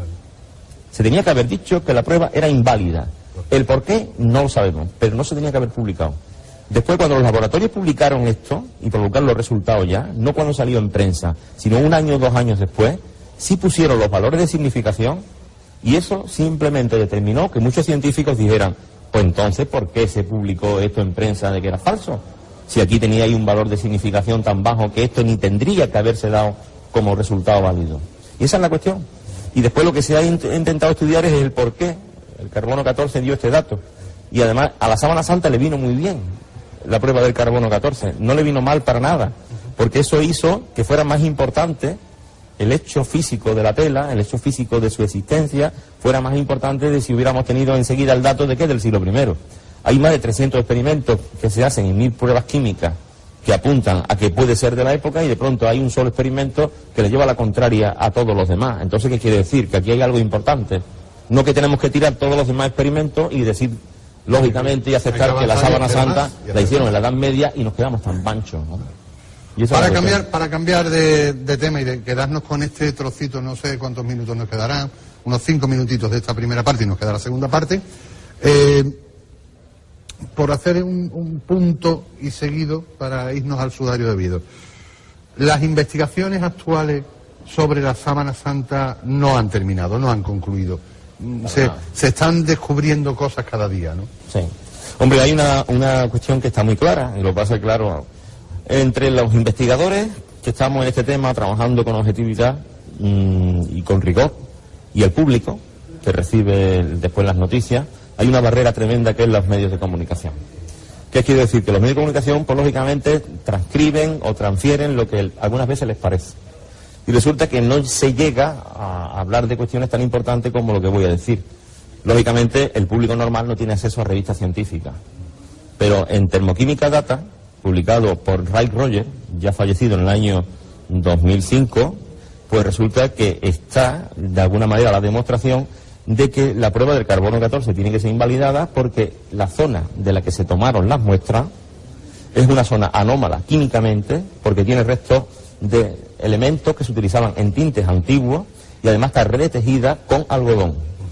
Se tenía que haber dicho que la prueba era inválida. El por qué no lo sabemos, pero no se tenía que haber publicado. Después, cuando los laboratorios publicaron esto y publicaron los resultados ya, no cuando salió en prensa, sino un año o dos años después, sí pusieron los valores de significación, y eso simplemente determinó que muchos científicos dijeran, pues entonces, ¿por qué se publicó esto en prensa de que era falso? Si aquí tenía ahí un valor de significación tan bajo que esto ni tendría que haberse dado como resultado válido. Y esa es la cuestión. Y después lo que se ha int- intentado estudiar es el por qué el carbono catorce dio este dato. Y además a la sábana santa le vino muy bien la prueba del carbono catorce. No le vino mal para nada, porque eso hizo que fuera más importante el hecho físico de la tela, el hecho físico de su existencia, fuera más importante de si hubiéramos tenido enseguida el dato de que del siglo primero. Hay más de trescientos experimentos que se hacen en mil pruebas químicas que apuntan a que puede ser de la época, y de pronto hay un solo experimento que le lleva a la contraria a todos los demás. Entonces, ¿qué quiere decir? Que aquí hay algo importante. No que tenemos que tirar todos los demás experimentos y decir, lógicamente, y aceptar que, que la sábana santa la hicieron en la Edad Media y nos quedamos tan panchos, ¿no? Y para cambiar, para cambiar de, de tema y de quedarnos con este trocito, no sé cuántos minutos nos quedarán, unos cinco minutitos de esta primera parte y nos queda la segunda parte, eh, por hacer un, un punto y seguido para irnos al sudario debido. Las investigaciones actuales sobre la sábana santa no han terminado, no han concluido. Se, se están descubriendo cosas cada día, ¿no? Sí. Hombre, hay una, una cuestión que está muy clara, y lo pasa claro, entre los investigadores que estamos en este tema trabajando con objetividad mmm, y con rigor, y el público que recibe después las noticias, hay una barrera tremenda que es los medios de comunicación. ¿Qué quiere decir? Que los medios de comunicación, pues lógicamente, transcriben o transfieren lo que algunas veces les parece. Y resulta que no se llega a hablar de cuestiones tan importantes como lo que voy a decir. Lógicamente, el público normal no tiene acceso a revistas científicas. Pero en Thermochemical Data, publicado por Ray Rogers, ya fallecido en el año dos mil cinco, pues resulta que está, de alguna manera, la demostración de que la prueba del carbono catorce tiene que ser invalidada porque la zona de la que se tomaron las muestras es una zona anómala químicamente, porque tiene restos de elementos que se utilizaban en tintes antiguos, y además está retejida con algodón.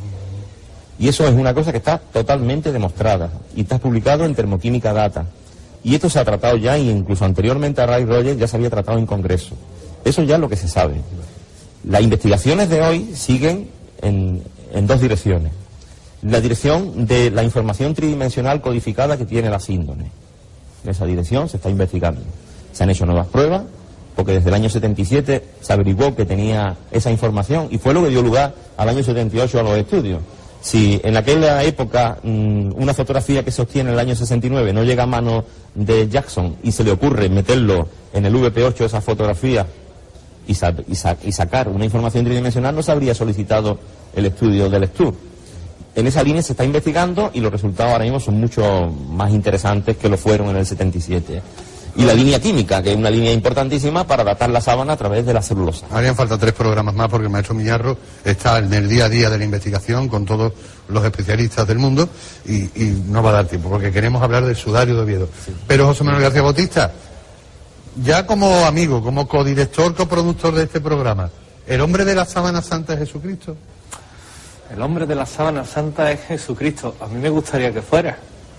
Y eso es una cosa que está totalmente demostrada y está publicado en Thermochemical Data. Y esto se ha tratado ya, y incluso anteriormente a Ray Rogers ya se había tratado en Congreso. Eso ya es lo que se sabe. Las investigaciones de hoy siguen en, en dos direcciones. La dirección de la información tridimensional codificada que tiene la síndrome. En esa dirección se está investigando. Se han hecho nuevas pruebas, porque desde el año setenta y siete se averiguó que tenía esa información, y fue lo que dio lugar al año setenta y ocho a los estudios. Si en aquella época mmm, una fotografía que se obtiene en el año sesenta y nueve no llega a mano de Jackson y se le ocurre meterlo en el V P ocho esa fotografía y, sa y, sa y sacar una información tridimensional, no se habría solicitado el estudio del S T U R. En esa línea se está investigando y los resultados ahora mismo son mucho más interesantes que lo fueron en el setenta y siete. Y la línea química, que es una línea importantísima para datar la sábana a través de la celulosa. Harían falta tres programas más porque el maestro Miñarro está en el día a día de la investigación con todos los especialistas del mundo y, y no va a dar tiempo porque queremos hablar del sudario de Oviedo. Sí. Pero José Manuel García Bautista, ya como amigo, como codirector, coproductor de este programa, ¿el hombre de la sábana santa es Jesucristo? El hombre de la sábana santa es Jesucristo. A mí me gustaría que fuera.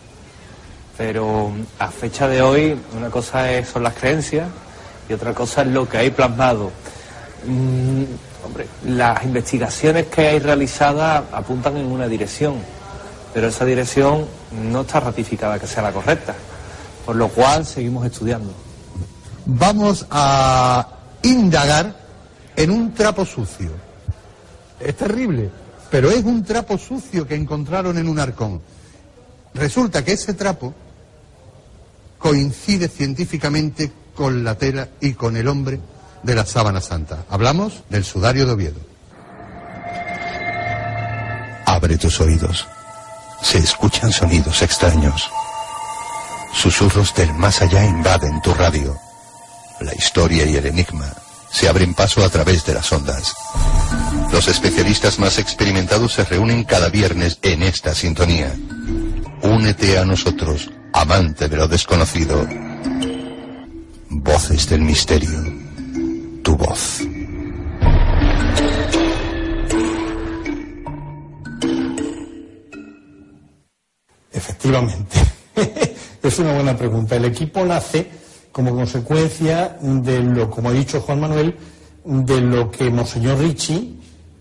Pero a fecha de hoy, una cosa es, son las creencias y otra cosa es lo que hay plasmado. Mm, hombre, las investigaciones que hay realizadas apuntan en una dirección, pero esa dirección no está ratificada que sea la correcta, por lo cual seguimos estudiando. Vamos a indagar en un trapo sucio. Es terrible, pero es un trapo sucio que encontraron en un arcón. Resulta que ese trapo coincide científicamente con la tela y con el hombre de la sábana santa. Hablamos del sudario de Oviedo. Abre tus oídos. Se escuchan sonidos extraños. Susurros del más allá invaden tu radio. La historia y el enigma se abren paso a través de las ondas. Los especialistas más experimentados se reúnen cada viernes en esta sintonía. Únete a nosotros, amante de lo desconocido. Voces del misterio. Tu voz. Efectivamente. Es una buena pregunta. El equipo nace como consecuencia de lo, como ha dicho Juan Manuel, de lo que Monseñor Ricci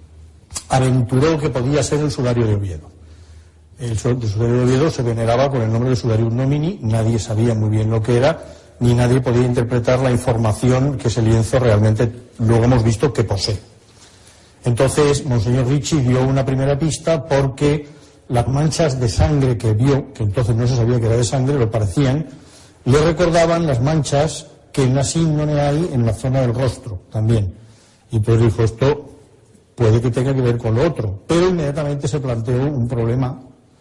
aventuró que podía ser el sudario de Oviedo. El sudario de Oviedo se veneraba con el nombre de Sudarium Nomini, nadie sabía muy bien lo que era, ni nadie podía interpretar la información que ese lienzo realmente luego hemos visto que posee. Entonces, Monseñor Ricci dio una primera pista porque las manchas de sangre que vio, que entonces no se sabía que era de sangre, lo parecían, le recordaban las manchas que en la síndrome hay en la zona del rostro también. Y pues dijo, esto puede que tenga que ver con lo otro. Pero inmediatamente se planteó un problema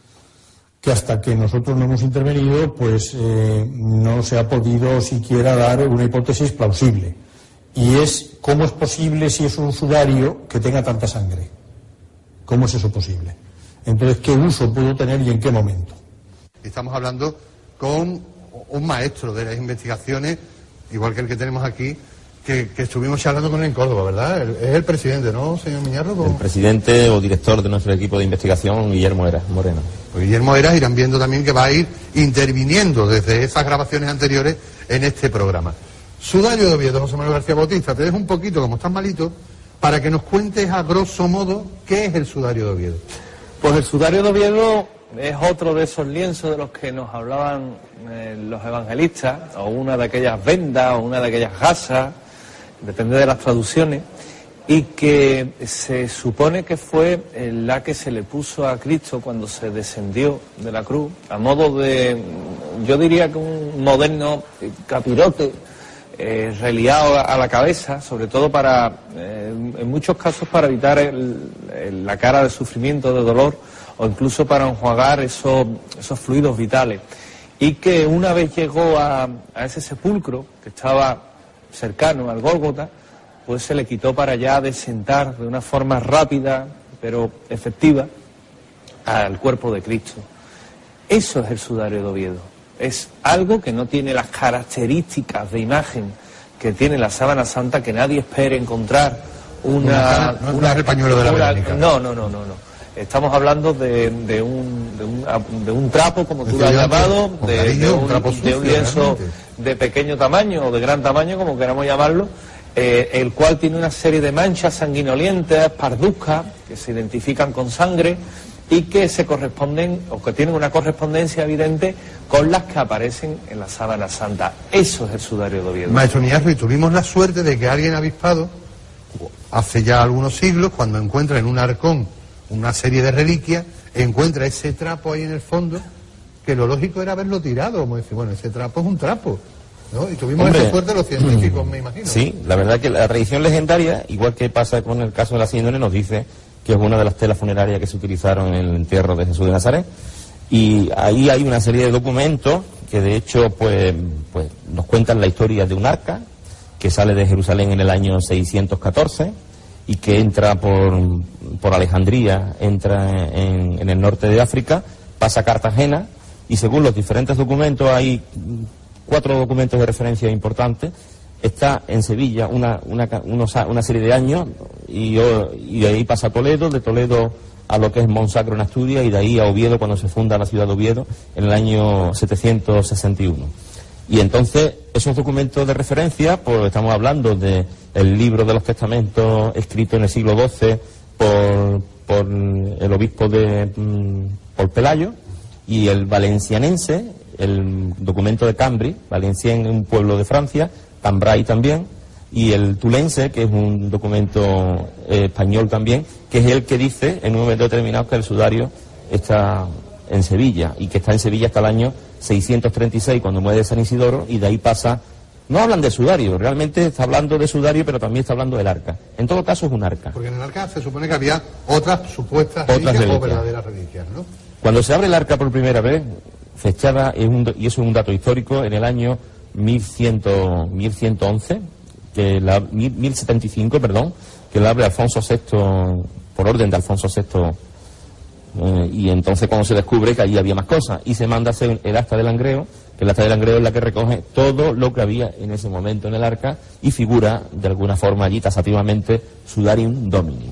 que hasta que nosotros no hemos intervenido, pues eh, no se ha podido siquiera dar una hipótesis plausible. Y es, ¿cómo es posible si es un sudario que tenga tanta sangre? ¿Cómo es eso posible? Entonces, ¿qué uso pudo tener y en qué momento? Estamos hablando con un maestro de las investigaciones, igual que el que tenemos aquí, que, que estuvimos charlando con él en Córdoba, ¿verdad? El, es el presidente, ¿no, señor Miñarro? ¿Cómo? El presidente o director de nuestro equipo de investigación, Guillermo Eras Moreno. Pues Guillermo Eras, irán viendo también que va a ir interviniendo desde esas grabaciones anteriores en este programa. Sudario de Oviedo, José Manuel García Bautista, te dejo un poquito, como estás malito, para que nos cuentes a grosso modo qué es el sudario de Oviedo. Pues el sudario de Oviedo es otro de esos lienzos de los que nos hablaban eh, los evangelistas, o una de aquellas vendas, o una de aquellas gasas, depende de las traducciones, y que se supone que fue la que se le puso a Cristo cuando se descendió de la cruz, a modo de, yo diría que un moderno capirote eh, reliado a la cabeza, sobre todo para, eh, en muchos casos para evitar el, el, la cara de sufrimiento, de dolor, o incluso para enjuagar esos, esos fluidos vitales. Y que una vez llegó a, a ese sepulcro, que estaba cercano al Gólgota, pues se le quitó para ya desentar de una forma rápida, pero efectiva, al cuerpo de Cristo. Eso es el sudario de Oviedo. Es algo que no tiene las características de imagen que tiene la sábana santa, que nadie espere encontrar una... No, no, no es el pañuelo de la Verónica. No, no, no, no, no. Estamos hablando de, de, un, de, un, de un trapo, como tú lo has llamado, de, de, un, de un lienzo de pequeño tamaño o de gran tamaño, como queramos llamarlo, eh, el cual tiene una serie de manchas sanguinolientas, parduzcas, que se identifican con sangre y que se corresponden, o que tienen una correspondencia evidente con las que aparecen en la sábana santa. Eso es el sudario de Oviedo. Maestro Miñarro, y tuvimos la suerte de que alguien avispado, hace ya algunos siglos, cuando encuentra en un arcón una serie de reliquias, encuentra ese trapo ahí en el fondo, que lo lógico era haberlo tirado, como decir, bueno, ese trapo es un trapo, ¿no? Y tuvimos Hombre, esa suerte los científicos, me imagino. Sí, la verdad que la tradición legendaria, igual que pasa con el caso de la síndrome, nos dice que es una de las telas funerarias que se utilizaron en el entierro de Jesús de Nazaret, y ahí hay una serie de documentos que de hecho pues, pues nos cuentan la historia de un arca que sale de Jerusalén en el año seiscientos catorce y que entra por, por Alejandría, entra en, en el norte de África, pasa a Cartagena, y según los diferentes documentos, hay cuatro documentos de referencia importantes. Está en Sevilla una, una, unos, una serie de años, y, y de ahí pasa a Toledo, de Toledo a lo que es Monsacro en Asturias, y de ahí a Oviedo, cuando se funda la ciudad de Oviedo, en el año setecientos sesenta y uno. Y entonces, esos documentos de referencia, pues estamos hablando de el libro de los testamentos escrito en el siglo doce por, por el obispo de mm, por Pelayo, y el valencianense, el documento de Cambry, Valenciennes, un pueblo de Francia, Cambrai también, y el tulense, que es un documento eh, español también, que es el que dice en un momento determinado que el sudario está en Sevilla, y que está en Sevilla hasta el año seiscientos treinta y seis, cuando muere San Isidoro, y de ahí pasa. No hablan de sudario, realmente está hablando de sudario, pero también está hablando del arca. En todo caso es un arca. Porque en el arca se supone que había otras supuestas Otras reliquias, reliquias. o verdaderas reliquias, ¿no? Cuando se abre el arca por primera vez, fechada, es un, y eso es un dato histórico, en el año mil ciento once, que la, mil setenta y cinco, perdón, que la abre Alfonso sexto, por orden de Alfonso sexto, eh, y entonces cuando se descubre que allí había más cosas, y se manda a hacer el acta de Langreo, que el acta de Langreo es la que recoge todo lo que había en ese momento en el arca, y figura de alguna forma allí tasativamente Sudarium Domini.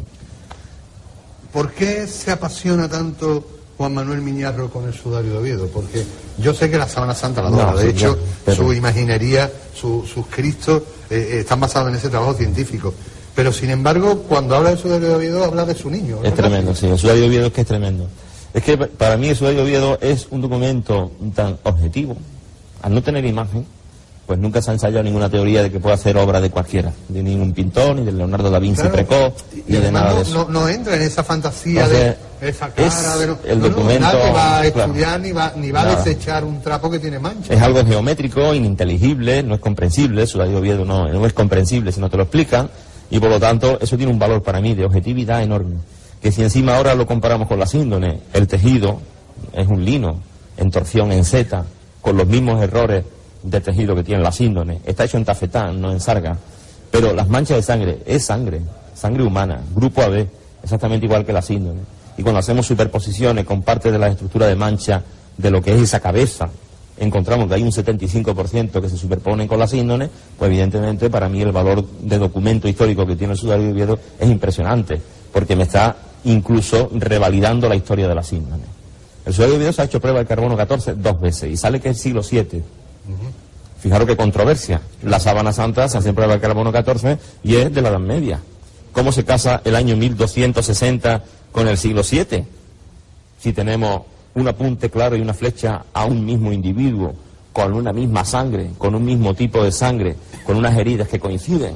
¿Por qué se apasiona tanto Juan Manuel Miñarro con el sudario de Oviedo? Porque yo sé que la Sábana Santa la adora, No, de sí, hecho, ya, pero- su imaginería, su- sus cristos eh, eh, están basados en ese trabajo científico. Pero sin embargo, cuando habla del sudario de Oviedo, habla de su niño. Es ¿verdad? tremendo, sí, el sudario de Oviedo es que es tremendo. Es que para mí el sudario de Oviedo es un documento tan objetivo, al no tener imagen, pues nunca se ha ensayado ninguna teoría de que pueda hacer obra de cualquiera, de ningún pintor, ni de Leonardo da Vinci Claro. precoz, Y ni de además nada no, de eso. no, no entra en esa fantasía Entonces, de esa cara, es de no, el no, no, documento, nadie va a claro. estudiar ni va, ni va a Nada. desechar un trapo que tiene mancha. Es algo geométrico, ininteligible, no es comprensible, el sudario de Oviedo no, no es comprensible si no te lo explican, y por lo tanto eso tiene un valor para mí de objetividad enorme. Que si encima ahora lo comparamos con la síndone, el tejido es un lino, en torsión, en seta, con los mismos errores de tejido que tiene la síndone, está hecho en tafetán, no en sarga, pero las manchas de sangre es sangre, sangre humana, grupo A B, exactamente igual que la síndone. Y cuando hacemos superposiciones con parte de la estructura de mancha de lo que es esa cabeza, encontramos que hay un setenta y cinco por ciento que se superponen con la síndone, pues evidentemente para mí el valor de documento histórico que tiene el sudario de Oviedo es impresionante, porque me está incluso revalidando la historia de la síndone. El sudario de Oviedo se ha hecho prueba de carbono catorce dos veces y sale que es siglo siete. Fijaros qué controversia. La Sábana Santa se hace prueba de carbono catorce y es de la Edad Media. ¿Cómo se casa el año mil doscientos sesenta con el siglo siete? Si tenemos un apunte claro y una flecha a un mismo individuo, con una misma sangre, con un mismo tipo de sangre, con unas heridas que coinciden.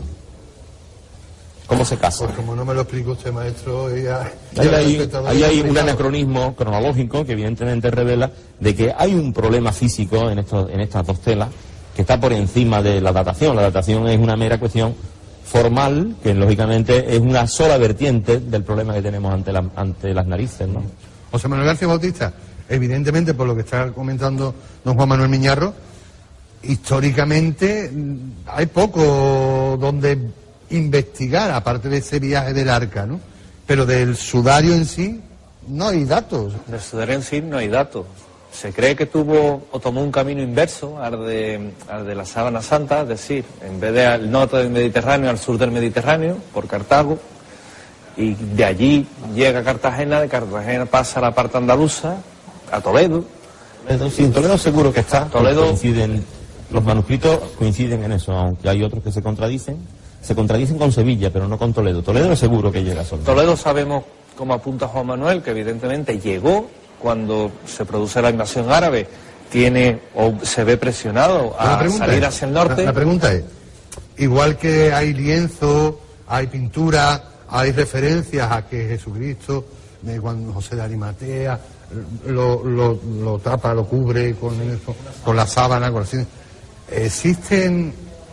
¿Cómo se casa? Pues como no me lo explica usted, maestro, ya, Ahí ya hay, respetado, ahí ya hay un explicado. anacronismo cronológico que evidentemente revela de que hay un problema físico en, estos, en estas dos telas que está por encima de la datación. La datación es una mera cuestión formal, que lógicamente es una sola vertiente del problema que tenemos ante, la- ante las narices, ¿no? José Manuel García Bautista, evidentemente por lo que está comentando don Juan Manuel Miñarro, históricamente mm, hay poco donde investigar, aparte de ese viaje del arca, ¿no? Pero del sudario en sí no hay datos. Del sudario en sí no hay datos. Se cree que tuvo o tomó un camino inverso al de, al de la Sábana Santa, es decir, en vez de al norte del Mediterráneo, al sur del Mediterráneo, por Cartago, y de allí llega a Cartagena, de Cartagena pasa a la parte andaluza, a Toledo. Sí, en Toledo seguro que está. Toledo- Coinciden, los manuscritos coinciden en eso, aunque hay otros que se contradicen. Se contradicen con Sevilla, pero no con Toledo. Toledo es seguro que llega solo. Toledo sabemos, como apunta Juan Manuel, que evidentemente llegó cuando se produce la invasión árabe, tiene o se ve presionado La a pregunta salir es- hacia el norte. La, la pregunta es, igual que hay lienzo, hay pintura, hay referencias a que Jesucristo, eh, cuando José de Arimatea, lo, lo, lo tapa, lo cubre con, eso, con la sábana, con la síndone. ¿Existen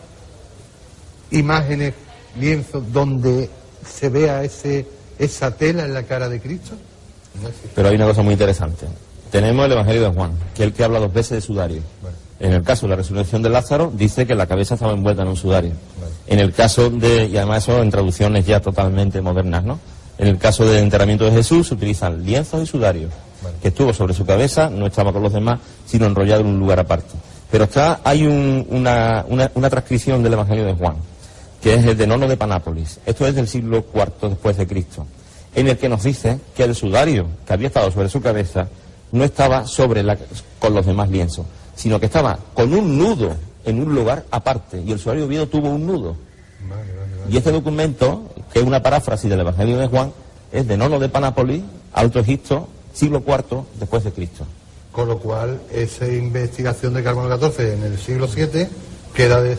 imágenes, lienzos, donde se vea ese, esa tela en la cara de Cristo? No existe. Pero hay una cosa muy interesante. Tenemos el Evangelio de Juan, que es el que habla dos veces de sudario. En el caso de la resurrección de Lázaro, dice que la cabeza estaba envuelta en un sudario. En el caso de, y además eso en traducciones ya totalmente modernas, ¿no? En el caso del enterramiento de Jesús se utilizan lienzos y sudarios, que estuvo sobre su cabeza, no estaba con los demás, sino enrollado en un lugar aparte. Pero está, hay un- una, una, una transcripción del Evangelio de Juan, que es el de Nono de Panápolis. Esto es del siglo cuarto después de Cristo, en el que nos dice que el sudario que había estado sobre su cabeza no estaba sobre la, con los demás lienzos, sino que estaba con un nudo en un lugar aparte, y el sudario de Oviedo tuvo un nudo. Y este documento, que es una paráfrasis del Evangelio de Juan, es de Nono de Panápolis, Alto Egipto, siglo cuarto después de Cristo. Con lo cual, esa investigación de carbono catorce en el siglo siete queda des-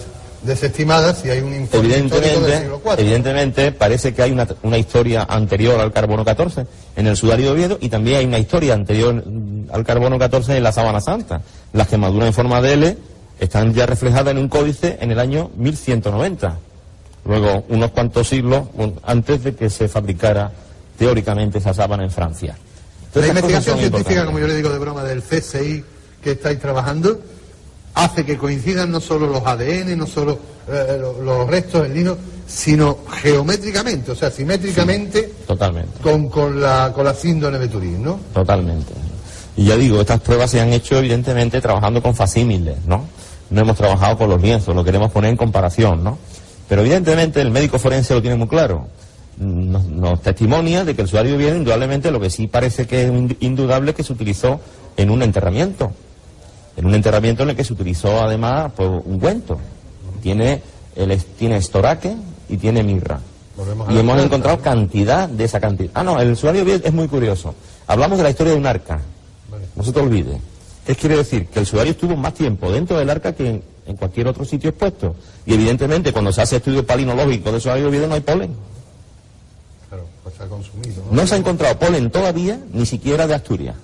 desestimada si hay un informe histórico del Evidentemente, siglo cuarto. evidentemente parece que hay una, una historia anterior al carbono catorce en el sudario de Oviedo, y también hay una historia anterior mm, al carbono catorce en la Sábana Santa. Las quemaduras en forma de L están ya reflejadas en un códice en el año mil ciento noventa. Luego, unos cuantos siglos bueno, antes de que se fabricara teóricamente esa sábana en Francia. La investigación científica, como yo le digo de broma, del C S I que estáis trabajando, hace que coincidan no solo los A D N, no solo eh, los, los restos del lino, sino geométricamente, o sea, simétricamente, sí, totalmente. Con, con, la, con la síndrome de Turín, ¿no? Totalmente. Y ya digo, estas pruebas se han hecho evidentemente trabajando con facímiles, ¿no? No hemos trabajado con los lienzos, lo queremos poner en comparación, ¿no? Pero evidentemente el médico forense lo tiene muy claro. Nos, nos testimonia de que el sudario viene indudablemente, lo que sí parece que es indudable es que se utilizó en un enterramiento. En un enterramiento en el que se utilizó además pues, ungüento. Tiene, el, tiene estoraque y tiene mirra. Y hemos encontrado cantidad de esa cantidad. Ah, no, el sudario es muy curioso. Hablamos de la historia de un arca. No se te olvide. ¿Qué quiere decir? Que el sudario estuvo más tiempo dentro del arca que en, en cualquier otro sitio expuesto. Y evidentemente cuando se hace estudio palinológico de sudario de Oviedo no hay polen. Claro, pues se ha consumido. ¿no? No se ha encontrado polen todavía, ni siquiera de Asturias.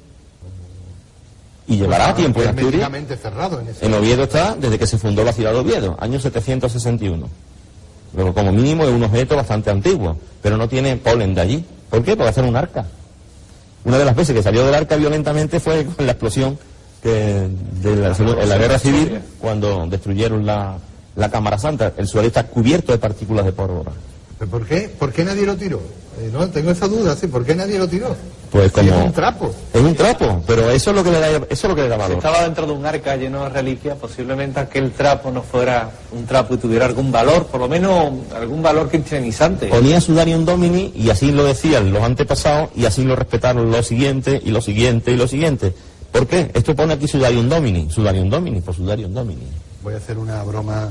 Y llevará pues, tiempo en Asturias. Cerrado en, ese en Oviedo está desde que se fundó la ciudad de Oviedo, año setecientos sesenta y uno. Luego, como mínimo, es un objeto bastante antiguo, pero no tiene polen de allí. ¿Por qué? Porque hacer un arca. Una de las veces que salió del arca violentamente fue con la explosión que de la, en la guerra civil, cuando destruyeron la, la Cámara Santa. El suelo está cubierto de partículas de pólvora. ¿Pero por qué? ¿Por qué nadie lo tiró? Eh, no, tengo esa duda, sí. ¿Por qué nadie lo tiró? Pues como... Sí, es un trapo. Es un trapo, pero eso es lo que le da, eso es lo que le da valor. Si estaba dentro de un arca lleno de reliquias, posiblemente aquel trapo no fuera un trapo y tuviera algún valor, por lo menos algún valor cristianizante. Ponía Sudarium Domini y así lo decían los antepasados y así lo respetaron los siguientes y los siguientes y los siguientes. ¿Por qué? Esto pone aquí Sudarium Domini. Sudarium Domini, por Sudarium Domini. Voy a hacer una broma...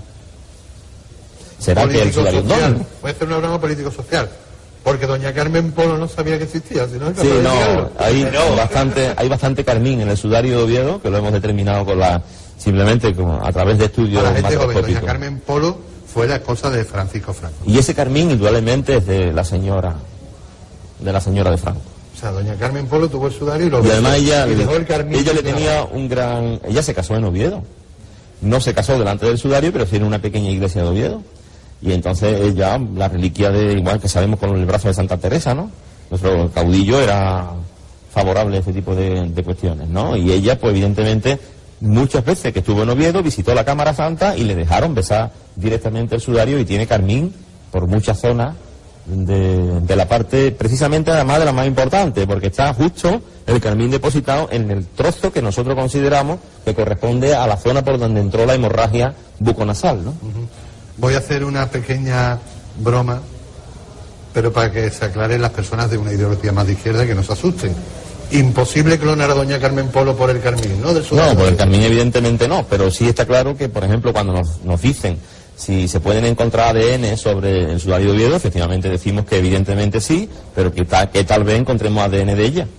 ¿Será que el Sudarium Domini? Voy a hacer una broma político-social. Porque doña Carmen Polo no sabía que existía, sino sí, no, hay Pero... bastante, hay bastante carmín en el sudario de Oviedo, que lo hemos determinado con la, simplemente como a través de estudios macroscópicos. Doña Carmen Polo fue la esposa de Francisco Franco. Y ese carmín indudablemente es de la señora, de la señora de Franco. O sea, doña Carmen Polo tuvo el sudario y lo y además ella, y dejó el carmín. Ella le tenía un gran, ella se casó en Oviedo. No se casó delante del sudario, pero sí en una pequeña iglesia de Oviedo. Y entonces ella, la reliquia de, igual que sabemos con el brazo de Santa Teresa, ¿no? Nuestro caudillo era favorable a ese tipo de, de cuestiones, ¿no? Y ella, pues evidentemente, muchas veces que estuvo en Oviedo, visitó la Cámara Santa y le dejaron besar directamente el sudario y tiene carmín por muchas zonas de, de la parte, precisamente además de la más importante, porque está justo el carmín depositado en el trozo que nosotros consideramos que corresponde a la zona por donde entró la hemorragia buconasal, ¿no? Uh-huh. Voy a hacer una pequeña broma, pero para que se aclaren las personas de una ideología más de izquierda que no se asusten. Imposible clonar a doña Carmen Polo por el carmín, ¿no? Del no, por el carmín evidentemente no, pero sí está claro que, por ejemplo, cuando nos, nos dicen si se pueden encontrar A D N sobre el sudario de Oviedo, efectivamente decimos que evidentemente sí, pero que, ta, que tal vez encontremos A D N de ella.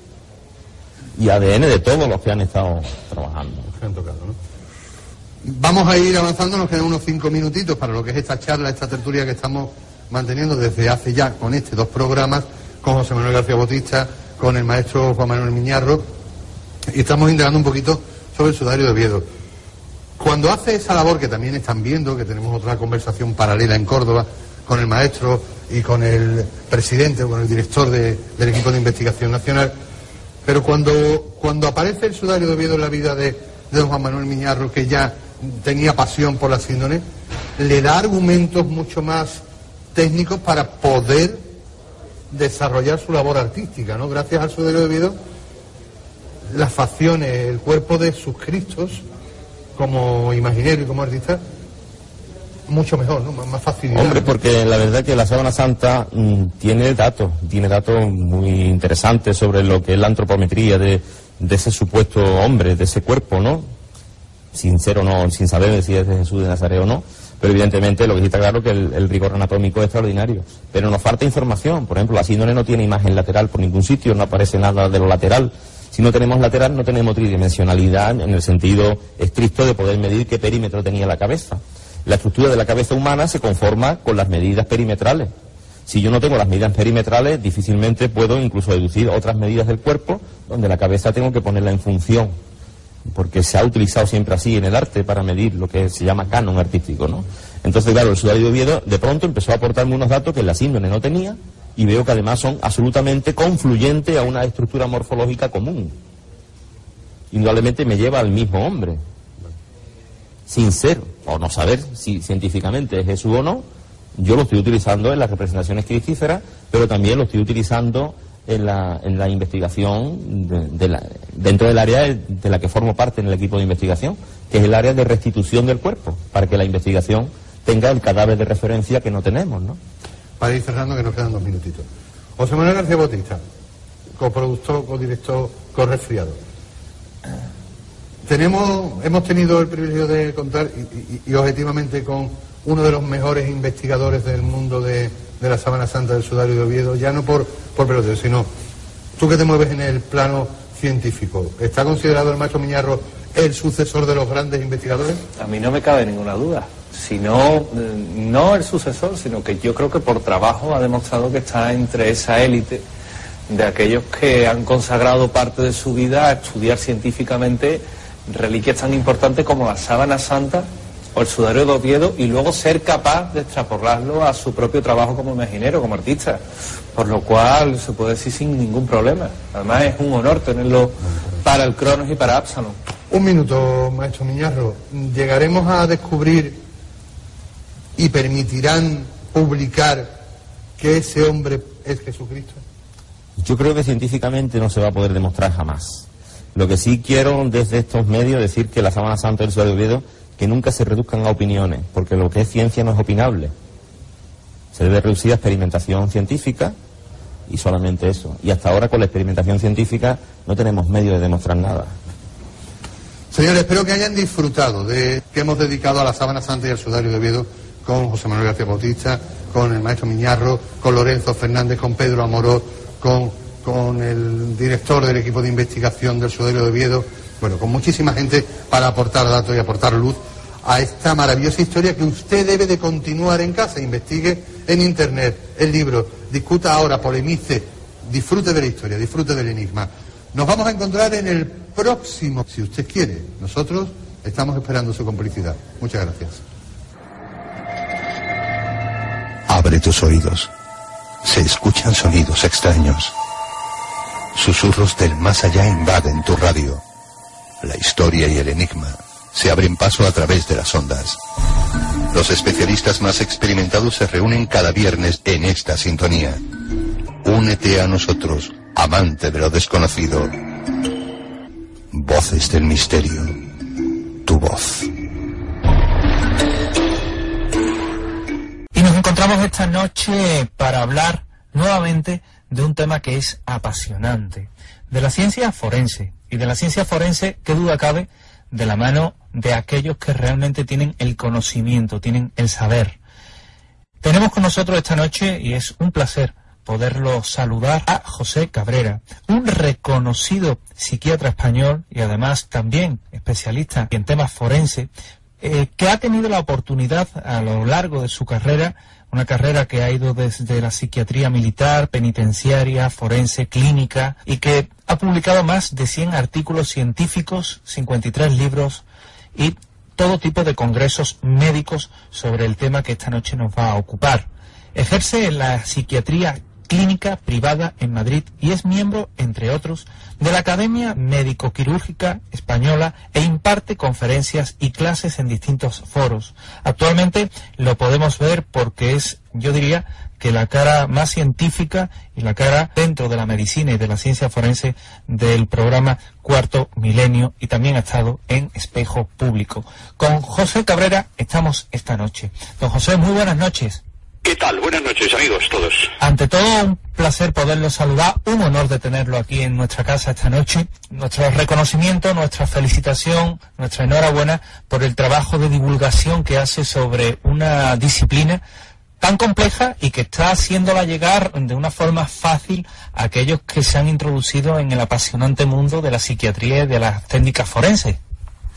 Y A D N de todos los que han estado trabajando. Que han tocado, ¿no? Vamos a ir avanzando, nos quedan unos cinco minutitos para lo que es esta charla, esta tertulia que estamos manteniendo desde hace ya con este dos programas, con José Manuel García Bautista, con el maestro Juan Manuel Miñarro, y estamos indagando un poquito sobre el sudario de Oviedo. Cuando hace esa labor, que también están viendo, que tenemos otra conversación paralela en Córdoba, con el maestro y con el presidente, o con el director de, del equipo de investigación nacional, pero cuando, cuando aparece el sudario de Oviedo en la vida de, de don Juan Manuel Miñarro, que ya tenía pasión por la síndrome, le da argumentos mucho más técnicos para poder desarrollar su labor artística, ¿no? Gracias al sudario de Oviedo, las facciones, el cuerpo de sus Cristos, como imaginero y como artista, mucho mejor, ¿no? Más, más facilidad. Hombre, porque la verdad que la Sábana Santa mmm, tiene datos, tiene datos muy interesantes sobre lo que es la antropometría de, de ese supuesto hombre, de ese cuerpo, ¿no? Sin ser o no, sin saber si es de Jesús de Nazaret o no, pero evidentemente lo que sí está claro es que el, el rigor anatómico es extraordinario. Pero nos falta información. Por ejemplo, la síndrome no tiene imagen lateral por ningún sitio, no aparece nada de lo lateral. Si no tenemos lateral, no tenemos tridimensionalidad en el sentido estricto de poder medir qué perímetro tenía la cabeza. La estructura de la cabeza humana se conforma con las medidas perimetrales. Si yo no tengo las medidas perimetrales, difícilmente puedo incluso deducir otras medidas del cuerpo, donde la cabeza tengo que ponerla en función, porque se ha utilizado siempre así en el arte para medir lo que se llama canon artístico, ¿no? Entonces, claro, el sudario de Oviedo de pronto empezó a aportarme unos datos que la síndrome no tenía, y veo que además son absolutamente confluyentes a una estructura morfológica común. Indudablemente me lleva al mismo hombre, sin ser, o no saber si científicamente es Jesús o no. Yo lo estoy utilizando en las representaciones cristíferas, pero también lo estoy utilizando en la, en la investigación de, de la, dentro del área de la que formo parte en el equipo de investigación, que es el área de restitución del cuerpo, para que la investigación tenga el cadáver de referencia que no tenemos, ¿no? Para ir cerrando, que nos quedan dos minutitos. José Manuel García Bautista, coproductor, codirector, corresfriado. Tenemos, hemos tenido el privilegio de contar, y, y, y objetivamente, con uno de los mejores investigadores del mundo de, de la Sábana Santa del Sudario de Oviedo, ya no por, por peloteo, sino tú que te mueves en el plano científico. ¿Está considerado el maestro Miñarro el sucesor de los grandes investigadores? A mí no me cabe ninguna duda. Si no, no el sucesor, sino que yo creo que por trabajo ha demostrado que está entre esa élite de aquellos que han consagrado parte de su vida a estudiar científicamente reliquias tan importantes como la Sábana Santa o el Sudario de Oviedo, y luego ser capaz de extrapolarlo a su propio trabajo como imaginero, como artista, por lo cual se puede decir sin ningún problema. Además es un honor tenerlo para el Cronos y para Absalom. Un minuto, maestro Miñarro. ¿Llegaremos a descubrir y permitirán publicar que ese hombre es Jesucristo? Yo creo que científicamente no se va a poder demostrar jamás. Lo que sí quiero desde estos medios decir que la Sábana Santa del Sudario de Oviedo, que nunca se reduzcan a opiniones, porque lo que es ciencia no es opinable. Se debe reducir a experimentación científica y solamente eso. Y hasta ahora con la experimentación científica no tenemos medio de demostrar nada. Señores, espero que hayan disfrutado de que hemos dedicado a la Sábana Santa y al Sudario de Oviedo con José Manuel García Bautista, con el maestro Miñarro, con Lorenzo Fernández, con Pedro Amorós, con, con el director del equipo de investigación del Sudario de Oviedo, bueno, con muchísima gente para aportar datos y aportar luz a esta maravillosa historia que usted debe de continuar en casa. Investigue en internet el libro, discuta ahora, polemice, disfrute de la historia, disfrute del enigma. Nos vamos a encontrar en el próximo, si usted quiere. Nosotros estamos esperando su complicidad. Muchas gracias. Abre tus oídos. Se escuchan sonidos extraños. Susurros del más allá invaden tu radio. La historia y el enigma se abren paso a través de las ondas. Los especialistas más experimentados se reúnen cada viernes en esta sintonía. Únete a nosotros, amante de lo desconocido. Voces del misterio. Tu voz. Y nos encontramos esta noche para hablar nuevamente de un tema que es apasionante, de la ciencia forense, y de la ciencia forense, qué duda cabe, de la mano de aquellos que realmente tienen el conocimiento, tienen el saber. Tenemos con nosotros esta noche, y es un placer poderlo saludar, a José Cabrera, un reconocido psiquiatra español y además también especialista en temas forenses, eh, que ha tenido la oportunidad a lo largo de su carrera, una carrera que ha ido desde la psiquiatría militar, penitenciaria, forense, clínica, y que ha publicado más de cien artículos científicos, cincuenta y tres libros y todo tipo de congresos médicos sobre el tema que esta noche nos va a ocupar. Ejerce en la psiquiatría clínica privada en Madrid y es miembro, entre otros, de la Academia Médico-Quirúrgica Española e imparte conferencias y clases en distintos foros. Actualmente lo podemos ver porque es, yo diría, que la cara más científica y la cara dentro de la medicina y de la ciencia forense del programa Cuarto Milenio, y también ha estado en Espejo Público. Con José Cabrera estamos esta noche. Don José, muy buenas noches. ¿Qué tal? Buenas noches, amigos todos. Ante todo, un placer poderlo saludar, un honor de tenerlo aquí en nuestra casa esta noche. Nuestro reconocimiento, nuestra felicitación, nuestra enhorabuena por el trabajo de divulgación que hace sobre una disciplina tan compleja y que está haciéndola llegar de una forma fácil a aquellos que se han introducido en el apasionante mundo de la psiquiatría y de las técnicas forenses.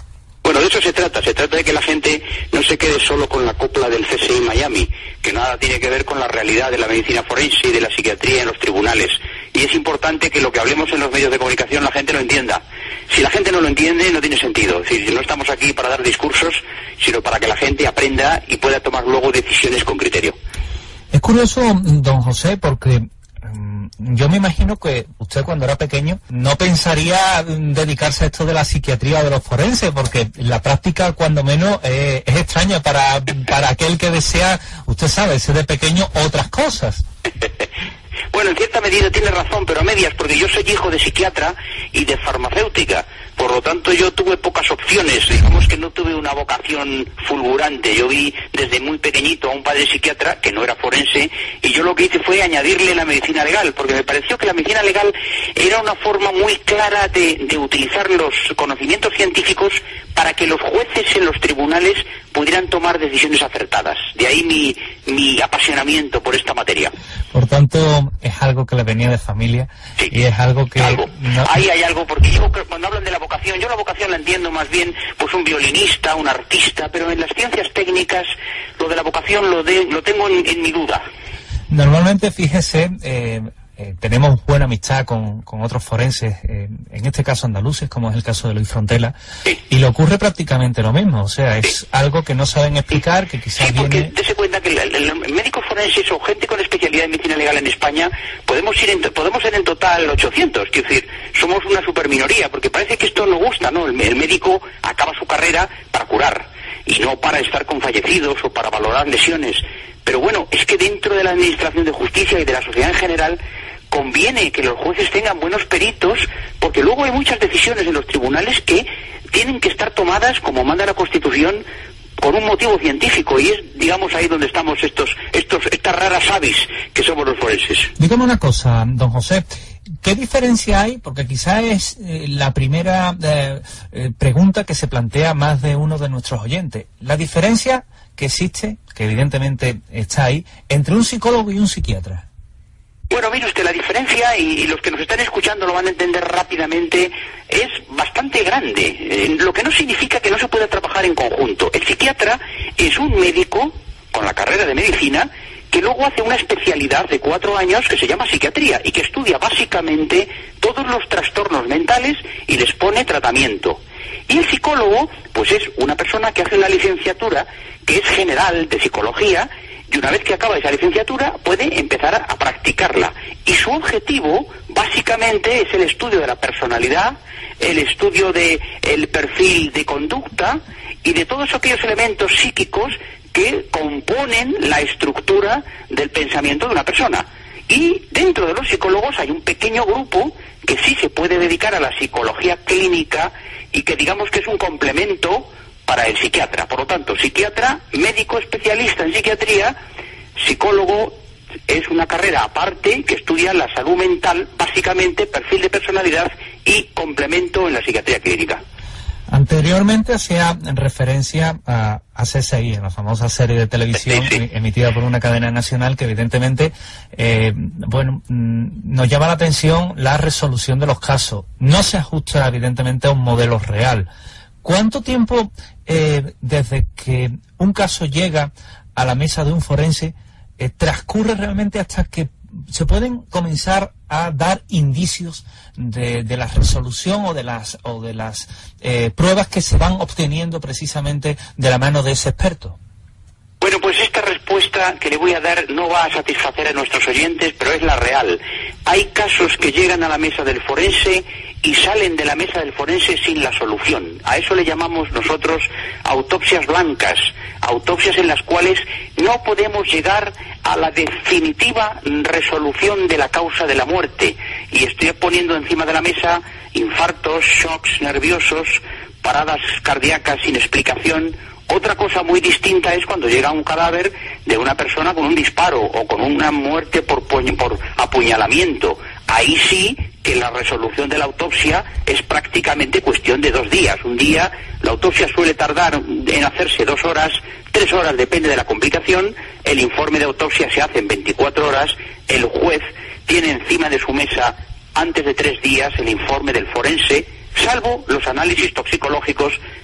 Bueno, de eso se trata, se trata de que la gente no se quede solo con la copla del C S I Miami, que nada tiene que ver con la realidad de la medicina forense y de la psiquiatría en los tribunales. Y es importante que lo que hablemos en los medios de comunicación la gente lo entienda. Si la gente no lo entiende, no tiene sentido. Es decir, no estamos aquí para dar discursos, sino para que la gente aprenda y pueda tomar luego decisiones con criterio. Es curioso, don José, porque yo me imagino que usted cuando era pequeño no pensaría dedicarse a esto de la psiquiatría o de los forenses, porque la práctica cuando menos eh, es extraña para, para aquel que desea, usted sabe, ser de pequeño otras cosas. Bueno, en cierta medida tiene razón, pero a medias, porque yo soy hijo de psiquiatra y de farmacéutica. Por lo tanto, yo tuve pocas opciones. Digamos que no tuve una vocación fulgurante. Yo vi desde muy pequeñito a un padre psiquiatra que no era forense, y yo lo que hice fue añadirle la medicina legal, porque me pareció que la medicina legal era una forma muy clara de, de utilizar los conocimientos científicos para que los jueces en los tribunales pudieran tomar decisiones acertadas. De ahí mi, mi apasionamiento por esta materia. Por tanto, es algo que le venía de familia, sí, y es algo que... Algo. No... Ahí hay algo, porque yo cuando hablan de la vocación, yo la vocación la entiendo más bien pues un violinista, un artista, pero en las ciencias técnicas lo de la vocación lo, de, lo tengo en, en mi duda. Normalmente, fíjese, eh, eh, tenemos buena amistad con, con otros forenses, eh, en este caso andaluces, como es el caso de Luis Frontela, sí, y le ocurre prácticamente lo mismo, o sea, es sí. algo que no saben explicar, que quizás sí, porque viene... dése cuenta que el, el, el médicos forenses o gente con especialidad en medicina legal en España podemos ir en, podemos ser en total ochocientos, quiero decir, somos una superminoría, porque parece que esto no gusta, ¿no? El, el médico acaba su carrera para curar y no para estar con fallecidos o para valorar lesiones. Pero bueno, es que dentro de la administración de justicia y de la sociedad en general conviene que los jueces tengan buenos peritos, porque luego hay muchas decisiones en los tribunales que tienen que estar tomadas, como manda la Constitución, con un motivo científico, y es, digamos, ahí donde estamos estos, estos, estas raras avis que somos los forenses. Dígame una cosa, don José, ¿qué diferencia hay? Porque quizá es eh, la primera eh, eh, pregunta que se plantea más de uno de nuestros oyentes. La diferencia que existe, que evidentemente está ahí, entre un psicólogo y un psiquiatra. Bueno, mire usted, la diferencia, y, y los que nos están escuchando lo van a entender rápidamente, es bastante grande, eh, lo que no significa que no se pueda trabajar en conjunto. El psiquiatra es un médico con la carrera de medicina que luego hace una especialidad de cuatro años que se llama psiquiatría y que estudia básicamente todos los trastornos mentales y les pone tratamiento. Y el psicólogo, pues es una persona que hace una licenciatura que es general de psicología, y una vez que acaba esa licenciatura puede empezar a, a practicarla. Y su objetivo básicamente es el estudio de la personalidad, el estudio de el perfil de conducta y de todos aquellos elementos psíquicos que componen la estructura del pensamiento de una persona. Y dentro de los psicólogos hay un pequeño grupo que sí se puede dedicar a la psicología clínica y que digamos que es un complemento para el psiquiatra. Por lo tanto, psiquiatra, médico especialista en psiquiatría, psicólogo es una carrera aparte que estudia la salud mental, básicamente perfil de personalidad y complemento en la psiquiatría clínica. Anteriormente hacía referencia a, a C S I, en la famosa serie de televisión sí, sí. emitida por una cadena nacional que evidentemente eh, bueno, nos llama la atención la resolución de los casos. No se ajusta evidentemente a un modelo real. ¿Cuánto tiempo eh, desde que un caso llega a la mesa de un forense eh, transcurre realmente hasta que se pueden comenzar a dar indicios de, de la resolución o de las o de las eh, pruebas que se van obteniendo precisamente de la mano de ese experto? Bueno, pues esta respuesta que le voy a dar no va a satisfacer a nuestros oyentes, pero es la real. Hay casos que llegan a la mesa del forense y salen de la mesa del forense sin la solución. A eso le llamamos nosotros autopsias blancas, autopsias en las cuales no podemos llegar a la definitiva resolución de la causa de la muerte. Y estoy poniendo encima de la mesa infartos, shocks nerviosos, paradas cardíacas sin explicación. Otra cosa muy distinta es cuando llega un cadáver de una persona con un disparo o con una muerte por, por apuñalamiento. Ahí sí que la resolución de la autopsia es prácticamente cuestión de dos días. Un día, la autopsia suele tardar en hacerse dos horas, tres horas, depende de la complicación. El informe de autopsia se hace en veinticuatro horas. El juez tiene encima de su mesa, antes de tres días, el informe del forense, salvo los análisis toxicológicos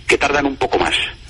que tardan un poco más.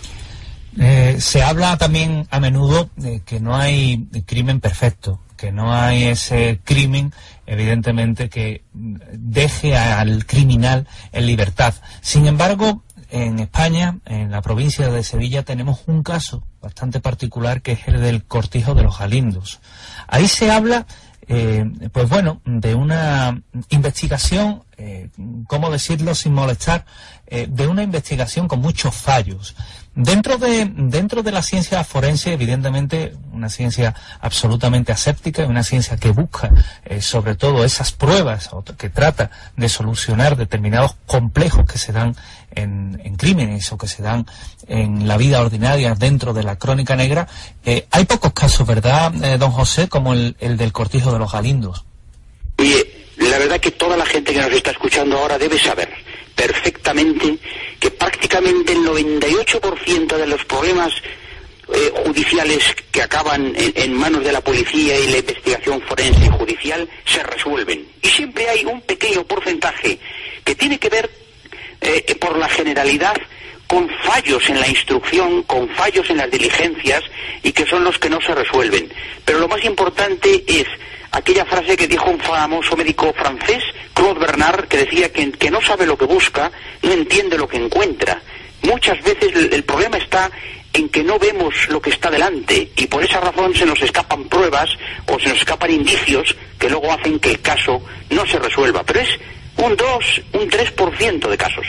Eh, se habla también a menudo de que no hay crimen perfecto, que no hay ese crimen, evidentemente, que deje al criminal en libertad. Sin embargo, en España, en la provincia de Sevilla, tenemos un caso bastante particular, que es el del Cortijo de los Galindos. Ahí se habla, eh, pues bueno, de una investigación, eh, ¿cómo decirlo sin molestar? Eh, de una investigación con muchos fallos. Dentro de, dentro de la ciencia forense, evidentemente, una ciencia absolutamente aséptica, una ciencia que busca, eh, sobre todo, esas pruebas, que trata de solucionar determinados complejos que se dan en, en crímenes o que se dan en la vida ordinaria dentro de la crónica negra. Eh, hay pocos casos, ¿verdad, eh, don José, como el, el del Cortijo de los Galindos? Oye, la verdad que toda la gente que nos está escuchando ahora debe saber perfectamente que prácticamente el noventa y ocho por ciento de los problemas eh, judiciales que acaban en, en manos de la policía y la investigación forense y judicial se resuelven. Y siempre hay un pequeño porcentaje que tiene que ver, eh, por la generalidad, con fallos en la instrucción, con fallos en las diligencias, y que son los que no se resuelven. Pero lo más importante es aquella frase que dijo un famoso médico francés, Claude Bernard, que decía que que no sabe lo que busca, no entiende lo que encuentra. Muchas veces el, el problema está en que no vemos lo que está delante, y por esa razón se nos escapan pruebas o se nos escapan indicios que luego hacen que el caso no se resuelva. Pero es un dos, un tres por ciento de casos.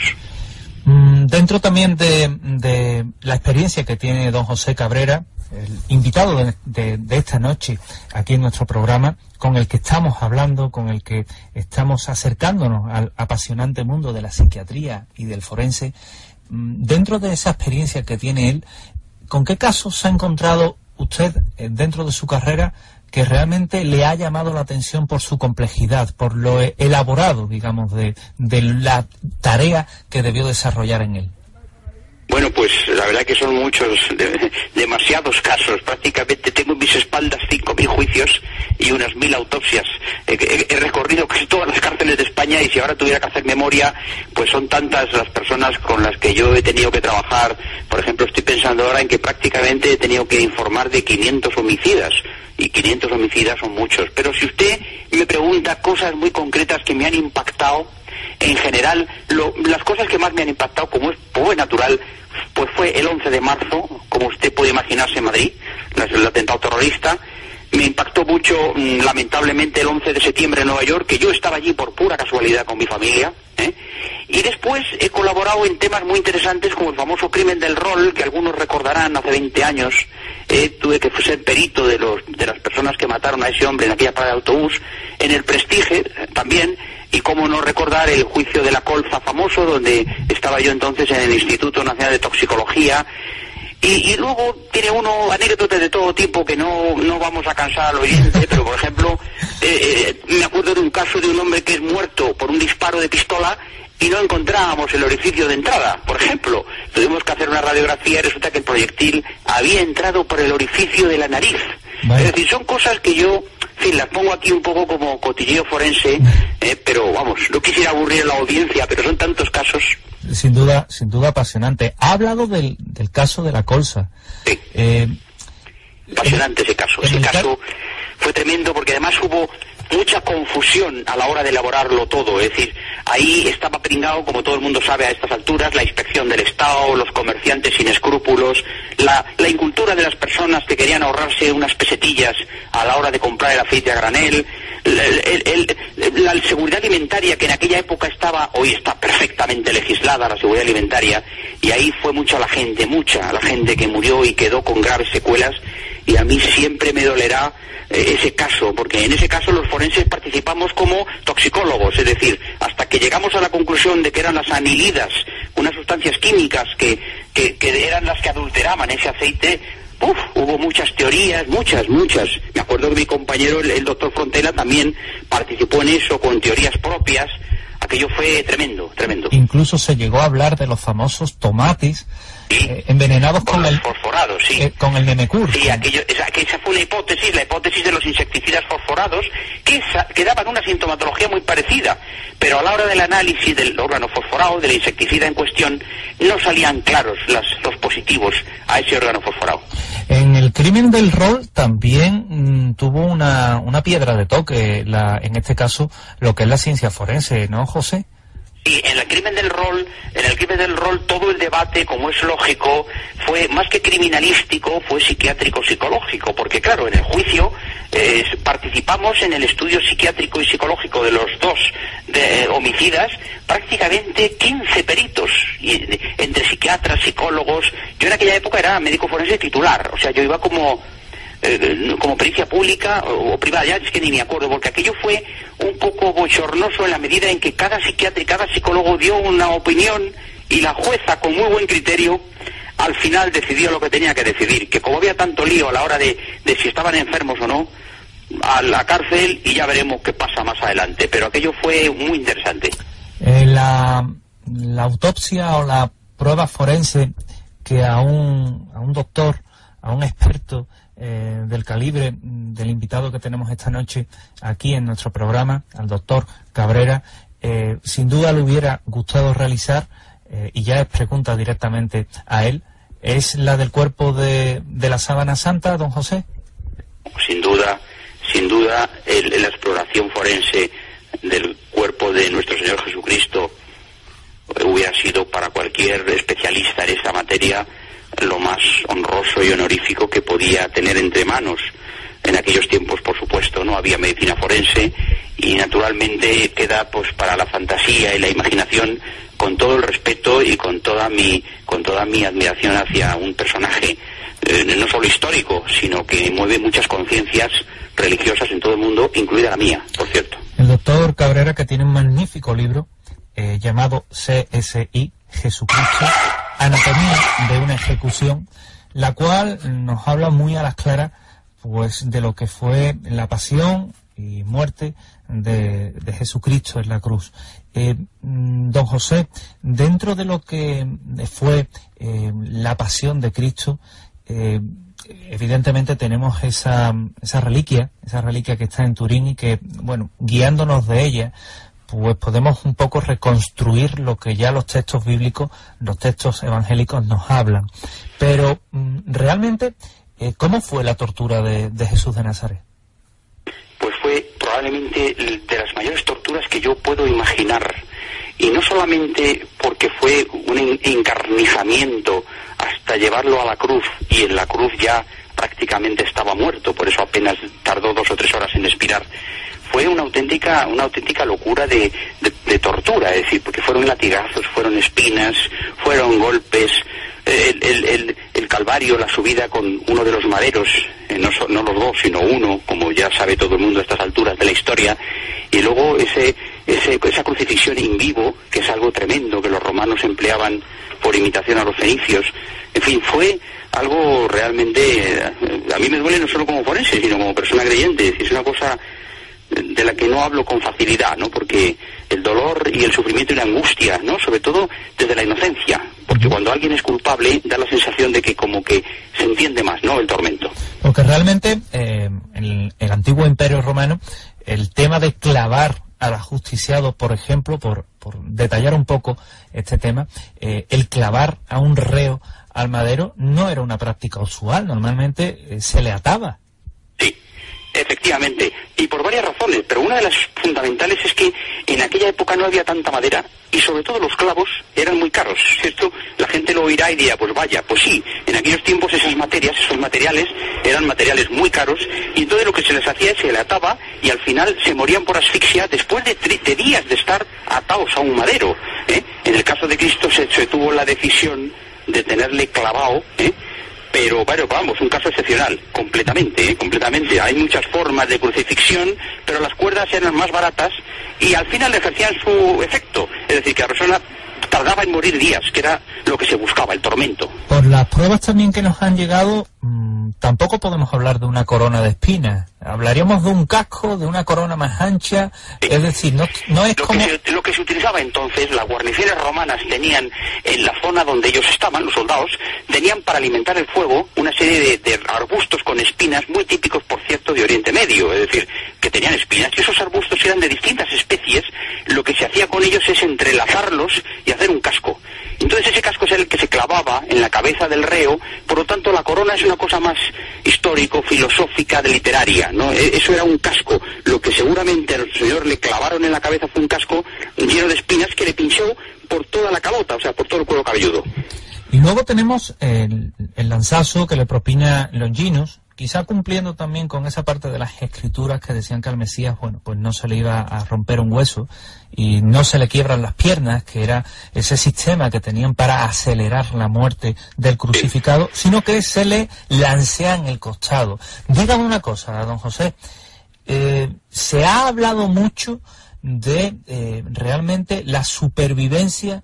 Dentro también de, de la experiencia que tiene don José Cabrera, el invitado de, de, de esta noche aquí en nuestro programa, con el que estamos hablando, con el que estamos acercándonos al apasionante mundo de la psiquiatría y del forense, dentro de esa experiencia que tiene él, ¿con qué casos se ha encontrado usted dentro de su carrera que realmente le ha llamado la atención por su complejidad, por lo elaborado, digamos, de, de la tarea que debió desarrollar en él? Bueno, pues la verdad que son muchos, de, demasiados casos. Prácticamente tengo en mis espaldas cinco mil juicios y unas mil autopsias. He, he, he recorrido casi todas las cárceles de España, y si ahora tuviera que hacer memoria, pues son tantas las personas con las que yo he tenido que trabajar. Por ejemplo, estoy pensando ahora en que prácticamente he tenido que informar de quinientos homicidas. Y quinientos homicidas son muchos. Pero si usted me pregunta cosas muy concretas que me han impactado, en general, lo, las cosas que más me han impactado, como es pues, natural, pues fue el once de marzo, como usted puede imaginarse, en Madrid, el atentado terrorista. Me impactó mucho, lamentablemente, el once de septiembre en Nueva York, que yo estaba allí por pura casualidad con mi familia, ¿eh? Y después he colaborado en temas muy interesantes como el famoso crimen del rol, que algunos recordarán hace veinte años. Eh, tuve que ser perito de, los, de las personas que mataron a ese hombre en aquella parada de autobús. En el Prestige eh, también, y cómo no recordar el juicio de la colza famoso, donde estaba yo entonces en el Instituto Nacional de Toxicología. Y, y luego tiene uno anécdotas de todo tipo que no, no vamos a cansar al oyente, pero por ejemplo, eh, eh, me acuerdo de un caso de un hombre que es muerto por un disparo de pistola y no encontrábamos el orificio de entrada. Por ejemplo, tuvimos que hacer una radiografía y resulta que el proyectil había entrado por el orificio de la nariz. Vale. Es decir, son cosas que yo, en fin, las pongo aquí un poco como cotilleo forense, eh, pero vamos, no quisiera aburrir a la audiencia, pero son tantos casos. Sin duda, sin duda apasionante. Ha hablado del, del caso de la colza. Sí. Eh, apasionante ese caso. Ese caso fue tremendo porque además hubo mucha confusión a la hora de elaborarlo todo. Es decir, ahí estaba pringado, como todo el mundo sabe a estas alturas, la inspección del Estado, los comerciantes sin escrúpulos, la, la incultura de las personas que querían ahorrarse unas pesetillas a la hora de comprar el aceite a granel, el, el, el, la seguridad alimentaria, que en aquella época estaba, hoy está perfectamente legislada la seguridad alimentaria, y ahí fue mucha la gente, mucha la gente que murió y quedó con graves secuelas, y a mí siempre me dolerá eh, ese caso, porque en ese caso los forenses participamos como toxicólogos, es decir, hasta que llegamos a la conclusión de que eran las anilidas, unas sustancias químicas que, que, que eran las que adulteraban ese aceite. Uf, hubo muchas teorías, muchas, muchas. Me acuerdo que mi compañero, el, el doctor Frontela, también participó en eso con teorías propias. Aquello fue tremendo, tremendo. Incluso se llegó a hablar de los famosos tomates eh, envenenados con, con el fosforados, sí. Eh, con el Nemecur. Sí, aquello, esa, esa fue una hipótesis, la hipótesis de los insecticidas fosforados, que, esa, que daban una sintomatología muy parecida, pero a la hora del análisis del órgano fosforado, del insecticida en cuestión, no salían claros las, los positivos a ese órgano fosforado. En el crimen del rol también mmm, tuvo una, una piedra de toque, la, en este caso, lo que es la ciencia forense, ¿no, José? Sí, en el crimen del rol, en el crimen del rol todo el debate, como es lógico, fue más que criminalístico, fue psiquiátrico-psicológico, porque claro, en el juicio eh, participamos en el estudio psiquiátrico y psicológico de los dos de, eh, homicidas, prácticamente quince peritos, y, de, entre psiquiatras, psicólogos. Yo en aquella época era médico forense titular, o sea, yo iba como... Eh, como pericia pública o, o privada, ya es que ni me acuerdo, porque aquello fue un poco bochornoso en la medida en que cada psiquiatra y cada psicólogo dio una opinión y la jueza, con muy buen criterio, al final decidió lo que tenía que decidir, que como había tanto lío a la hora de, de si estaban enfermos o no, a la cárcel y ya veremos qué pasa más adelante, pero aquello fue muy interesante. Eh, la, la autopsia o la prueba forense que a un, a un doctor, a un experto Eh, del calibre del invitado que tenemos esta noche aquí en nuestro programa, al doctor Cabrera, eh, sin duda le hubiera gustado realizar, eh, y ya es pregunta directamente a él, ¿es la del cuerpo de, de la sábana santa, don José? Sin duda, sin duda, el, la exploración forense del cuerpo de nuestro Señor Jesucristo hubiera sido para cualquier especialista en esta materia lo más honroso y honorífico que podía tener entre manos. En aquellos tiempos, por supuesto, no había medicina forense y naturalmente queda pues para la fantasía y la imaginación, con todo el respeto y con toda mi con toda mi admiración hacia un personaje eh, no solo histórico, sino que mueve muchas conciencias religiosas en todo el mundo, incluida la mía, por cierto. El doctor Cabrera, que tiene un magnífico libro eh, llamado C S I, Jesucristo, Anatomía de una ejecución, la cual nos habla muy a las claras pues de lo que fue la pasión y muerte de, de Jesucristo en la cruz. Eh, don José, dentro de lo que fue eh, la pasión de Cristo, eh, evidentemente tenemos esa, esa reliquia, esa reliquia que está en Turín y que, bueno, guiándonos de ella, pues podemos un poco reconstruir lo que ya los textos bíblicos, los textos evangélicos nos hablan. Pero, realmente, eh, ¿cómo fue la tortura de, de Jesús de Nazaret? Pues fue probablemente de las mayores torturas que yo puedo imaginar. Y no solamente porque fue un encarnizamiento hasta llevarlo a la cruz, y en la cruz ya prácticamente estaba muerto, por eso apenas tardó dos o tres horas en expirar. Fue una auténtica una auténtica locura de, de, de tortura, es decir, porque fueron latigazos, fueron espinas, fueron golpes, el, el, el, el calvario, la subida con uno de los maderos, eh, no, no los dos, sino uno, como ya sabe todo el mundo a estas alturas de la historia, y luego ese, ese esa crucifixión in vivo, que es algo tremendo, que los romanos empleaban por imitación a los fenicios. En fin, fue algo realmente, a mí me duele no solo como forense, sino como persona creyente, es una cosa de la que no hablo con facilidad, ¿no? Porque el dolor y el sufrimiento y la angustia, ¿no? Sobre todo desde la inocencia, porque cuando alguien es culpable da la sensación de que como que se entiende más, ¿no? El tormento. Porque realmente eh, en el antiguo Imperio Romano el tema de clavar al ajusticiado, por ejemplo, por, por detallar un poco este tema, eh, el clavar a un reo al madero no era una práctica usual, normalmente eh, se le ataba. Efectivamente, y por varias razones, pero una de las fundamentales es que en aquella época no había tanta madera y sobre todo los clavos eran muy caros. Esto la gente lo oirá y dirá, pues vaya, pues sí, en aquellos tiempos esas materias, esos materiales eran materiales muy caros y entonces lo que se les hacía es se le ataba y al final se morían por asfixia después de, de días de estar atados a un madero, ¿eh? En el caso de Cristo se, se tuvo la decisión de tenerle clavado, ¿eh? Pero, bueno, vamos, un caso excepcional, completamente, ¿eh? completamente. Hay muchas formas de crucifixión, pero las cuerdas eran más baratas y al final ejercían su efecto. Es decir, que la persona tardaba en morir días, que era lo que se buscaba, el tormento. Por las pruebas también que nos han llegado, mmm, mmm, tampoco podemos hablar de una corona de espinas. Hablaríamos de un casco, de una corona más ancha, sí. Es decir, no, no es lo como... Que se, lo que se utilizaba entonces, las guarniciones romanas tenían en la zona donde ellos estaban, los soldados, tenían para alimentar el fuego una serie de, de arbustos con espinas, muy típicos, por cierto, de Oriente Medio, es decir, que tenían espinas, y esos arbustos eran de distintas especies. Lo que se hacía con ellos es entrelazarlos y hacer un casco. Entonces ese casco es el que se clavaba en la cabeza del reo, por lo tanto la corona es una cosa más histórico, filosófica, de literaria, ¿no? Eso era un casco. Lo que seguramente al señor le clavaron en la cabeza fue un casco lleno de espinas que le pinchó por toda la calota, o sea, por todo el cuero cabelludo. Y luego tenemos el, el lanzazo que le propina Longinus, quizá cumpliendo también con esa parte de las escrituras que decían que al Mesías, bueno, pues no se le iba a romper un hueso y no se le quiebran las piernas, que era ese sistema que tenían para acelerar la muerte del crucificado, sino que se le lancea en el costado. Dígame una cosa, don José, eh, se ha hablado mucho de eh, realmente la supervivencia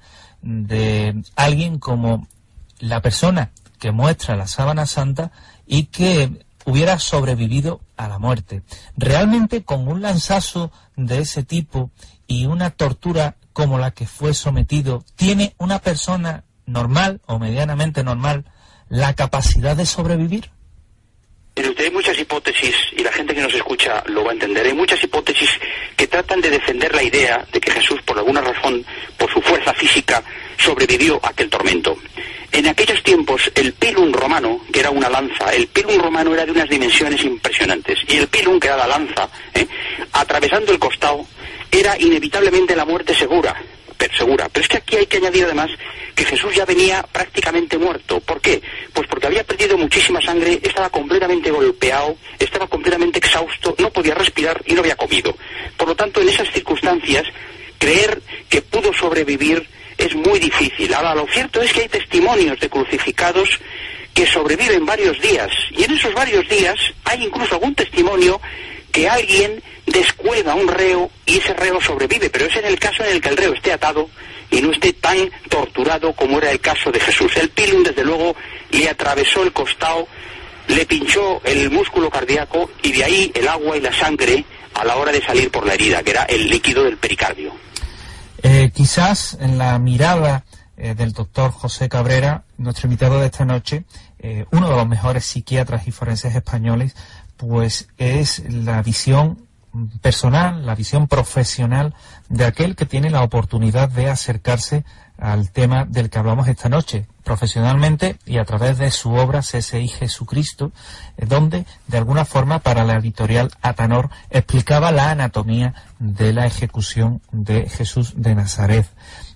de alguien como la persona que muestra la sábana santa y que hubiera sobrevivido a la muerte. Realmente con un lanzazo de ese tipo y una tortura como la que fue sometido, ¿tiene una persona normal o medianamente normal la capacidad de sobrevivir? Pero hay muchas hipótesis, y la gente que nos escucha lo va a entender, hay muchas hipótesis que tratan de defender la idea de que Jesús, por alguna razón, por su fuerza física, sobrevivió a aquel tormento. En aquellos tiempos, el pilum romano, que era una lanza, el pilum romano era de unas dimensiones impresionantes, y el pilum, que era la lanza, ¿eh? atravesando el costado, era inevitablemente la muerte segura. segura. Pero es que aquí hay que añadir además que Jesús ya venía prácticamente muerto. ¿Por qué? Pues porque había perdido muchísima sangre, estaba completamente golpeado, estaba completamente exhausto, no podía respirar y no había comido. Por lo tanto, en esas circunstancias, creer que pudo sobrevivir es muy difícil. Ahora, lo cierto es que hay testimonios de crucificados que sobreviven varios días, y en esos varios días hay incluso algún testimonio que alguien descuelga a un reo y ese reo sobrevive, pero es en el caso en el que el reo esté atado y no esté tan torturado como era el caso de Jesús. El pilum, desde luego, le atravesó el costado, le pinchó el músculo cardíaco y de ahí el agua y la sangre a la hora de salir por la herida, que era el líquido del pericardio. Eh, quizás en la mirada eh, del doctor José Cabrera, nuestro invitado de esta noche, eh, uno de los mejores psiquiatras y forenses españoles, pues es la visión personal, la visión profesional de aquel que tiene la oportunidad de acercarse al tema del que hablamos esta noche, profesionalmente y a través de su obra C S I Jesucristo, donde de alguna forma para la editorial Atanor explicaba la anatomía de la ejecución de Jesús de Nazaret.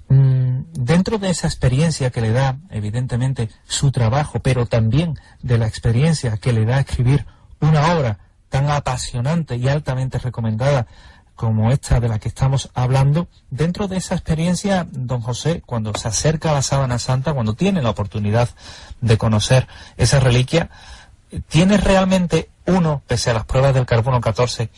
Dentro de esa experiencia que le da evidentemente su trabajo, pero también de la experiencia que le da escribir una obra tan apasionante y altamente recomendada como esta de la que estamos hablando, dentro de esa experiencia, don José, cuando se acerca a la Sábana Santa, cuando tiene la oportunidad de conocer esa reliquia, ¿tiene realmente uno, pese a las pruebas del carbono catorce,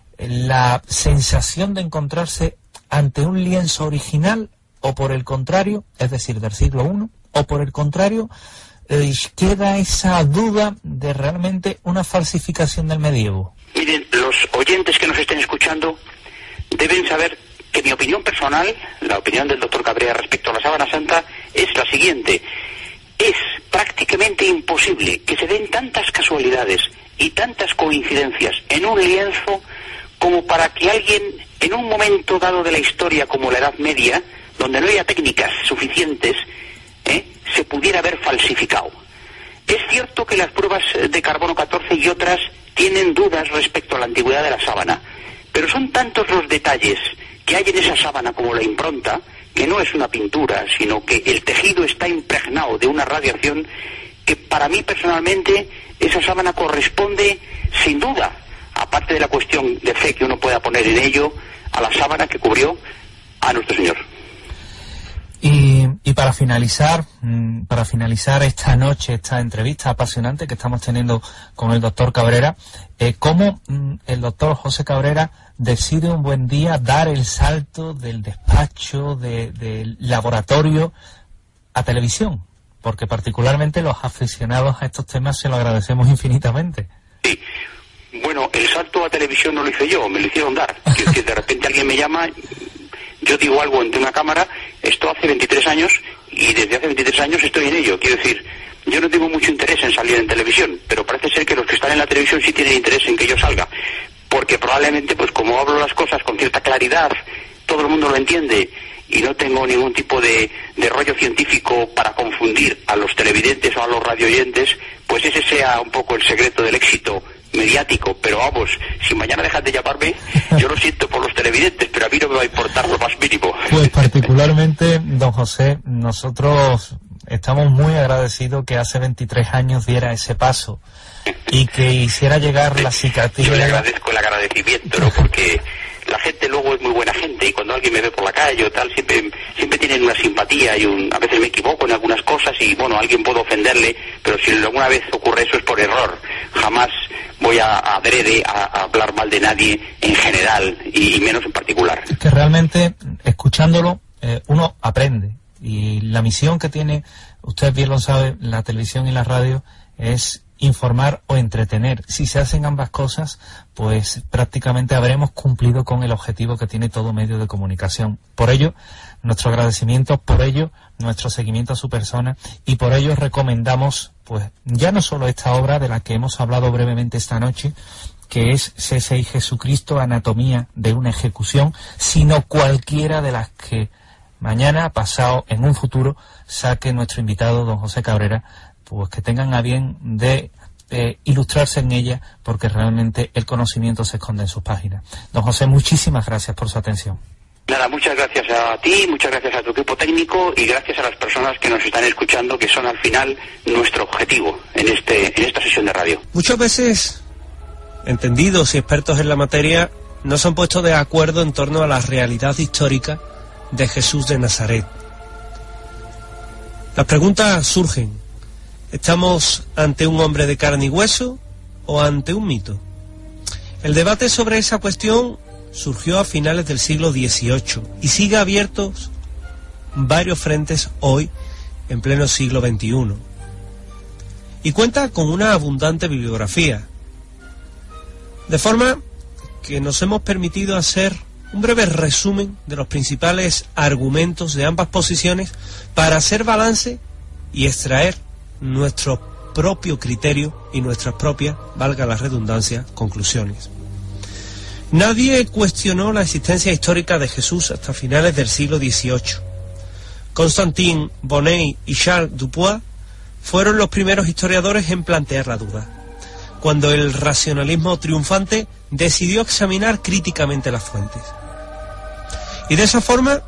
la sensación de encontrarse ante un lienzo original, o por el contrario, es decir, del siglo primero, o por el contrario, Eh, queda esa duda de realmente una falsificación del medievo? Miren, los oyentes que nos estén escuchando deben saber que mi opinión personal, la opinión del doctor Cabrera respecto a la Sábana Santa, es la siguiente. Es prácticamente imposible que se den tantas casualidades y tantas coincidencias en un lienzo como para que alguien, en un momento dado de la historia como la Edad Media, donde no haya técnicas suficientes, ¿Eh? se pudiera haber falsificado. Es cierto que las pruebas de carbono catorce y otras tienen dudas respecto a la antigüedad de la sábana, pero son tantos los detalles que hay en esa sábana como la impronta, que no es una pintura, sino que el tejido está impregnado de una radiación, que para mí personalmente esa sábana corresponde sin duda, aparte de la cuestión de fe que uno pueda poner en ello, a la sábana que cubrió a nuestro Señor. Y, y para finalizar, para finalizar esta noche, esta entrevista apasionante que estamos teniendo con el doctor Cabrera, eh, ¿cómo el doctor José Cabrera decide un buen día dar el salto del despacho, de, del laboratorio a televisión? porque particularmente los aficionados a estos temas se lo agradecemos infinitamente. Sí. Bueno, el salto a televisión no lo hice yo, me lo hicieron dar. Quiero decir, de repente alguien me llama, yo digo algo ante una cámara, esto hace veintitrés años y desde hace veintitrés años estoy en ello. Quiero decir, yo no tengo mucho interés en salir en televisión, pero parece ser que los que están en la televisión sí tienen interés en que yo salga. Porque probablemente, pues como hablo las cosas con cierta claridad, todo el mundo lo entiende y no tengo ningún tipo de, de rollo científico para confundir a los televidentes o a los radioyentes, pues ese sea un poco el secreto del éxito mediático. Pero vamos, si mañana dejan de llamarme, yo lo siento por los televidentes, pero a mí no me va a importar lo más mínimo. Pues particularmente, don José, nosotros estamos muy agradecidos que hace veintitrés años diera ese paso y que hiciera llegar la cicatriz. Yo le agradezco el agradecimiento, ¿no? Porque la gente luego es muy buena gente y cuando alguien me ve por la calle o tal, siempre siempre tienen una simpatía y un, a veces me equivoco en algunas cosas y bueno, a alguien puedo ofenderle, pero si alguna vez ocurre eso es por error. Jamás voy a adrede a, a hablar mal de nadie en general y, y menos en particular. Es que realmente, escuchándolo, eh, uno aprende y la misión que tiene, usted bien lo sabe, la televisión y la radio es informar o entretener. Si se hacen ambas cosas, pues prácticamente habremos cumplido con el objetivo que tiene todo medio de comunicación. Por ello, nuestro agradecimiento, por ello, nuestro seguimiento a su persona y por ello recomendamos, pues ya no solo esta obra de la que hemos hablado brevemente esta noche, que es C S I Jesucristo, Anatomía de una ejecución, sino cualquiera de las que mañana, pasado, en un futuro, saque nuestro invitado, don José Cabrera, pues que tengan a bien de eh, ilustrarse en ella, porque realmente el conocimiento se esconde en sus páginas. Don José, muchísimas gracias por su atención. Nada, muchas gracias a ti, muchas gracias a tu equipo técnico y gracias a las personas que nos están escuchando, que son al final nuestro objetivo en este en esta sesión de radio. Muchas veces entendidos y expertos en la materia no se han puesto de acuerdo en torno a la realidad histórica de Jesús de Nazaret. Las preguntas surgen: ¿estamos ante un hombre de carne y hueso o ante un mito? El debate sobre esa cuestión surgió a finales del siglo dieciocho y sigue abiertos varios frentes hoy, en pleno siglo veintiuno. Y cuenta con una abundante bibliografía. De forma que nos hemos permitido hacer un breve resumen de los principales argumentos de ambas posiciones para hacer balance y extraer nuestro propio criterio y nuestras propias, valga la redundancia, conclusiones. Nadie cuestionó la existencia histórica de Jesús hasta finales del siglo dieciocho. Constantin Bonnet y Charles Dupuis fueron los primeros historiadores en plantear la duda, cuando el racionalismo triunfante decidió examinar críticamente las fuentes. Y de esa forma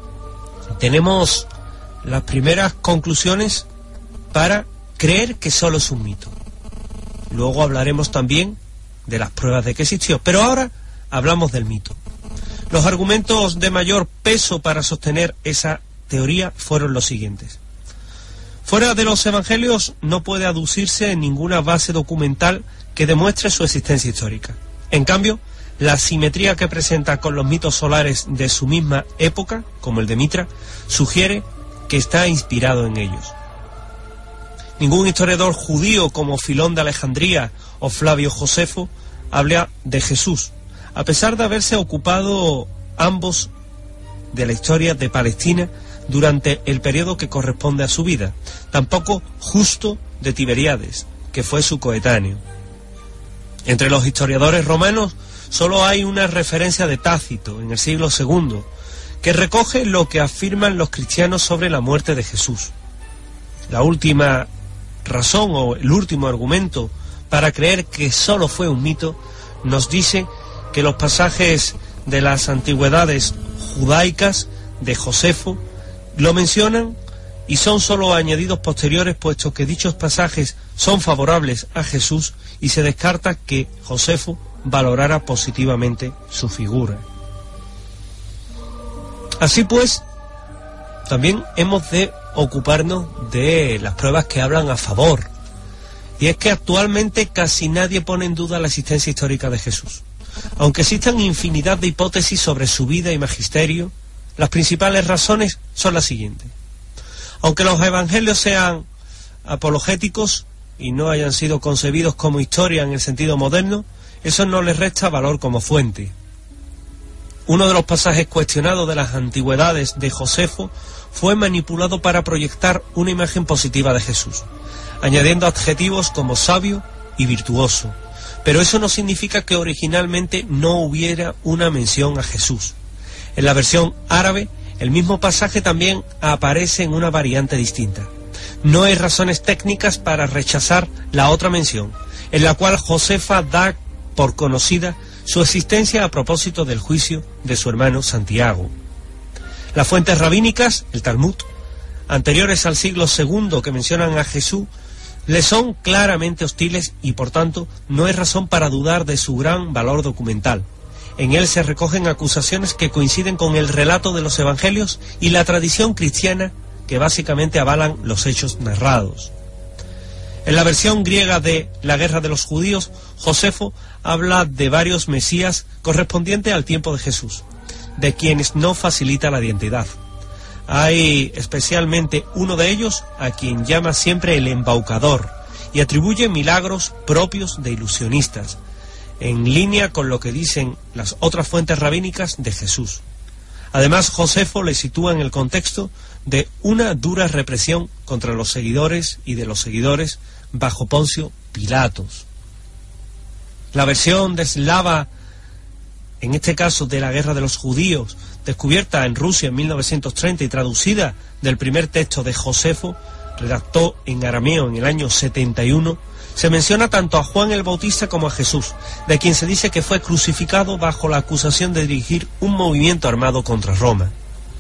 tenemos las primeras conclusiones para creer que solo es un mito. Luego hablaremos también de las pruebas de que existió, pero ahora hablamos del mito. Los argumentos de mayor peso para sostener esa teoría fueron los siguientes. Fuera de los evangelios no puede aducirse ninguna base documental que demuestre su existencia histórica. En cambio, la simetría que presenta con los mitos solares de su misma época, como el de Mitra, sugiere que está inspirado en ellos. Ningún historiador judío como Filón de Alejandría o Flavio Josefo habla de Jesús, a pesar de haberse ocupado ambos de la historia de Palestina durante el periodo que corresponde a su vida. Tampoco Justo de Tiberíades, que fue su coetáneo. Entre los historiadores romanos solo hay una referencia de Tácito en el siglo segundo, que recoge lo que afirman los cristianos sobre la muerte de Jesús. La última razón o el último argumento para creer que solo fue un mito nos dice que los pasajes de las antigüedades judaicas de Josefo lo mencionan y son solo añadidos posteriores, puesto que dichos pasajes son favorables a Jesús y se descarta que Josefo valorara positivamente su figura. Así pues, también hemos de ocuparnos de las pruebas que hablan a favor. Y es que actualmente casi nadie pone en duda la existencia histórica de Jesús. Aunque existan infinidad de hipótesis sobre su vida y magisterio, las principales razones son las siguientes. Aunque los evangelios sean apologéticos y no hayan sido concebidos como historia en el sentido moderno, eso no les resta valor como fuente. Uno de los pasajes cuestionados de las antigüedades de Josefo fue manipulado para proyectar una imagen positiva de Jesús, añadiendo adjetivos como sabio y virtuoso. Pero eso no significa que originalmente no hubiera una mención a Jesús. En la versión árabe, el mismo pasaje también aparece en una variante distinta. No hay razones técnicas para rechazar la otra mención, en la cual Josefa da por conocida su existencia a propósito del juicio de su hermano Santiago. Las fuentes rabínicas, el Talmud, anteriores al siglo segundo que mencionan a Jesús, le son claramente hostiles y por tanto no hay razón para dudar de su gran valor documental. En él se recogen acusaciones que coinciden con el relato de los evangelios y la tradición cristiana que básicamente avalan los hechos narrados. En la versión griega de La guerra de los judíos, Josefo habla de varios mesías correspondientes al tiempo de Jesús, de quienes no facilita la identidad. Hay especialmente uno de ellos a quien llama siempre el embaucador y atribuye milagros propios de ilusionistas, en línea con lo que dicen las otras fuentes rabínicas de Jesús. Además, Josefo le sitúa en el contexto de una dura represión contra los seguidores y de los seguidores bajo Poncio Pilatos. La versión de eslava, en este caso de la guerra de los judíos, descubierta en Rusia en mil novecientos treinta y traducida del primer texto de Josefo, redactó en arameo en el año setenta y uno, se menciona tanto a Juan el Bautista como a Jesús, de quien se dice que fue crucificado bajo la acusación de dirigir un movimiento armado contra Roma.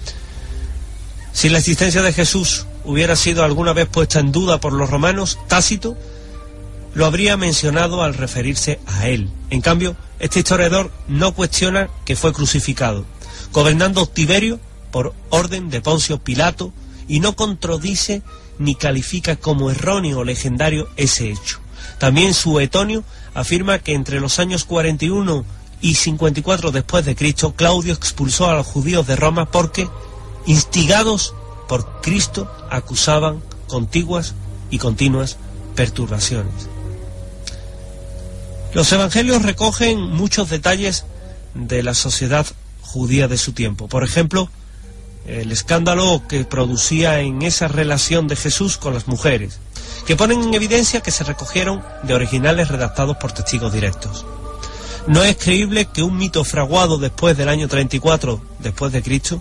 Si la existencia de Jesús hubiera sido alguna vez puesta en duda por los romanos, Tácito lo habría mencionado al referirse a él. En cambio, este historiador no cuestiona que fue crucificado, gobernando Tiberio por orden de Poncio Pilato, y no contradice ni califica como erróneo o legendario ese hecho. También Suetonio afirma que entre los años cuarenta y uno y cincuenta y cuatro después de Cristo, Claudio expulsó a los judíos de Roma porque, instigados por Cristo, acusaban contiguas y continuas perturbaciones. Los evangelios recogen muchos detalles de la sociedad judía de su tiempo. Por ejemplo, el escándalo que producía en esa relación de Jesús con las mujeres, que ponen en evidencia que se recogieron de originales redactados por testigos directos. No es creíble que un mito fraguado después del año treinta y cuatro después de Cristo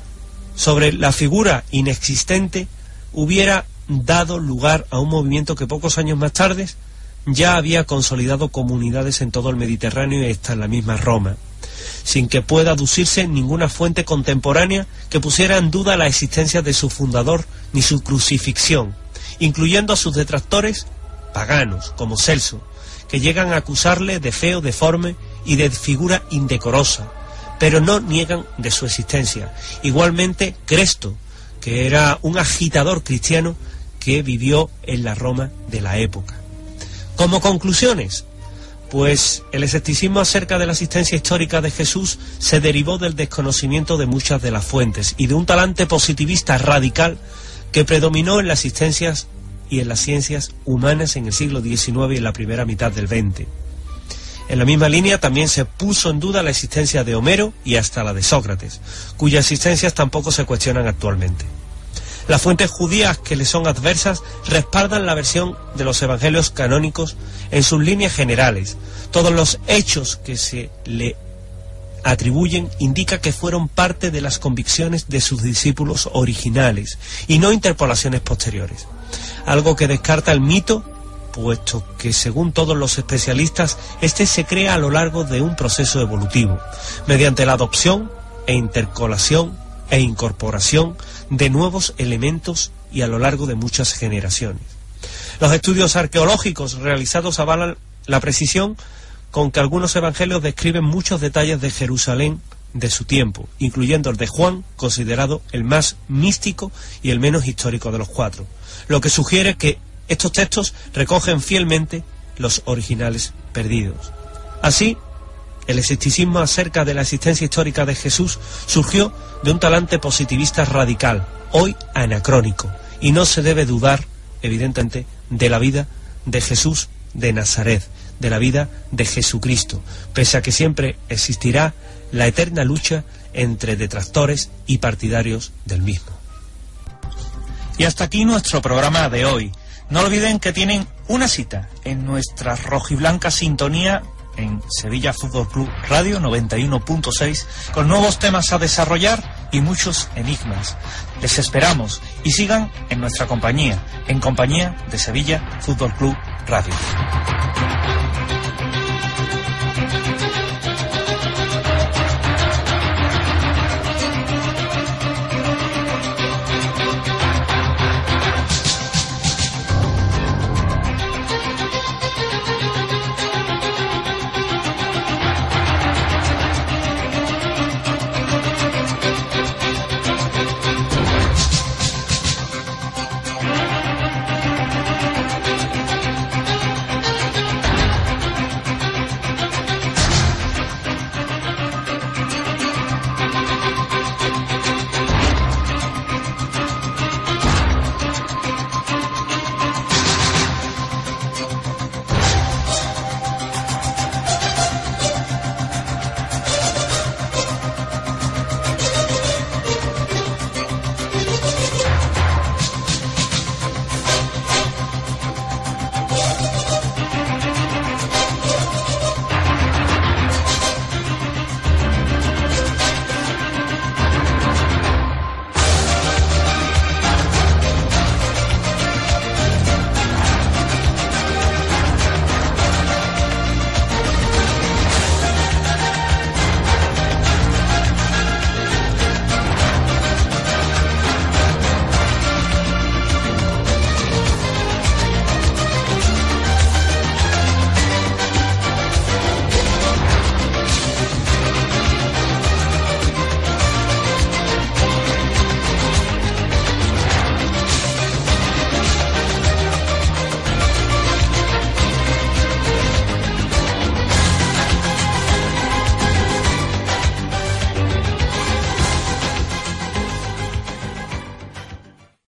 sobre la figura inexistente hubiera dado lugar a un movimiento que pocos años más tarde ya había consolidado comunidades en todo el Mediterráneo y hasta en la misma Roma, sin que pueda aducirse ninguna fuente contemporánea que pusiera en duda la existencia de su fundador ni su crucifixión, incluyendo a sus detractores paganos, como Celso, que llegan a acusarle de feo, deforme y de figura indecorosa, pero no niegan de su existencia. Igualmente Cresto, que era un agitador cristiano que vivió en la Roma de la época. Como conclusiones, pues el escepticismo acerca de la existencia histórica de Jesús se derivó del desconocimiento de muchas de las fuentes y de un talante positivista radical que predominó en las existencias y en las ciencias humanas en el siglo diecinueve y en la primera mitad del veinte. En la misma línea también se puso en duda la existencia de Homero y hasta la de Sócrates, cuyas existencias tampoco se cuestionan actualmente. Las fuentes judías que le son adversas respaldan la versión de los evangelios canónicos en sus líneas generales. Todos los hechos que se le atribuyen indican que fueron parte de las convicciones de sus discípulos originales y no interpolaciones posteriores, algo que descarta el mito, puesto que según todos los especialistas este se crea a lo largo de un proceso evolutivo, mediante la adopción e intercolación e incorporación de nuevos elementos y a lo largo de muchas generaciones. Los estudios arqueológicos realizados avalan la precisión con que algunos evangelios describen muchos detalles de Jerusalén de su tiempo, incluyendo el de Juan, considerado el más místico y el menos histórico de los cuatro, lo que sugiere que estos textos recogen fielmente los originales perdidos. Así, El escepticismo acerca de la existencia histórica de Jesús surgió de un talante positivista radical, hoy anacrónico, y no se debe dudar, evidentemente, de la vida de Jesús de Nazaret, de la vida de Jesucristo, pese a que siempre existirá la eterna lucha entre detractores y partidarios del mismo. Y hasta aquí nuestro programa de hoy. No olviden que tienen una cita en nuestra rojiblanca sintonía en Sevilla Fútbol Club Radio noventa y uno punto seis con nuevos temas a desarrollar y muchos enigmas. Les esperamos y sigan en nuestra compañía, en compañía de Sevilla Fútbol Club Radio.